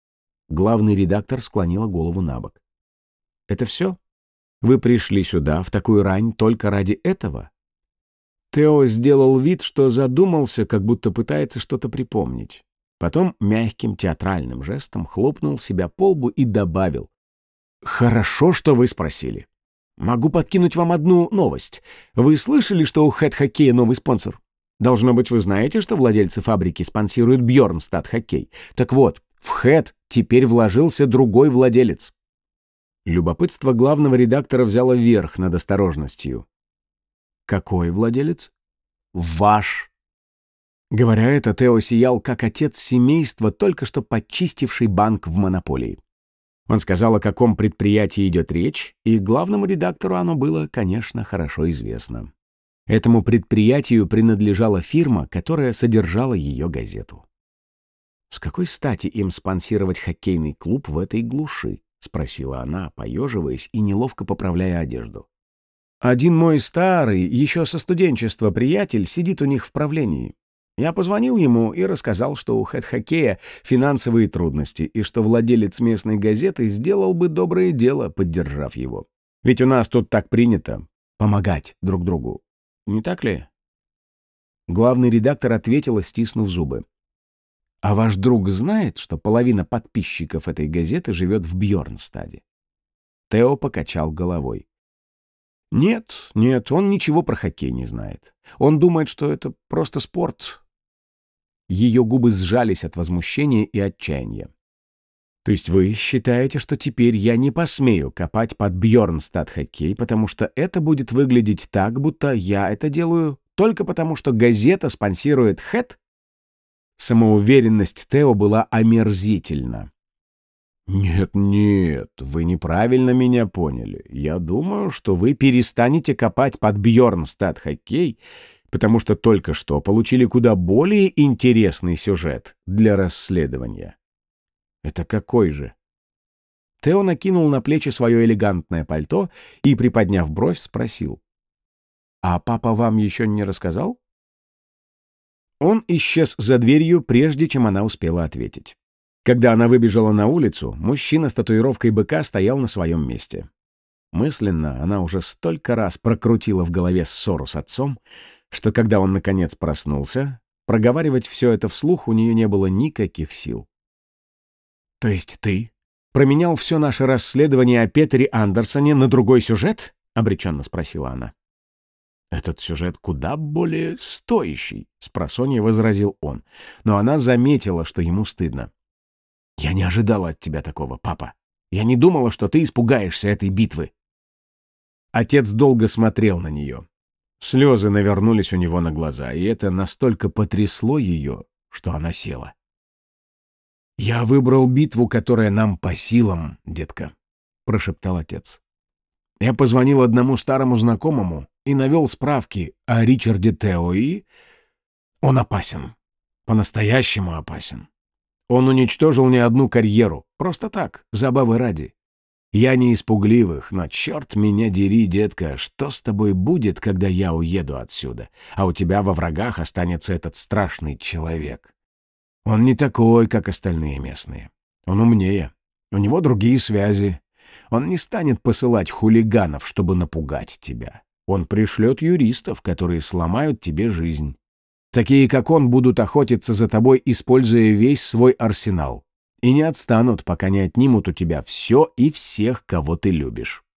Главный редактор склонила голову на бок. «Это все? Вы пришли сюда в такую рань только ради этого?» Тео сделал вид, что задумался, как будто пытается что-то припомнить. Потом мягким театральным жестом хлопнул себя по лбу и добавил: «Хорошо, что вы спросили. Могу подкинуть вам одну новость. Вы слышали, что у Хэт-хоккея новый спонсор? Должно быть, вы знаете, что владельцы фабрики спонсируют Бьорнстад хоккей. Так вот, в Хэт теперь вложился другой владелец». Любопытство главного редактора взяло верх над осторожностью. «Какой владелец?» «Ваш». Говоря это, Тео сиял, как отец семейства, только что подчистивший банк в монополии. Он сказал, о каком предприятии идет речь, и главному редактору оно было, конечно, хорошо известно. Этому предприятию принадлежала фирма, которая содержала ее газету. «С какой стати им спонсировать хоккейный клуб в этой глуши?» — спросила она, поеживаясь и неловко поправляя одежду. «Один мой старый, еще со студенчества приятель сидит у них в правлении. Я позвонил ему и рассказал, что у Хэт-хоккея финансовые трудности и что владелец местной газеты сделал бы доброе дело, поддержав его. Ведь у нас тут так принято помогать друг другу. Не так ли?» Главный редактор ответила, стиснув зубы: «А ваш друг знает, что половина подписчиков этой газеты живет в Бьорнстаде?» Тео покачал головой. «Нет, он ничего про хоккей не знает. Он думает, что это просто спорт». Ее губы сжались от возмущения и отчаяния. «То есть вы считаете, что теперь я не посмею копать под Бьорнстад хоккей, потому что это будет выглядеть так, будто я это делаю только потому, что газета спонсирует Хэт?» Самоуверенность Тео была омерзительна. «Нет, вы неправильно меня поняли. Я думаю, что вы перестанете копать под Бьорнстад хоккей, потому что только что получили куда более интересный сюжет для расследования». «Это какой же?» Тео накинул на плечи свое элегантное пальто и, приподняв бровь, спросил: «А папа вам еще не рассказал?» Он исчез за дверью, прежде чем она успела ответить. Когда она выбежала на улицу, мужчина с татуировкой быка стоял на своем месте. Мысленно она уже столько раз прокрутила в голове ссору с отцом, что когда он, наконец, проснулся, проговаривать все это вслух у нее не было никаких сил. «То есть ты променял все наше расследование о Петере Андерсоне на другой сюжет?» — обреченно спросила она. «Этот сюжет куда более стоящий», — спросонья возразил он, но она заметила, что ему стыдно. «Я не ожидала от тебя такого, папа. Я не думала, что ты испугаешься этой битвы». Отец долго смотрел на нее. Слезы навернулись у него на глаза, и это настолько потрясло ее, что она села. «Я выбрал битву, которая нам по силам, детка», — прошептал отец. «Я позвонил одному старому знакомому и навел справки о Ричарде Тео, и он опасен. По-настоящему опасен. Он уничтожил не одну карьеру. Просто так, забавы ради. Я не из пугливых, но черт меня дери, детка, что с тобой будет, когда я уеду отсюда, а у тебя во врагах останется этот страшный человек? Он не такой, как остальные местные. Он умнее. У него другие связи. Он не станет посылать хулиганов, чтобы напугать тебя. Он пришлет юристов, которые сломают тебе жизнь. Такие, как он, будут охотиться за тобой, используя весь свой арсенал. И не отстанут, пока не отнимут у тебя все и всех, кого ты любишь».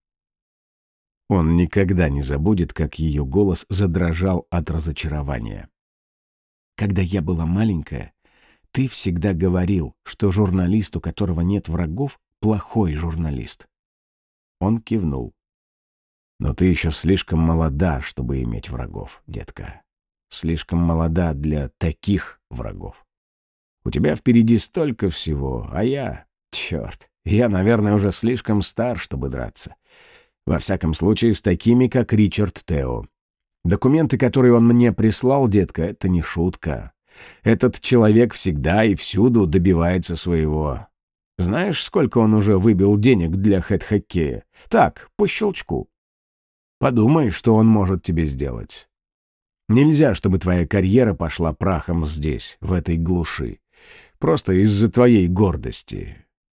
Он никогда не забудет, как ее голос задрожал от разочарования. «Когда я была маленькая, ты всегда говорил, что журналист, у которого нет врагов, плохой журналист». Он кивнул. «Но ты еще слишком молода, чтобы иметь врагов, детка. Слишком молода для таких врагов. У тебя впереди столько всего, а я, я, наверное, уже слишком стар, чтобы драться. Во всяком случае, с такими, как Ричард Тео. Документы, которые он мне прислал, детка, это не шутка. Этот человек всегда и всюду добивается своего. Знаешь, сколько он уже выбил денег для Хэт-хоккея? Так, по щелчку. Подумай, что он может тебе сделать. Нельзя, чтобы твоя карьера пошла прахом здесь, в этой глуши. Просто из-за твоей гордости.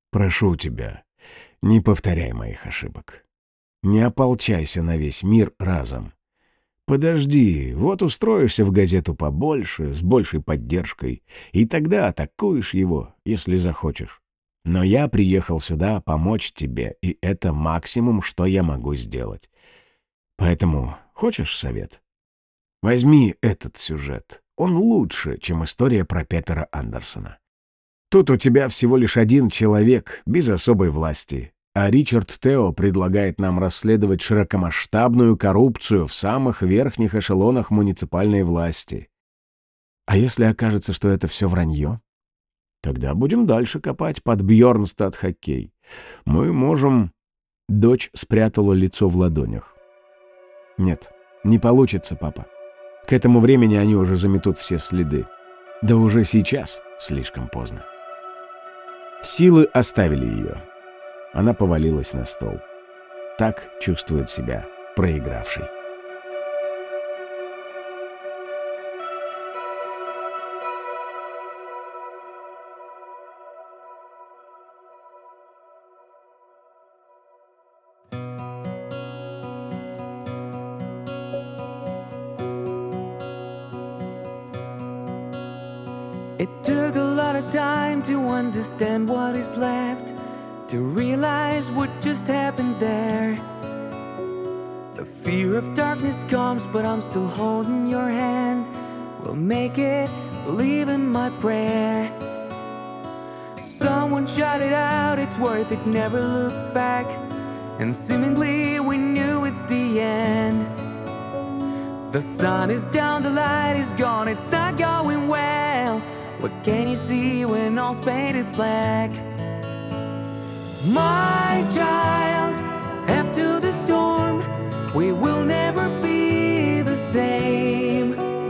Прошу тебя, не повторяй моих ошибок. Не ополчайся на весь мир разом. Подожди, вот устроишься в газету побольше, с большей поддержкой, и тогда атакуешь его, если захочешь. Но я приехал сюда помочь тебе, и это максимум, что я могу сделать. Поэтому хочешь совет? Возьми этот сюжет. Он лучше, чем история про Петера Андерсона. Тут у тебя всего лишь один человек, без особой власти. А Ричард Тео предлагает нам расследовать широкомасштабную коррупцию в самых верхних эшелонах муниципальной власти. А если окажется, что это все вранье? Тогда будем дальше копать под Бьорнстад хоккей. Мы можем... Дочь спрятала лицо в ладонях. Нет, не получится, папа. К этому времени они уже заметут все следы. Да уже сейчас слишком поздно. Силы оставили ее. Она повалилась на стол. Так чувствует себя проигравший. It took a lot of time to understand what is left, to realize what just happened there. The fear of darkness comes, but I'm still holding your hand. We'll make it, believe in my prayer. Someone shout it out, it's worth it, never look back. And seemingly we knew it's the end. The sun is down, the light is gone, it's not going well. What can you see when all's painted black? My child, after the storm, we will never be the same.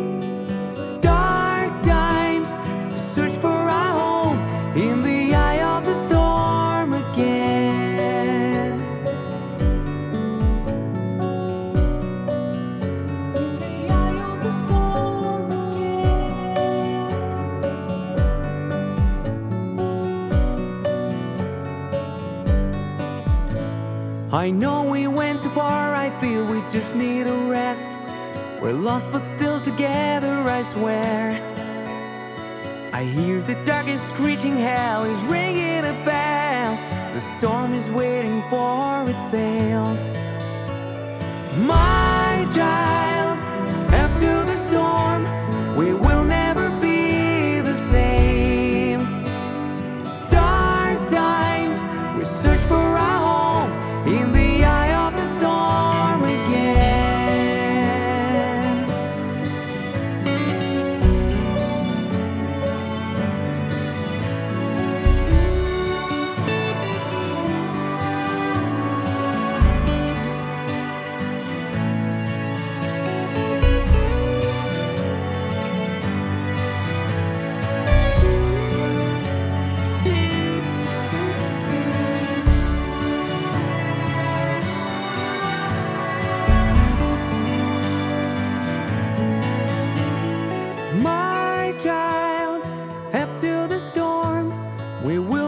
Dark times, we search for our home in the eye of the storm again. In the eye of the storm again. I know we went too far, I feel we just need a rest. We're lost but still together, I swear. I hear the darkest screeching, hell is ringing a bell. The storm is waiting for its sails. My child, after the storm, we will never be the same. Dark times, we search for our home in the eye of the storm again. My child, after the storm, we will